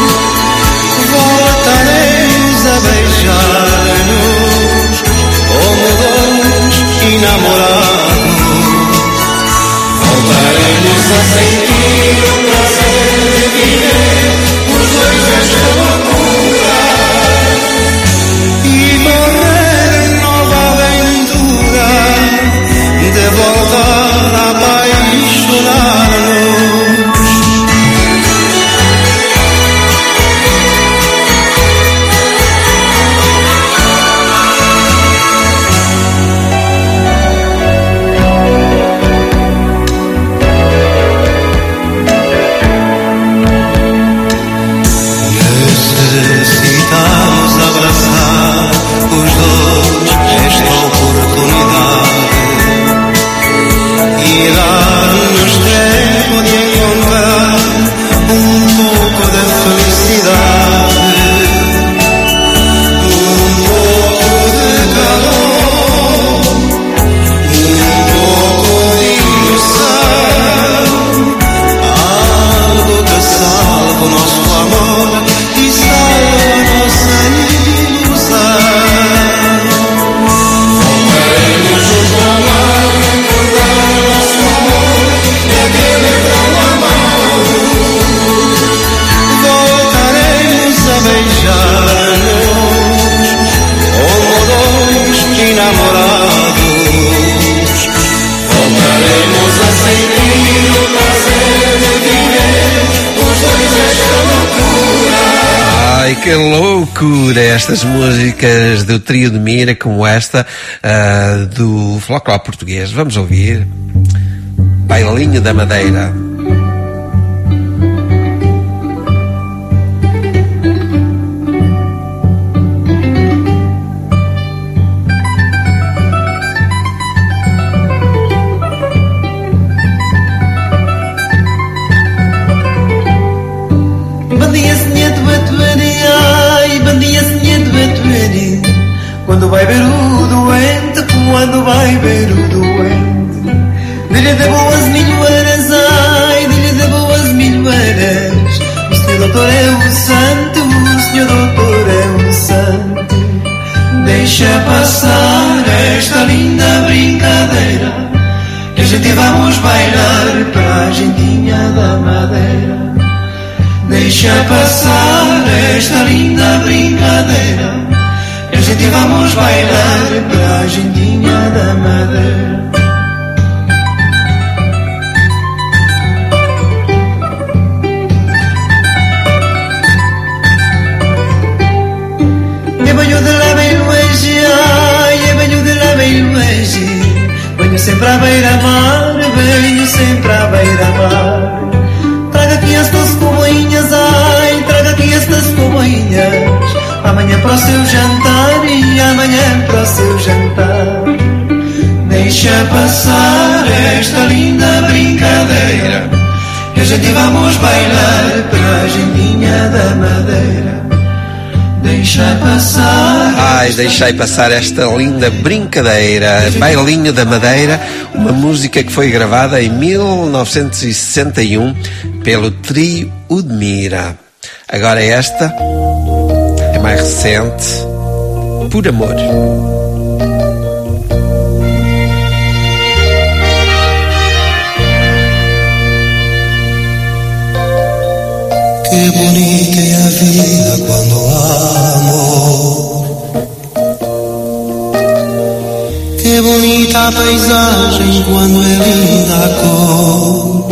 loucura estas músicas do trio de Mira, como esta do folclore português. Vamos ouvir Bailinho da Madeira. Quando vai ver o doente, quando vai ver o doente, dê-lhe de boas milhoeiras, ai, dê-lhe de boas milhoeiras. O senhor doutor é o santo, o senhor doutor é o santo. Deixa passar esta linda brincadeira, que a gente vamos bailar para a gentinha da Madeira. Deixa passar esta linda brincadeira, que a gente vamos bailar para a gentinha da Madeira. Eu venho de lá bem longe, ai, eu venho de lá bem longe. Venho sempre à beira-mar, venho sempre à beira-mar. Traga aqui estas coboinhas, ai, traga aqui estas coboinhas. Amanhã para o seu jantar e amanhã para o seu jantar. Deixa passar esta linda brincadeira, que a gente vamos bailar para a gentinha da Madeira. Deixa passar. Ai, deixei passar esta linda brincadeira, Bailinho da Madeira, uma música que foi gravada em 1961 pelo trio Udmira. Agora esta é mais recente, Por Amor. Que bonita é a vida quando há amor. Que bonita a paisagem quando é linda a cor.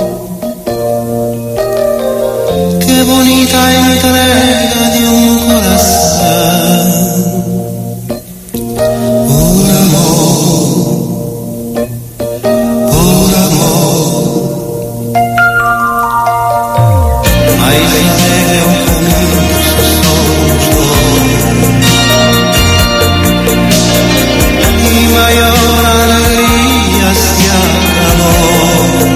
Que bonita a entrega de um coração. Por amor, por amor. Mais inteiro é o caminho se somos dois, e maior a alegria se acabou.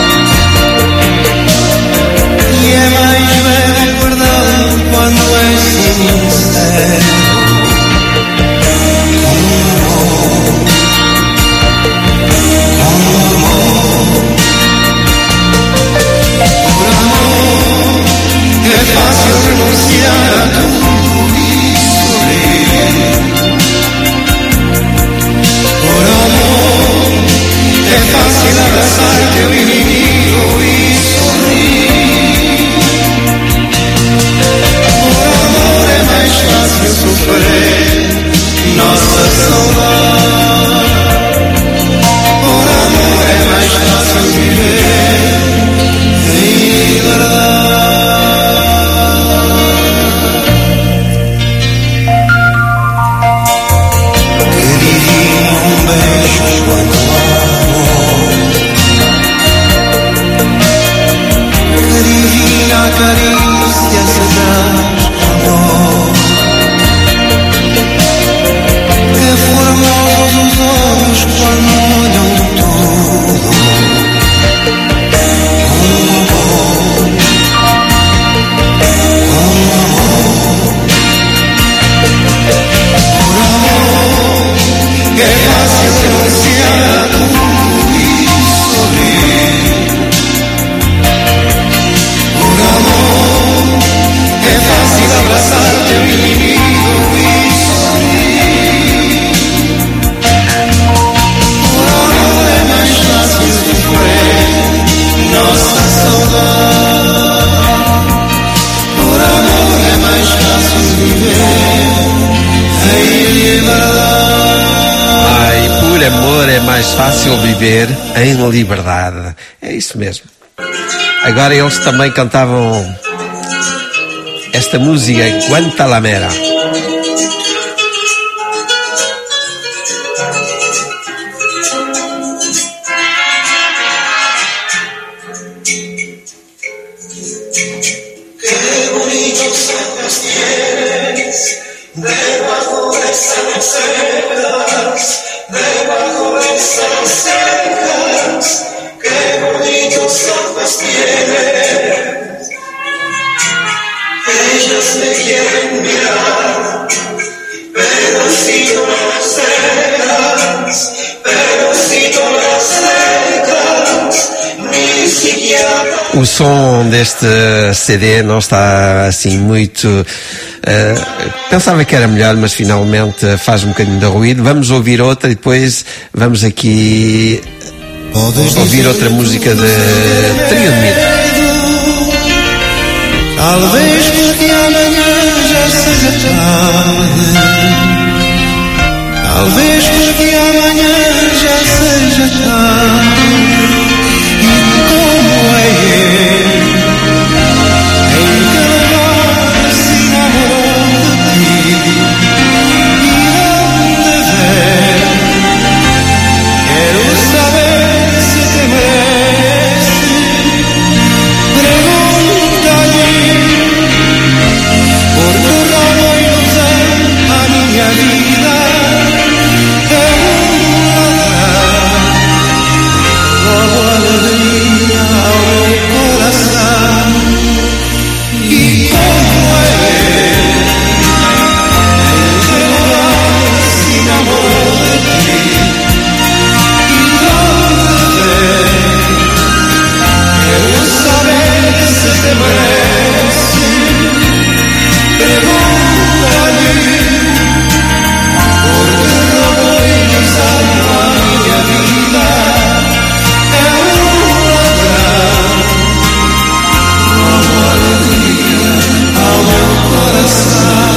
E é mais velho guardado quando é sincero. É fácil renunciar a tudo e sorrir. Por amor, é fácil abraçar teu inimigo e sorrir. Por amor é mais fácil sofrer nossa saudade. Por amor é mais fácil viver em liberdade. Carícia se dá amor. Que formosos os olhos quando olham tudo. Amor, por amor, é fácil renunciar a tudo e sorrir. Por amor, é fácil abraçar teu inimigo e sorrir. Por amor é mais fácil sofrer nossa saudade. Por amor é mais fácil viver em liberdade. Ai, por amor é mais fácil viver em liberdade. É isso mesmo. Agora eles também cantavam esta música Guantanamera. O som deste CD não está assim muito... pensava que era melhor, mas finalmente faz um bocadinho de ruído. Vamos ouvir outra e depois vamos aqui ouvir outra música de Trio de Mida. Talvez porque amanhã já seja tarde. Talvez porque amanhã já seja tarde. E como é ele, em cada hora se enamorou de ti. E onde ver, quero saber se te merece. Pergunta-lhe, porque roubo a ilusão à minha vida. É roubo alegria ao meu coração. E como é que se enamorou de ti? E onde ver, quero saber se te merece. Pergunta-lhe, porque roubo a ilusão à minha vida. É roubo alegria ao meu coração.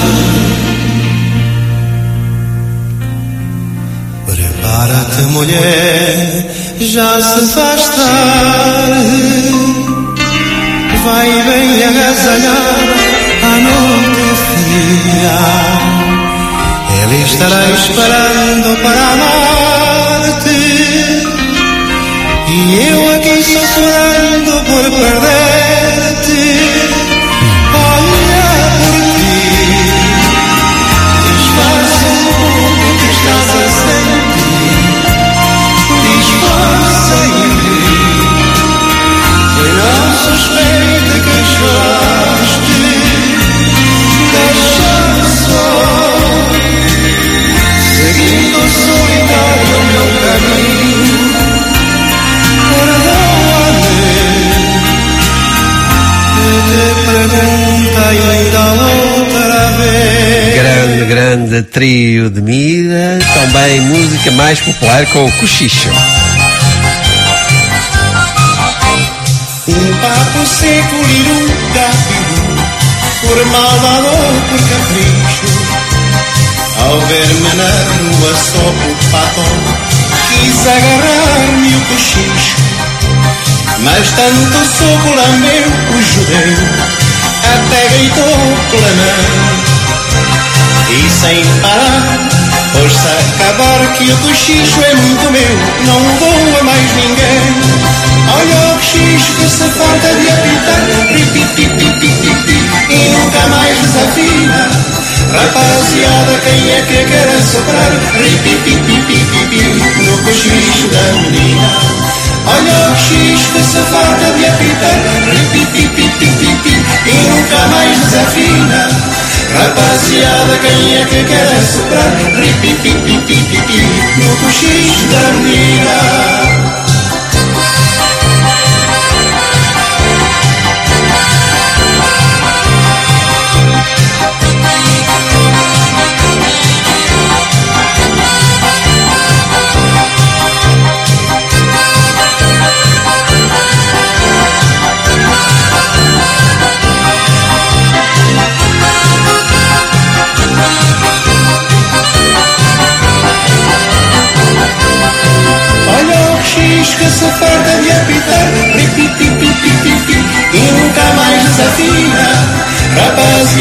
Prepara-te, mulher, já se faz tarde. Vai bem agasalhar a noite fria. Ele estará esperando para amar-te. E eu aqui sofrendo por perder-te. Olha por ti, disfarça um pouco que estás a sentir. Disfarça em mim, que não suspeite que choraste. Deixa só, seguindo solitário o meu caminho. Perdoa-me, eu te pergunto ainda outra vez. Grande Trio de Mida, também música mais popular com o Cochicho. Um papo seco, liruca, por maldade ou por capricho. Ao ver-me na rua só por batom, quis agarrar-me o cochicho. Mas tanto soco lambeu o judeu, até gritou pela mão. E sem parar, pôs-se a acabar que o cochicho é muito meu, não o dou a mais ninguém. Olha o cochicho que se farta de apitar, ripipipipipipi, e nunca mais desafina. Rapaziada, quem é que quer soprar? Ripipipipipipi, no cochicho da menina. Olha o cochicho que se farta de apitar, ripipipipipipi, e nunca mais desafina. Rapaziada, quem é que quer soprar? Ripipipipipipi, no cochicho da menina. Que se farta de apitar, ripipipipipipi, e nunca mais desafina. Rapaz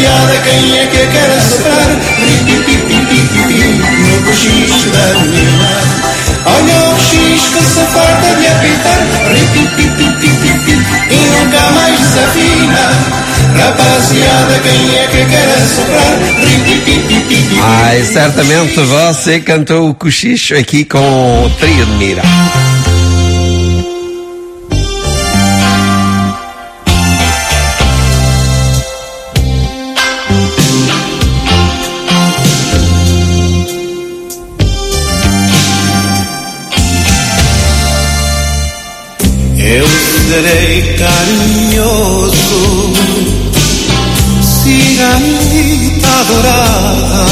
quem é que quer soprar, ripipipipipipi, no cochicho da minha irmã. Olha o X que se farta de apitar, ripipipipipipi, e nunca mais desafina. Rapaziada, quem é que quer soprar, ripipipipipipi. Ai, certamente você cantou o cochicho aqui com o Trio de Mira. Eu serei carinhoso, cigarrita dourada,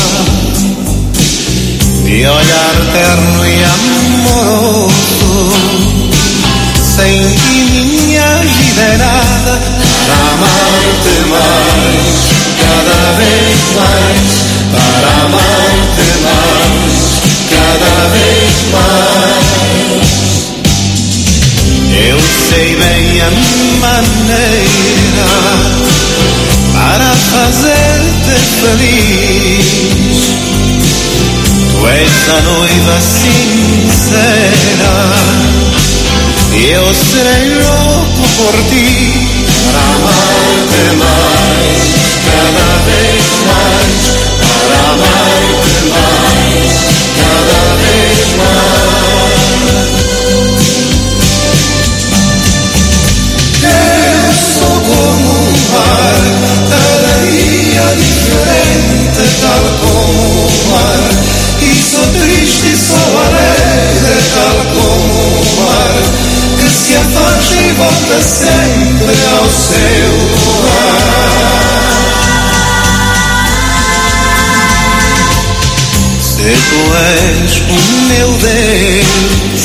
de olhar terno e amoroso, sem que minha vida é nada, para amar-te mais, cada vez mais, para amar-te mais, cada vez mais. Eu sei bem a maneira para fazer-te feliz. Tu és a noiva sincera e eu serei louco por ti, para amar-te mais, cada vez mais, para amar-te mais, cada vez mais. Eu sou como um mar, cada dia diferente, tal como o mar. E sou triste e sou alegre, tal como o mar, que se afasta e volta sempre ao seu lugar. Se tu és o meu Deus,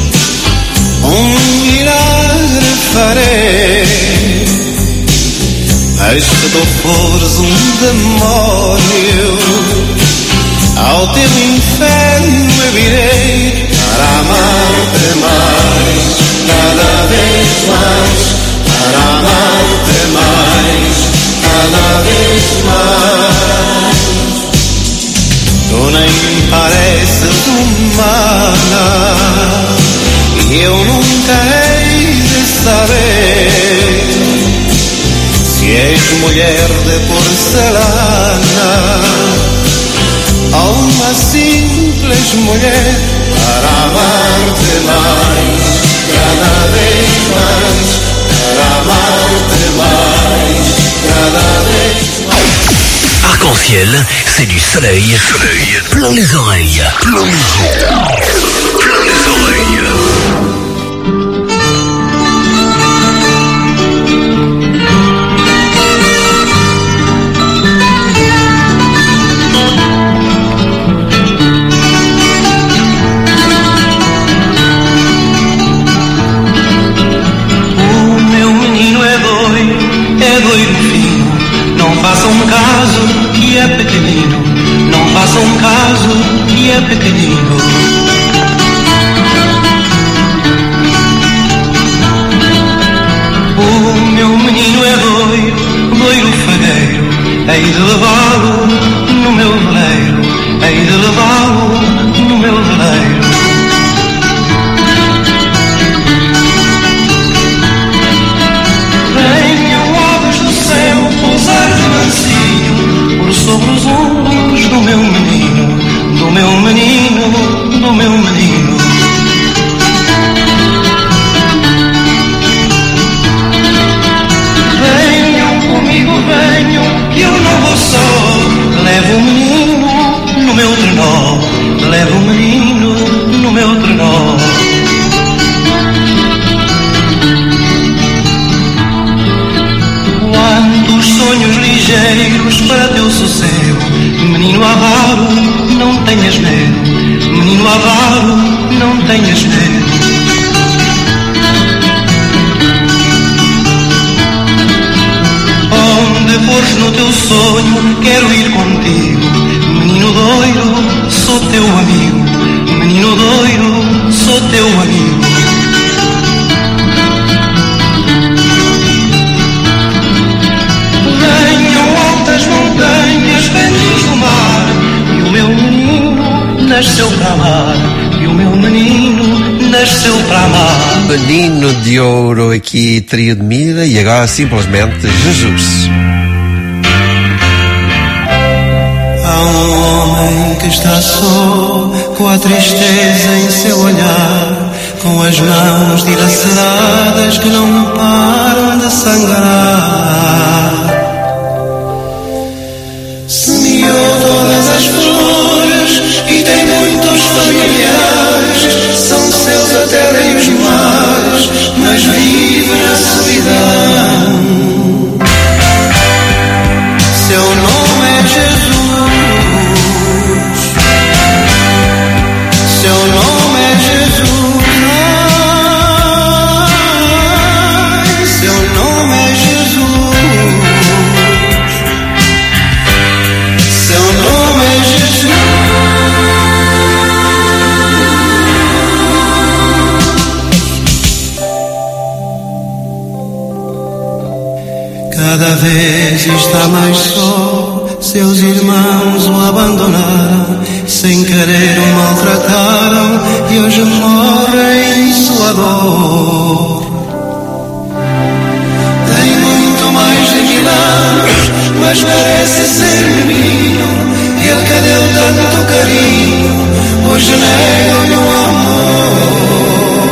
um milagre farei, mas se tu fores um demónio, ao teu inferno eu irei, para amar-te mais, cada vez mais, para amar-te mais, cada vez mais. Tu nem pareces humana e eu nunca hei de saber se és mulher de porcelana ou uma simples mulher, para amar-te mais, cada vez mais, para amar-te mais, cada vez mais. Arc-en-ciel, c'est du soleil, plein les oreilles, plein les oreilles. Façam caso que é pequenino, não façam caso que é pequenino. O meu menino é loiro, loiro fagueiro, hei de levá-lo no meu veleiro, hei de levá-lo no meu veleiro. Sobre os ombros do meu menino, do meu menino, do meu menino. Venham comigo, venham, que eu não vou só. Levo o menino no meu trenó, levo o menino no meu trenó. Quantos sonhos ligeiros para teu sossego, menino avaro, não tenhas medo, menino avaro, não tenhas medo. Onde fores no teu sonho, quero ir contigo, menino doiro, sou teu amigo, menino doiro, sou teu amigo. Montanhas nasceu para amar e o meu menino nasceu para amar. Menino de Ouro aqui, Trio de Mira, e agora simplesmente Jesus. Há um homem que está só, com a tristeza em seu olhar, com as mãos dilaceradas que não param de sangrar. Semeou todas as flores e tem muitos familiares, são seus a terra e os mares, mas vive na solidão. Seu nome é Jesus, seu nome é Jesus, ai, seu nome é Jesus, seu nome é Jesus. Cada vez está mais só, seus irmãos o abandonaram, sem querer o maltrataram e hoje morre em sua dor. Tem muito mais de 1000 anos, mas parece ser menino, ele que deu tanto carinho, hoje nega-lhe o amor.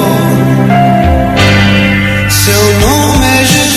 Seu nome é Jesus.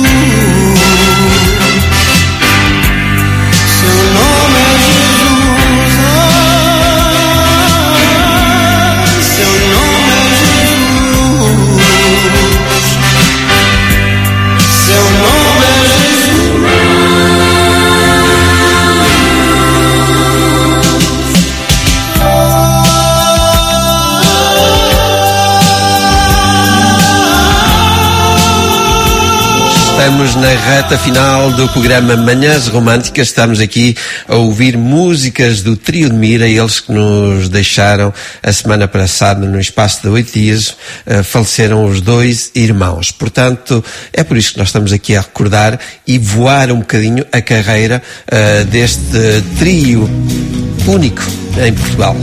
Estamos na reta final do programa Manhãs Românticas. Estamos aqui a ouvir músicas do Trio de Mira, eles que nos deixaram a semana passada, no espaço de 8 dias, faleceram os 2 irmãos. Portanto, é por isso que nós estamos aqui a recordar e voar um bocadinho a carreira deste trio único em Portugal.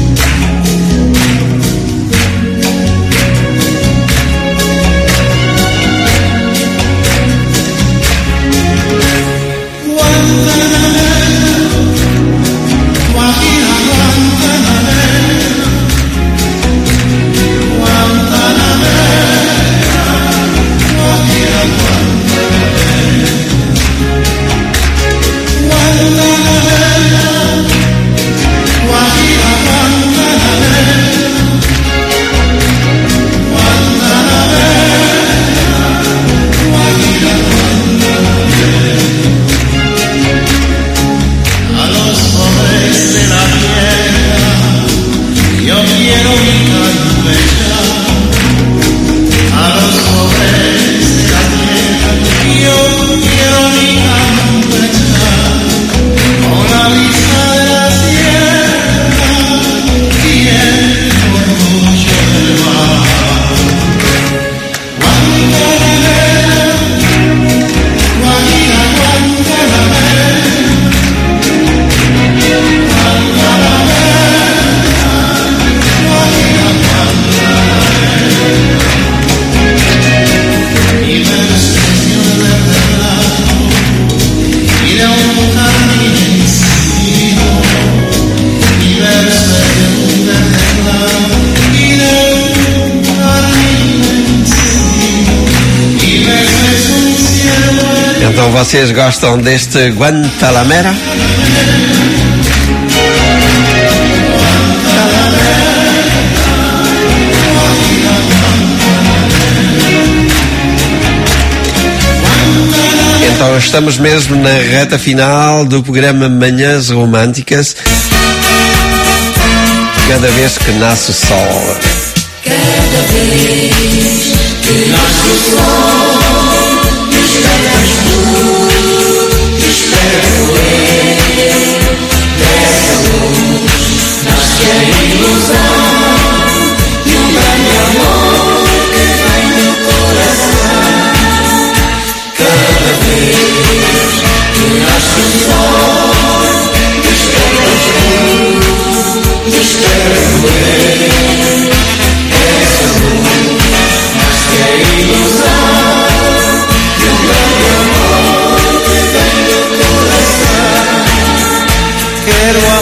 Então vocês gostam deste Guantanamera? Então estamos mesmo na reta final do programa Manhãs Românticas. Cada vez que nasce o sol. Cada vez que nasce o sol, esperas tu, espero eu. Dessa luz nasce a ilusão e um grande amor que vem do coração. Cada vez que nasce o sol, esperas tu, espero eu.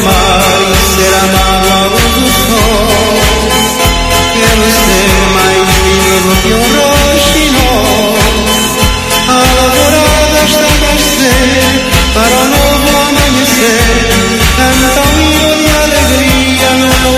amar e ser amado à luz do sol. Quero ser mais lindo do que um roxinol. A alvorada está a nascer para o novo amanhecer. Canta um hino de alegria no meu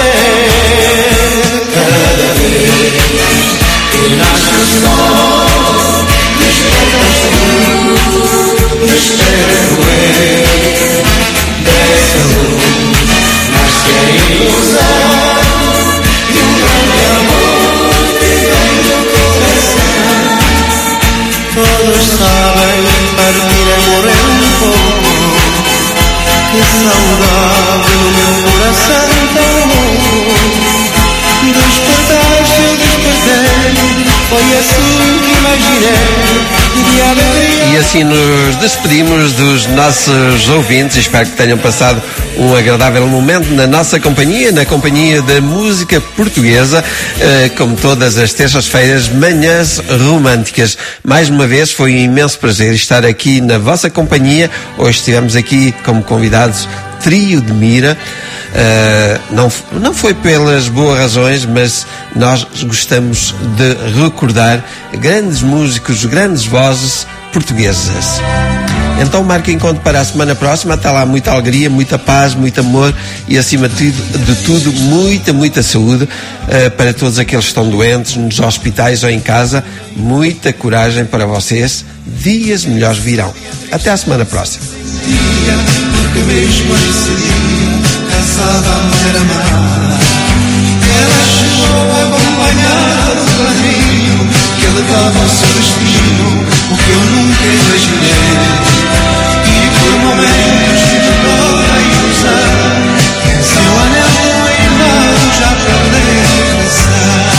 ser. Cada vez que nasce o sol, desperta tu, espero eu. Dessa luz nasce a ilusão de um grande amor que vem do coração. Todos sabem partir é morrer um pouco. Que saudade no meu coração tão louco. Despertaste, eu despertei. Foi assim que imaginei. E assim nos despedimos dos nossos ouvintes. Espero que tenham passado um agradável momento na nossa companhia, na companhia da música portuguesa, como todas as terças-feiras, manhãs românticas. Mais uma vez foi um imenso prazer estar aqui na vossa companhia. Hoje estivemos aqui como convidados Trio de Mira. Não foi pelas boas razões, mas nós gostamos de recordar grandes músicos, grandes vozes portuguesas. Então marque encontro para a semana próxima. Até lá, muita alegria, muita paz, muito amor e, acima de tudo, muita saúde para todos aqueles que estão doentes, nos hospitais ou em casa. Muita coragem para vocês. Dias melhores virão. Até à semana próxima. Porque mesmo esse dia cansava a mulher amada. Ela chegou a acompanhar o caminho que levava ao seu destino, o que eu nunca imaginei. E por momentos tive toda a ilusão que em seu anel encravado já perdeu o coração.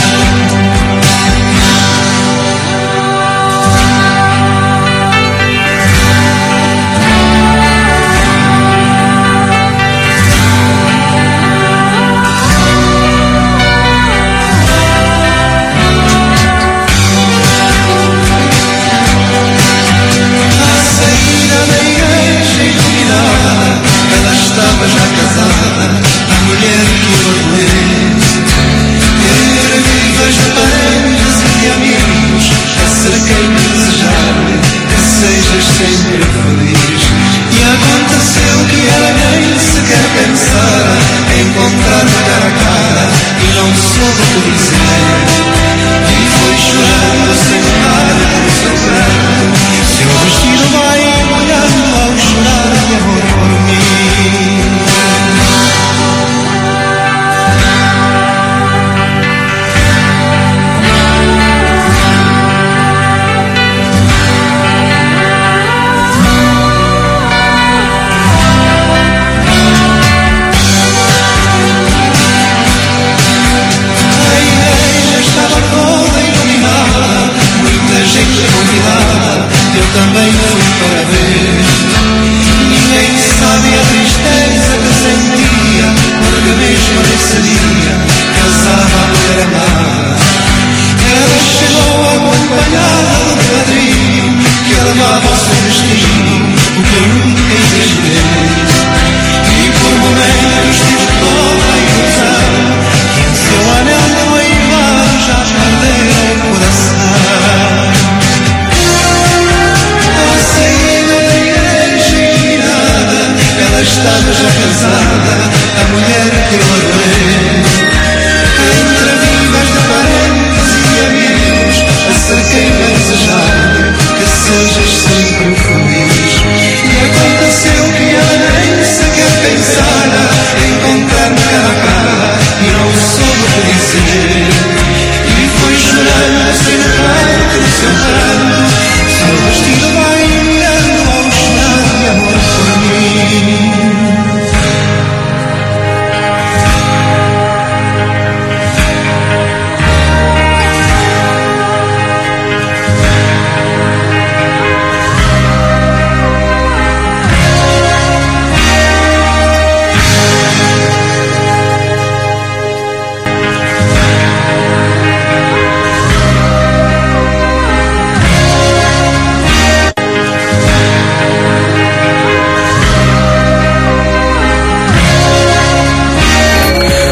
Estava já casada, a mulher que eu adorei. Entre vivas de parentes e de amigos, acerquei-me a desejar que sejas sempre feliz. E aconteceu que ela nem sequer pensara em encontrar-me cara a cara e não soube o que dizer.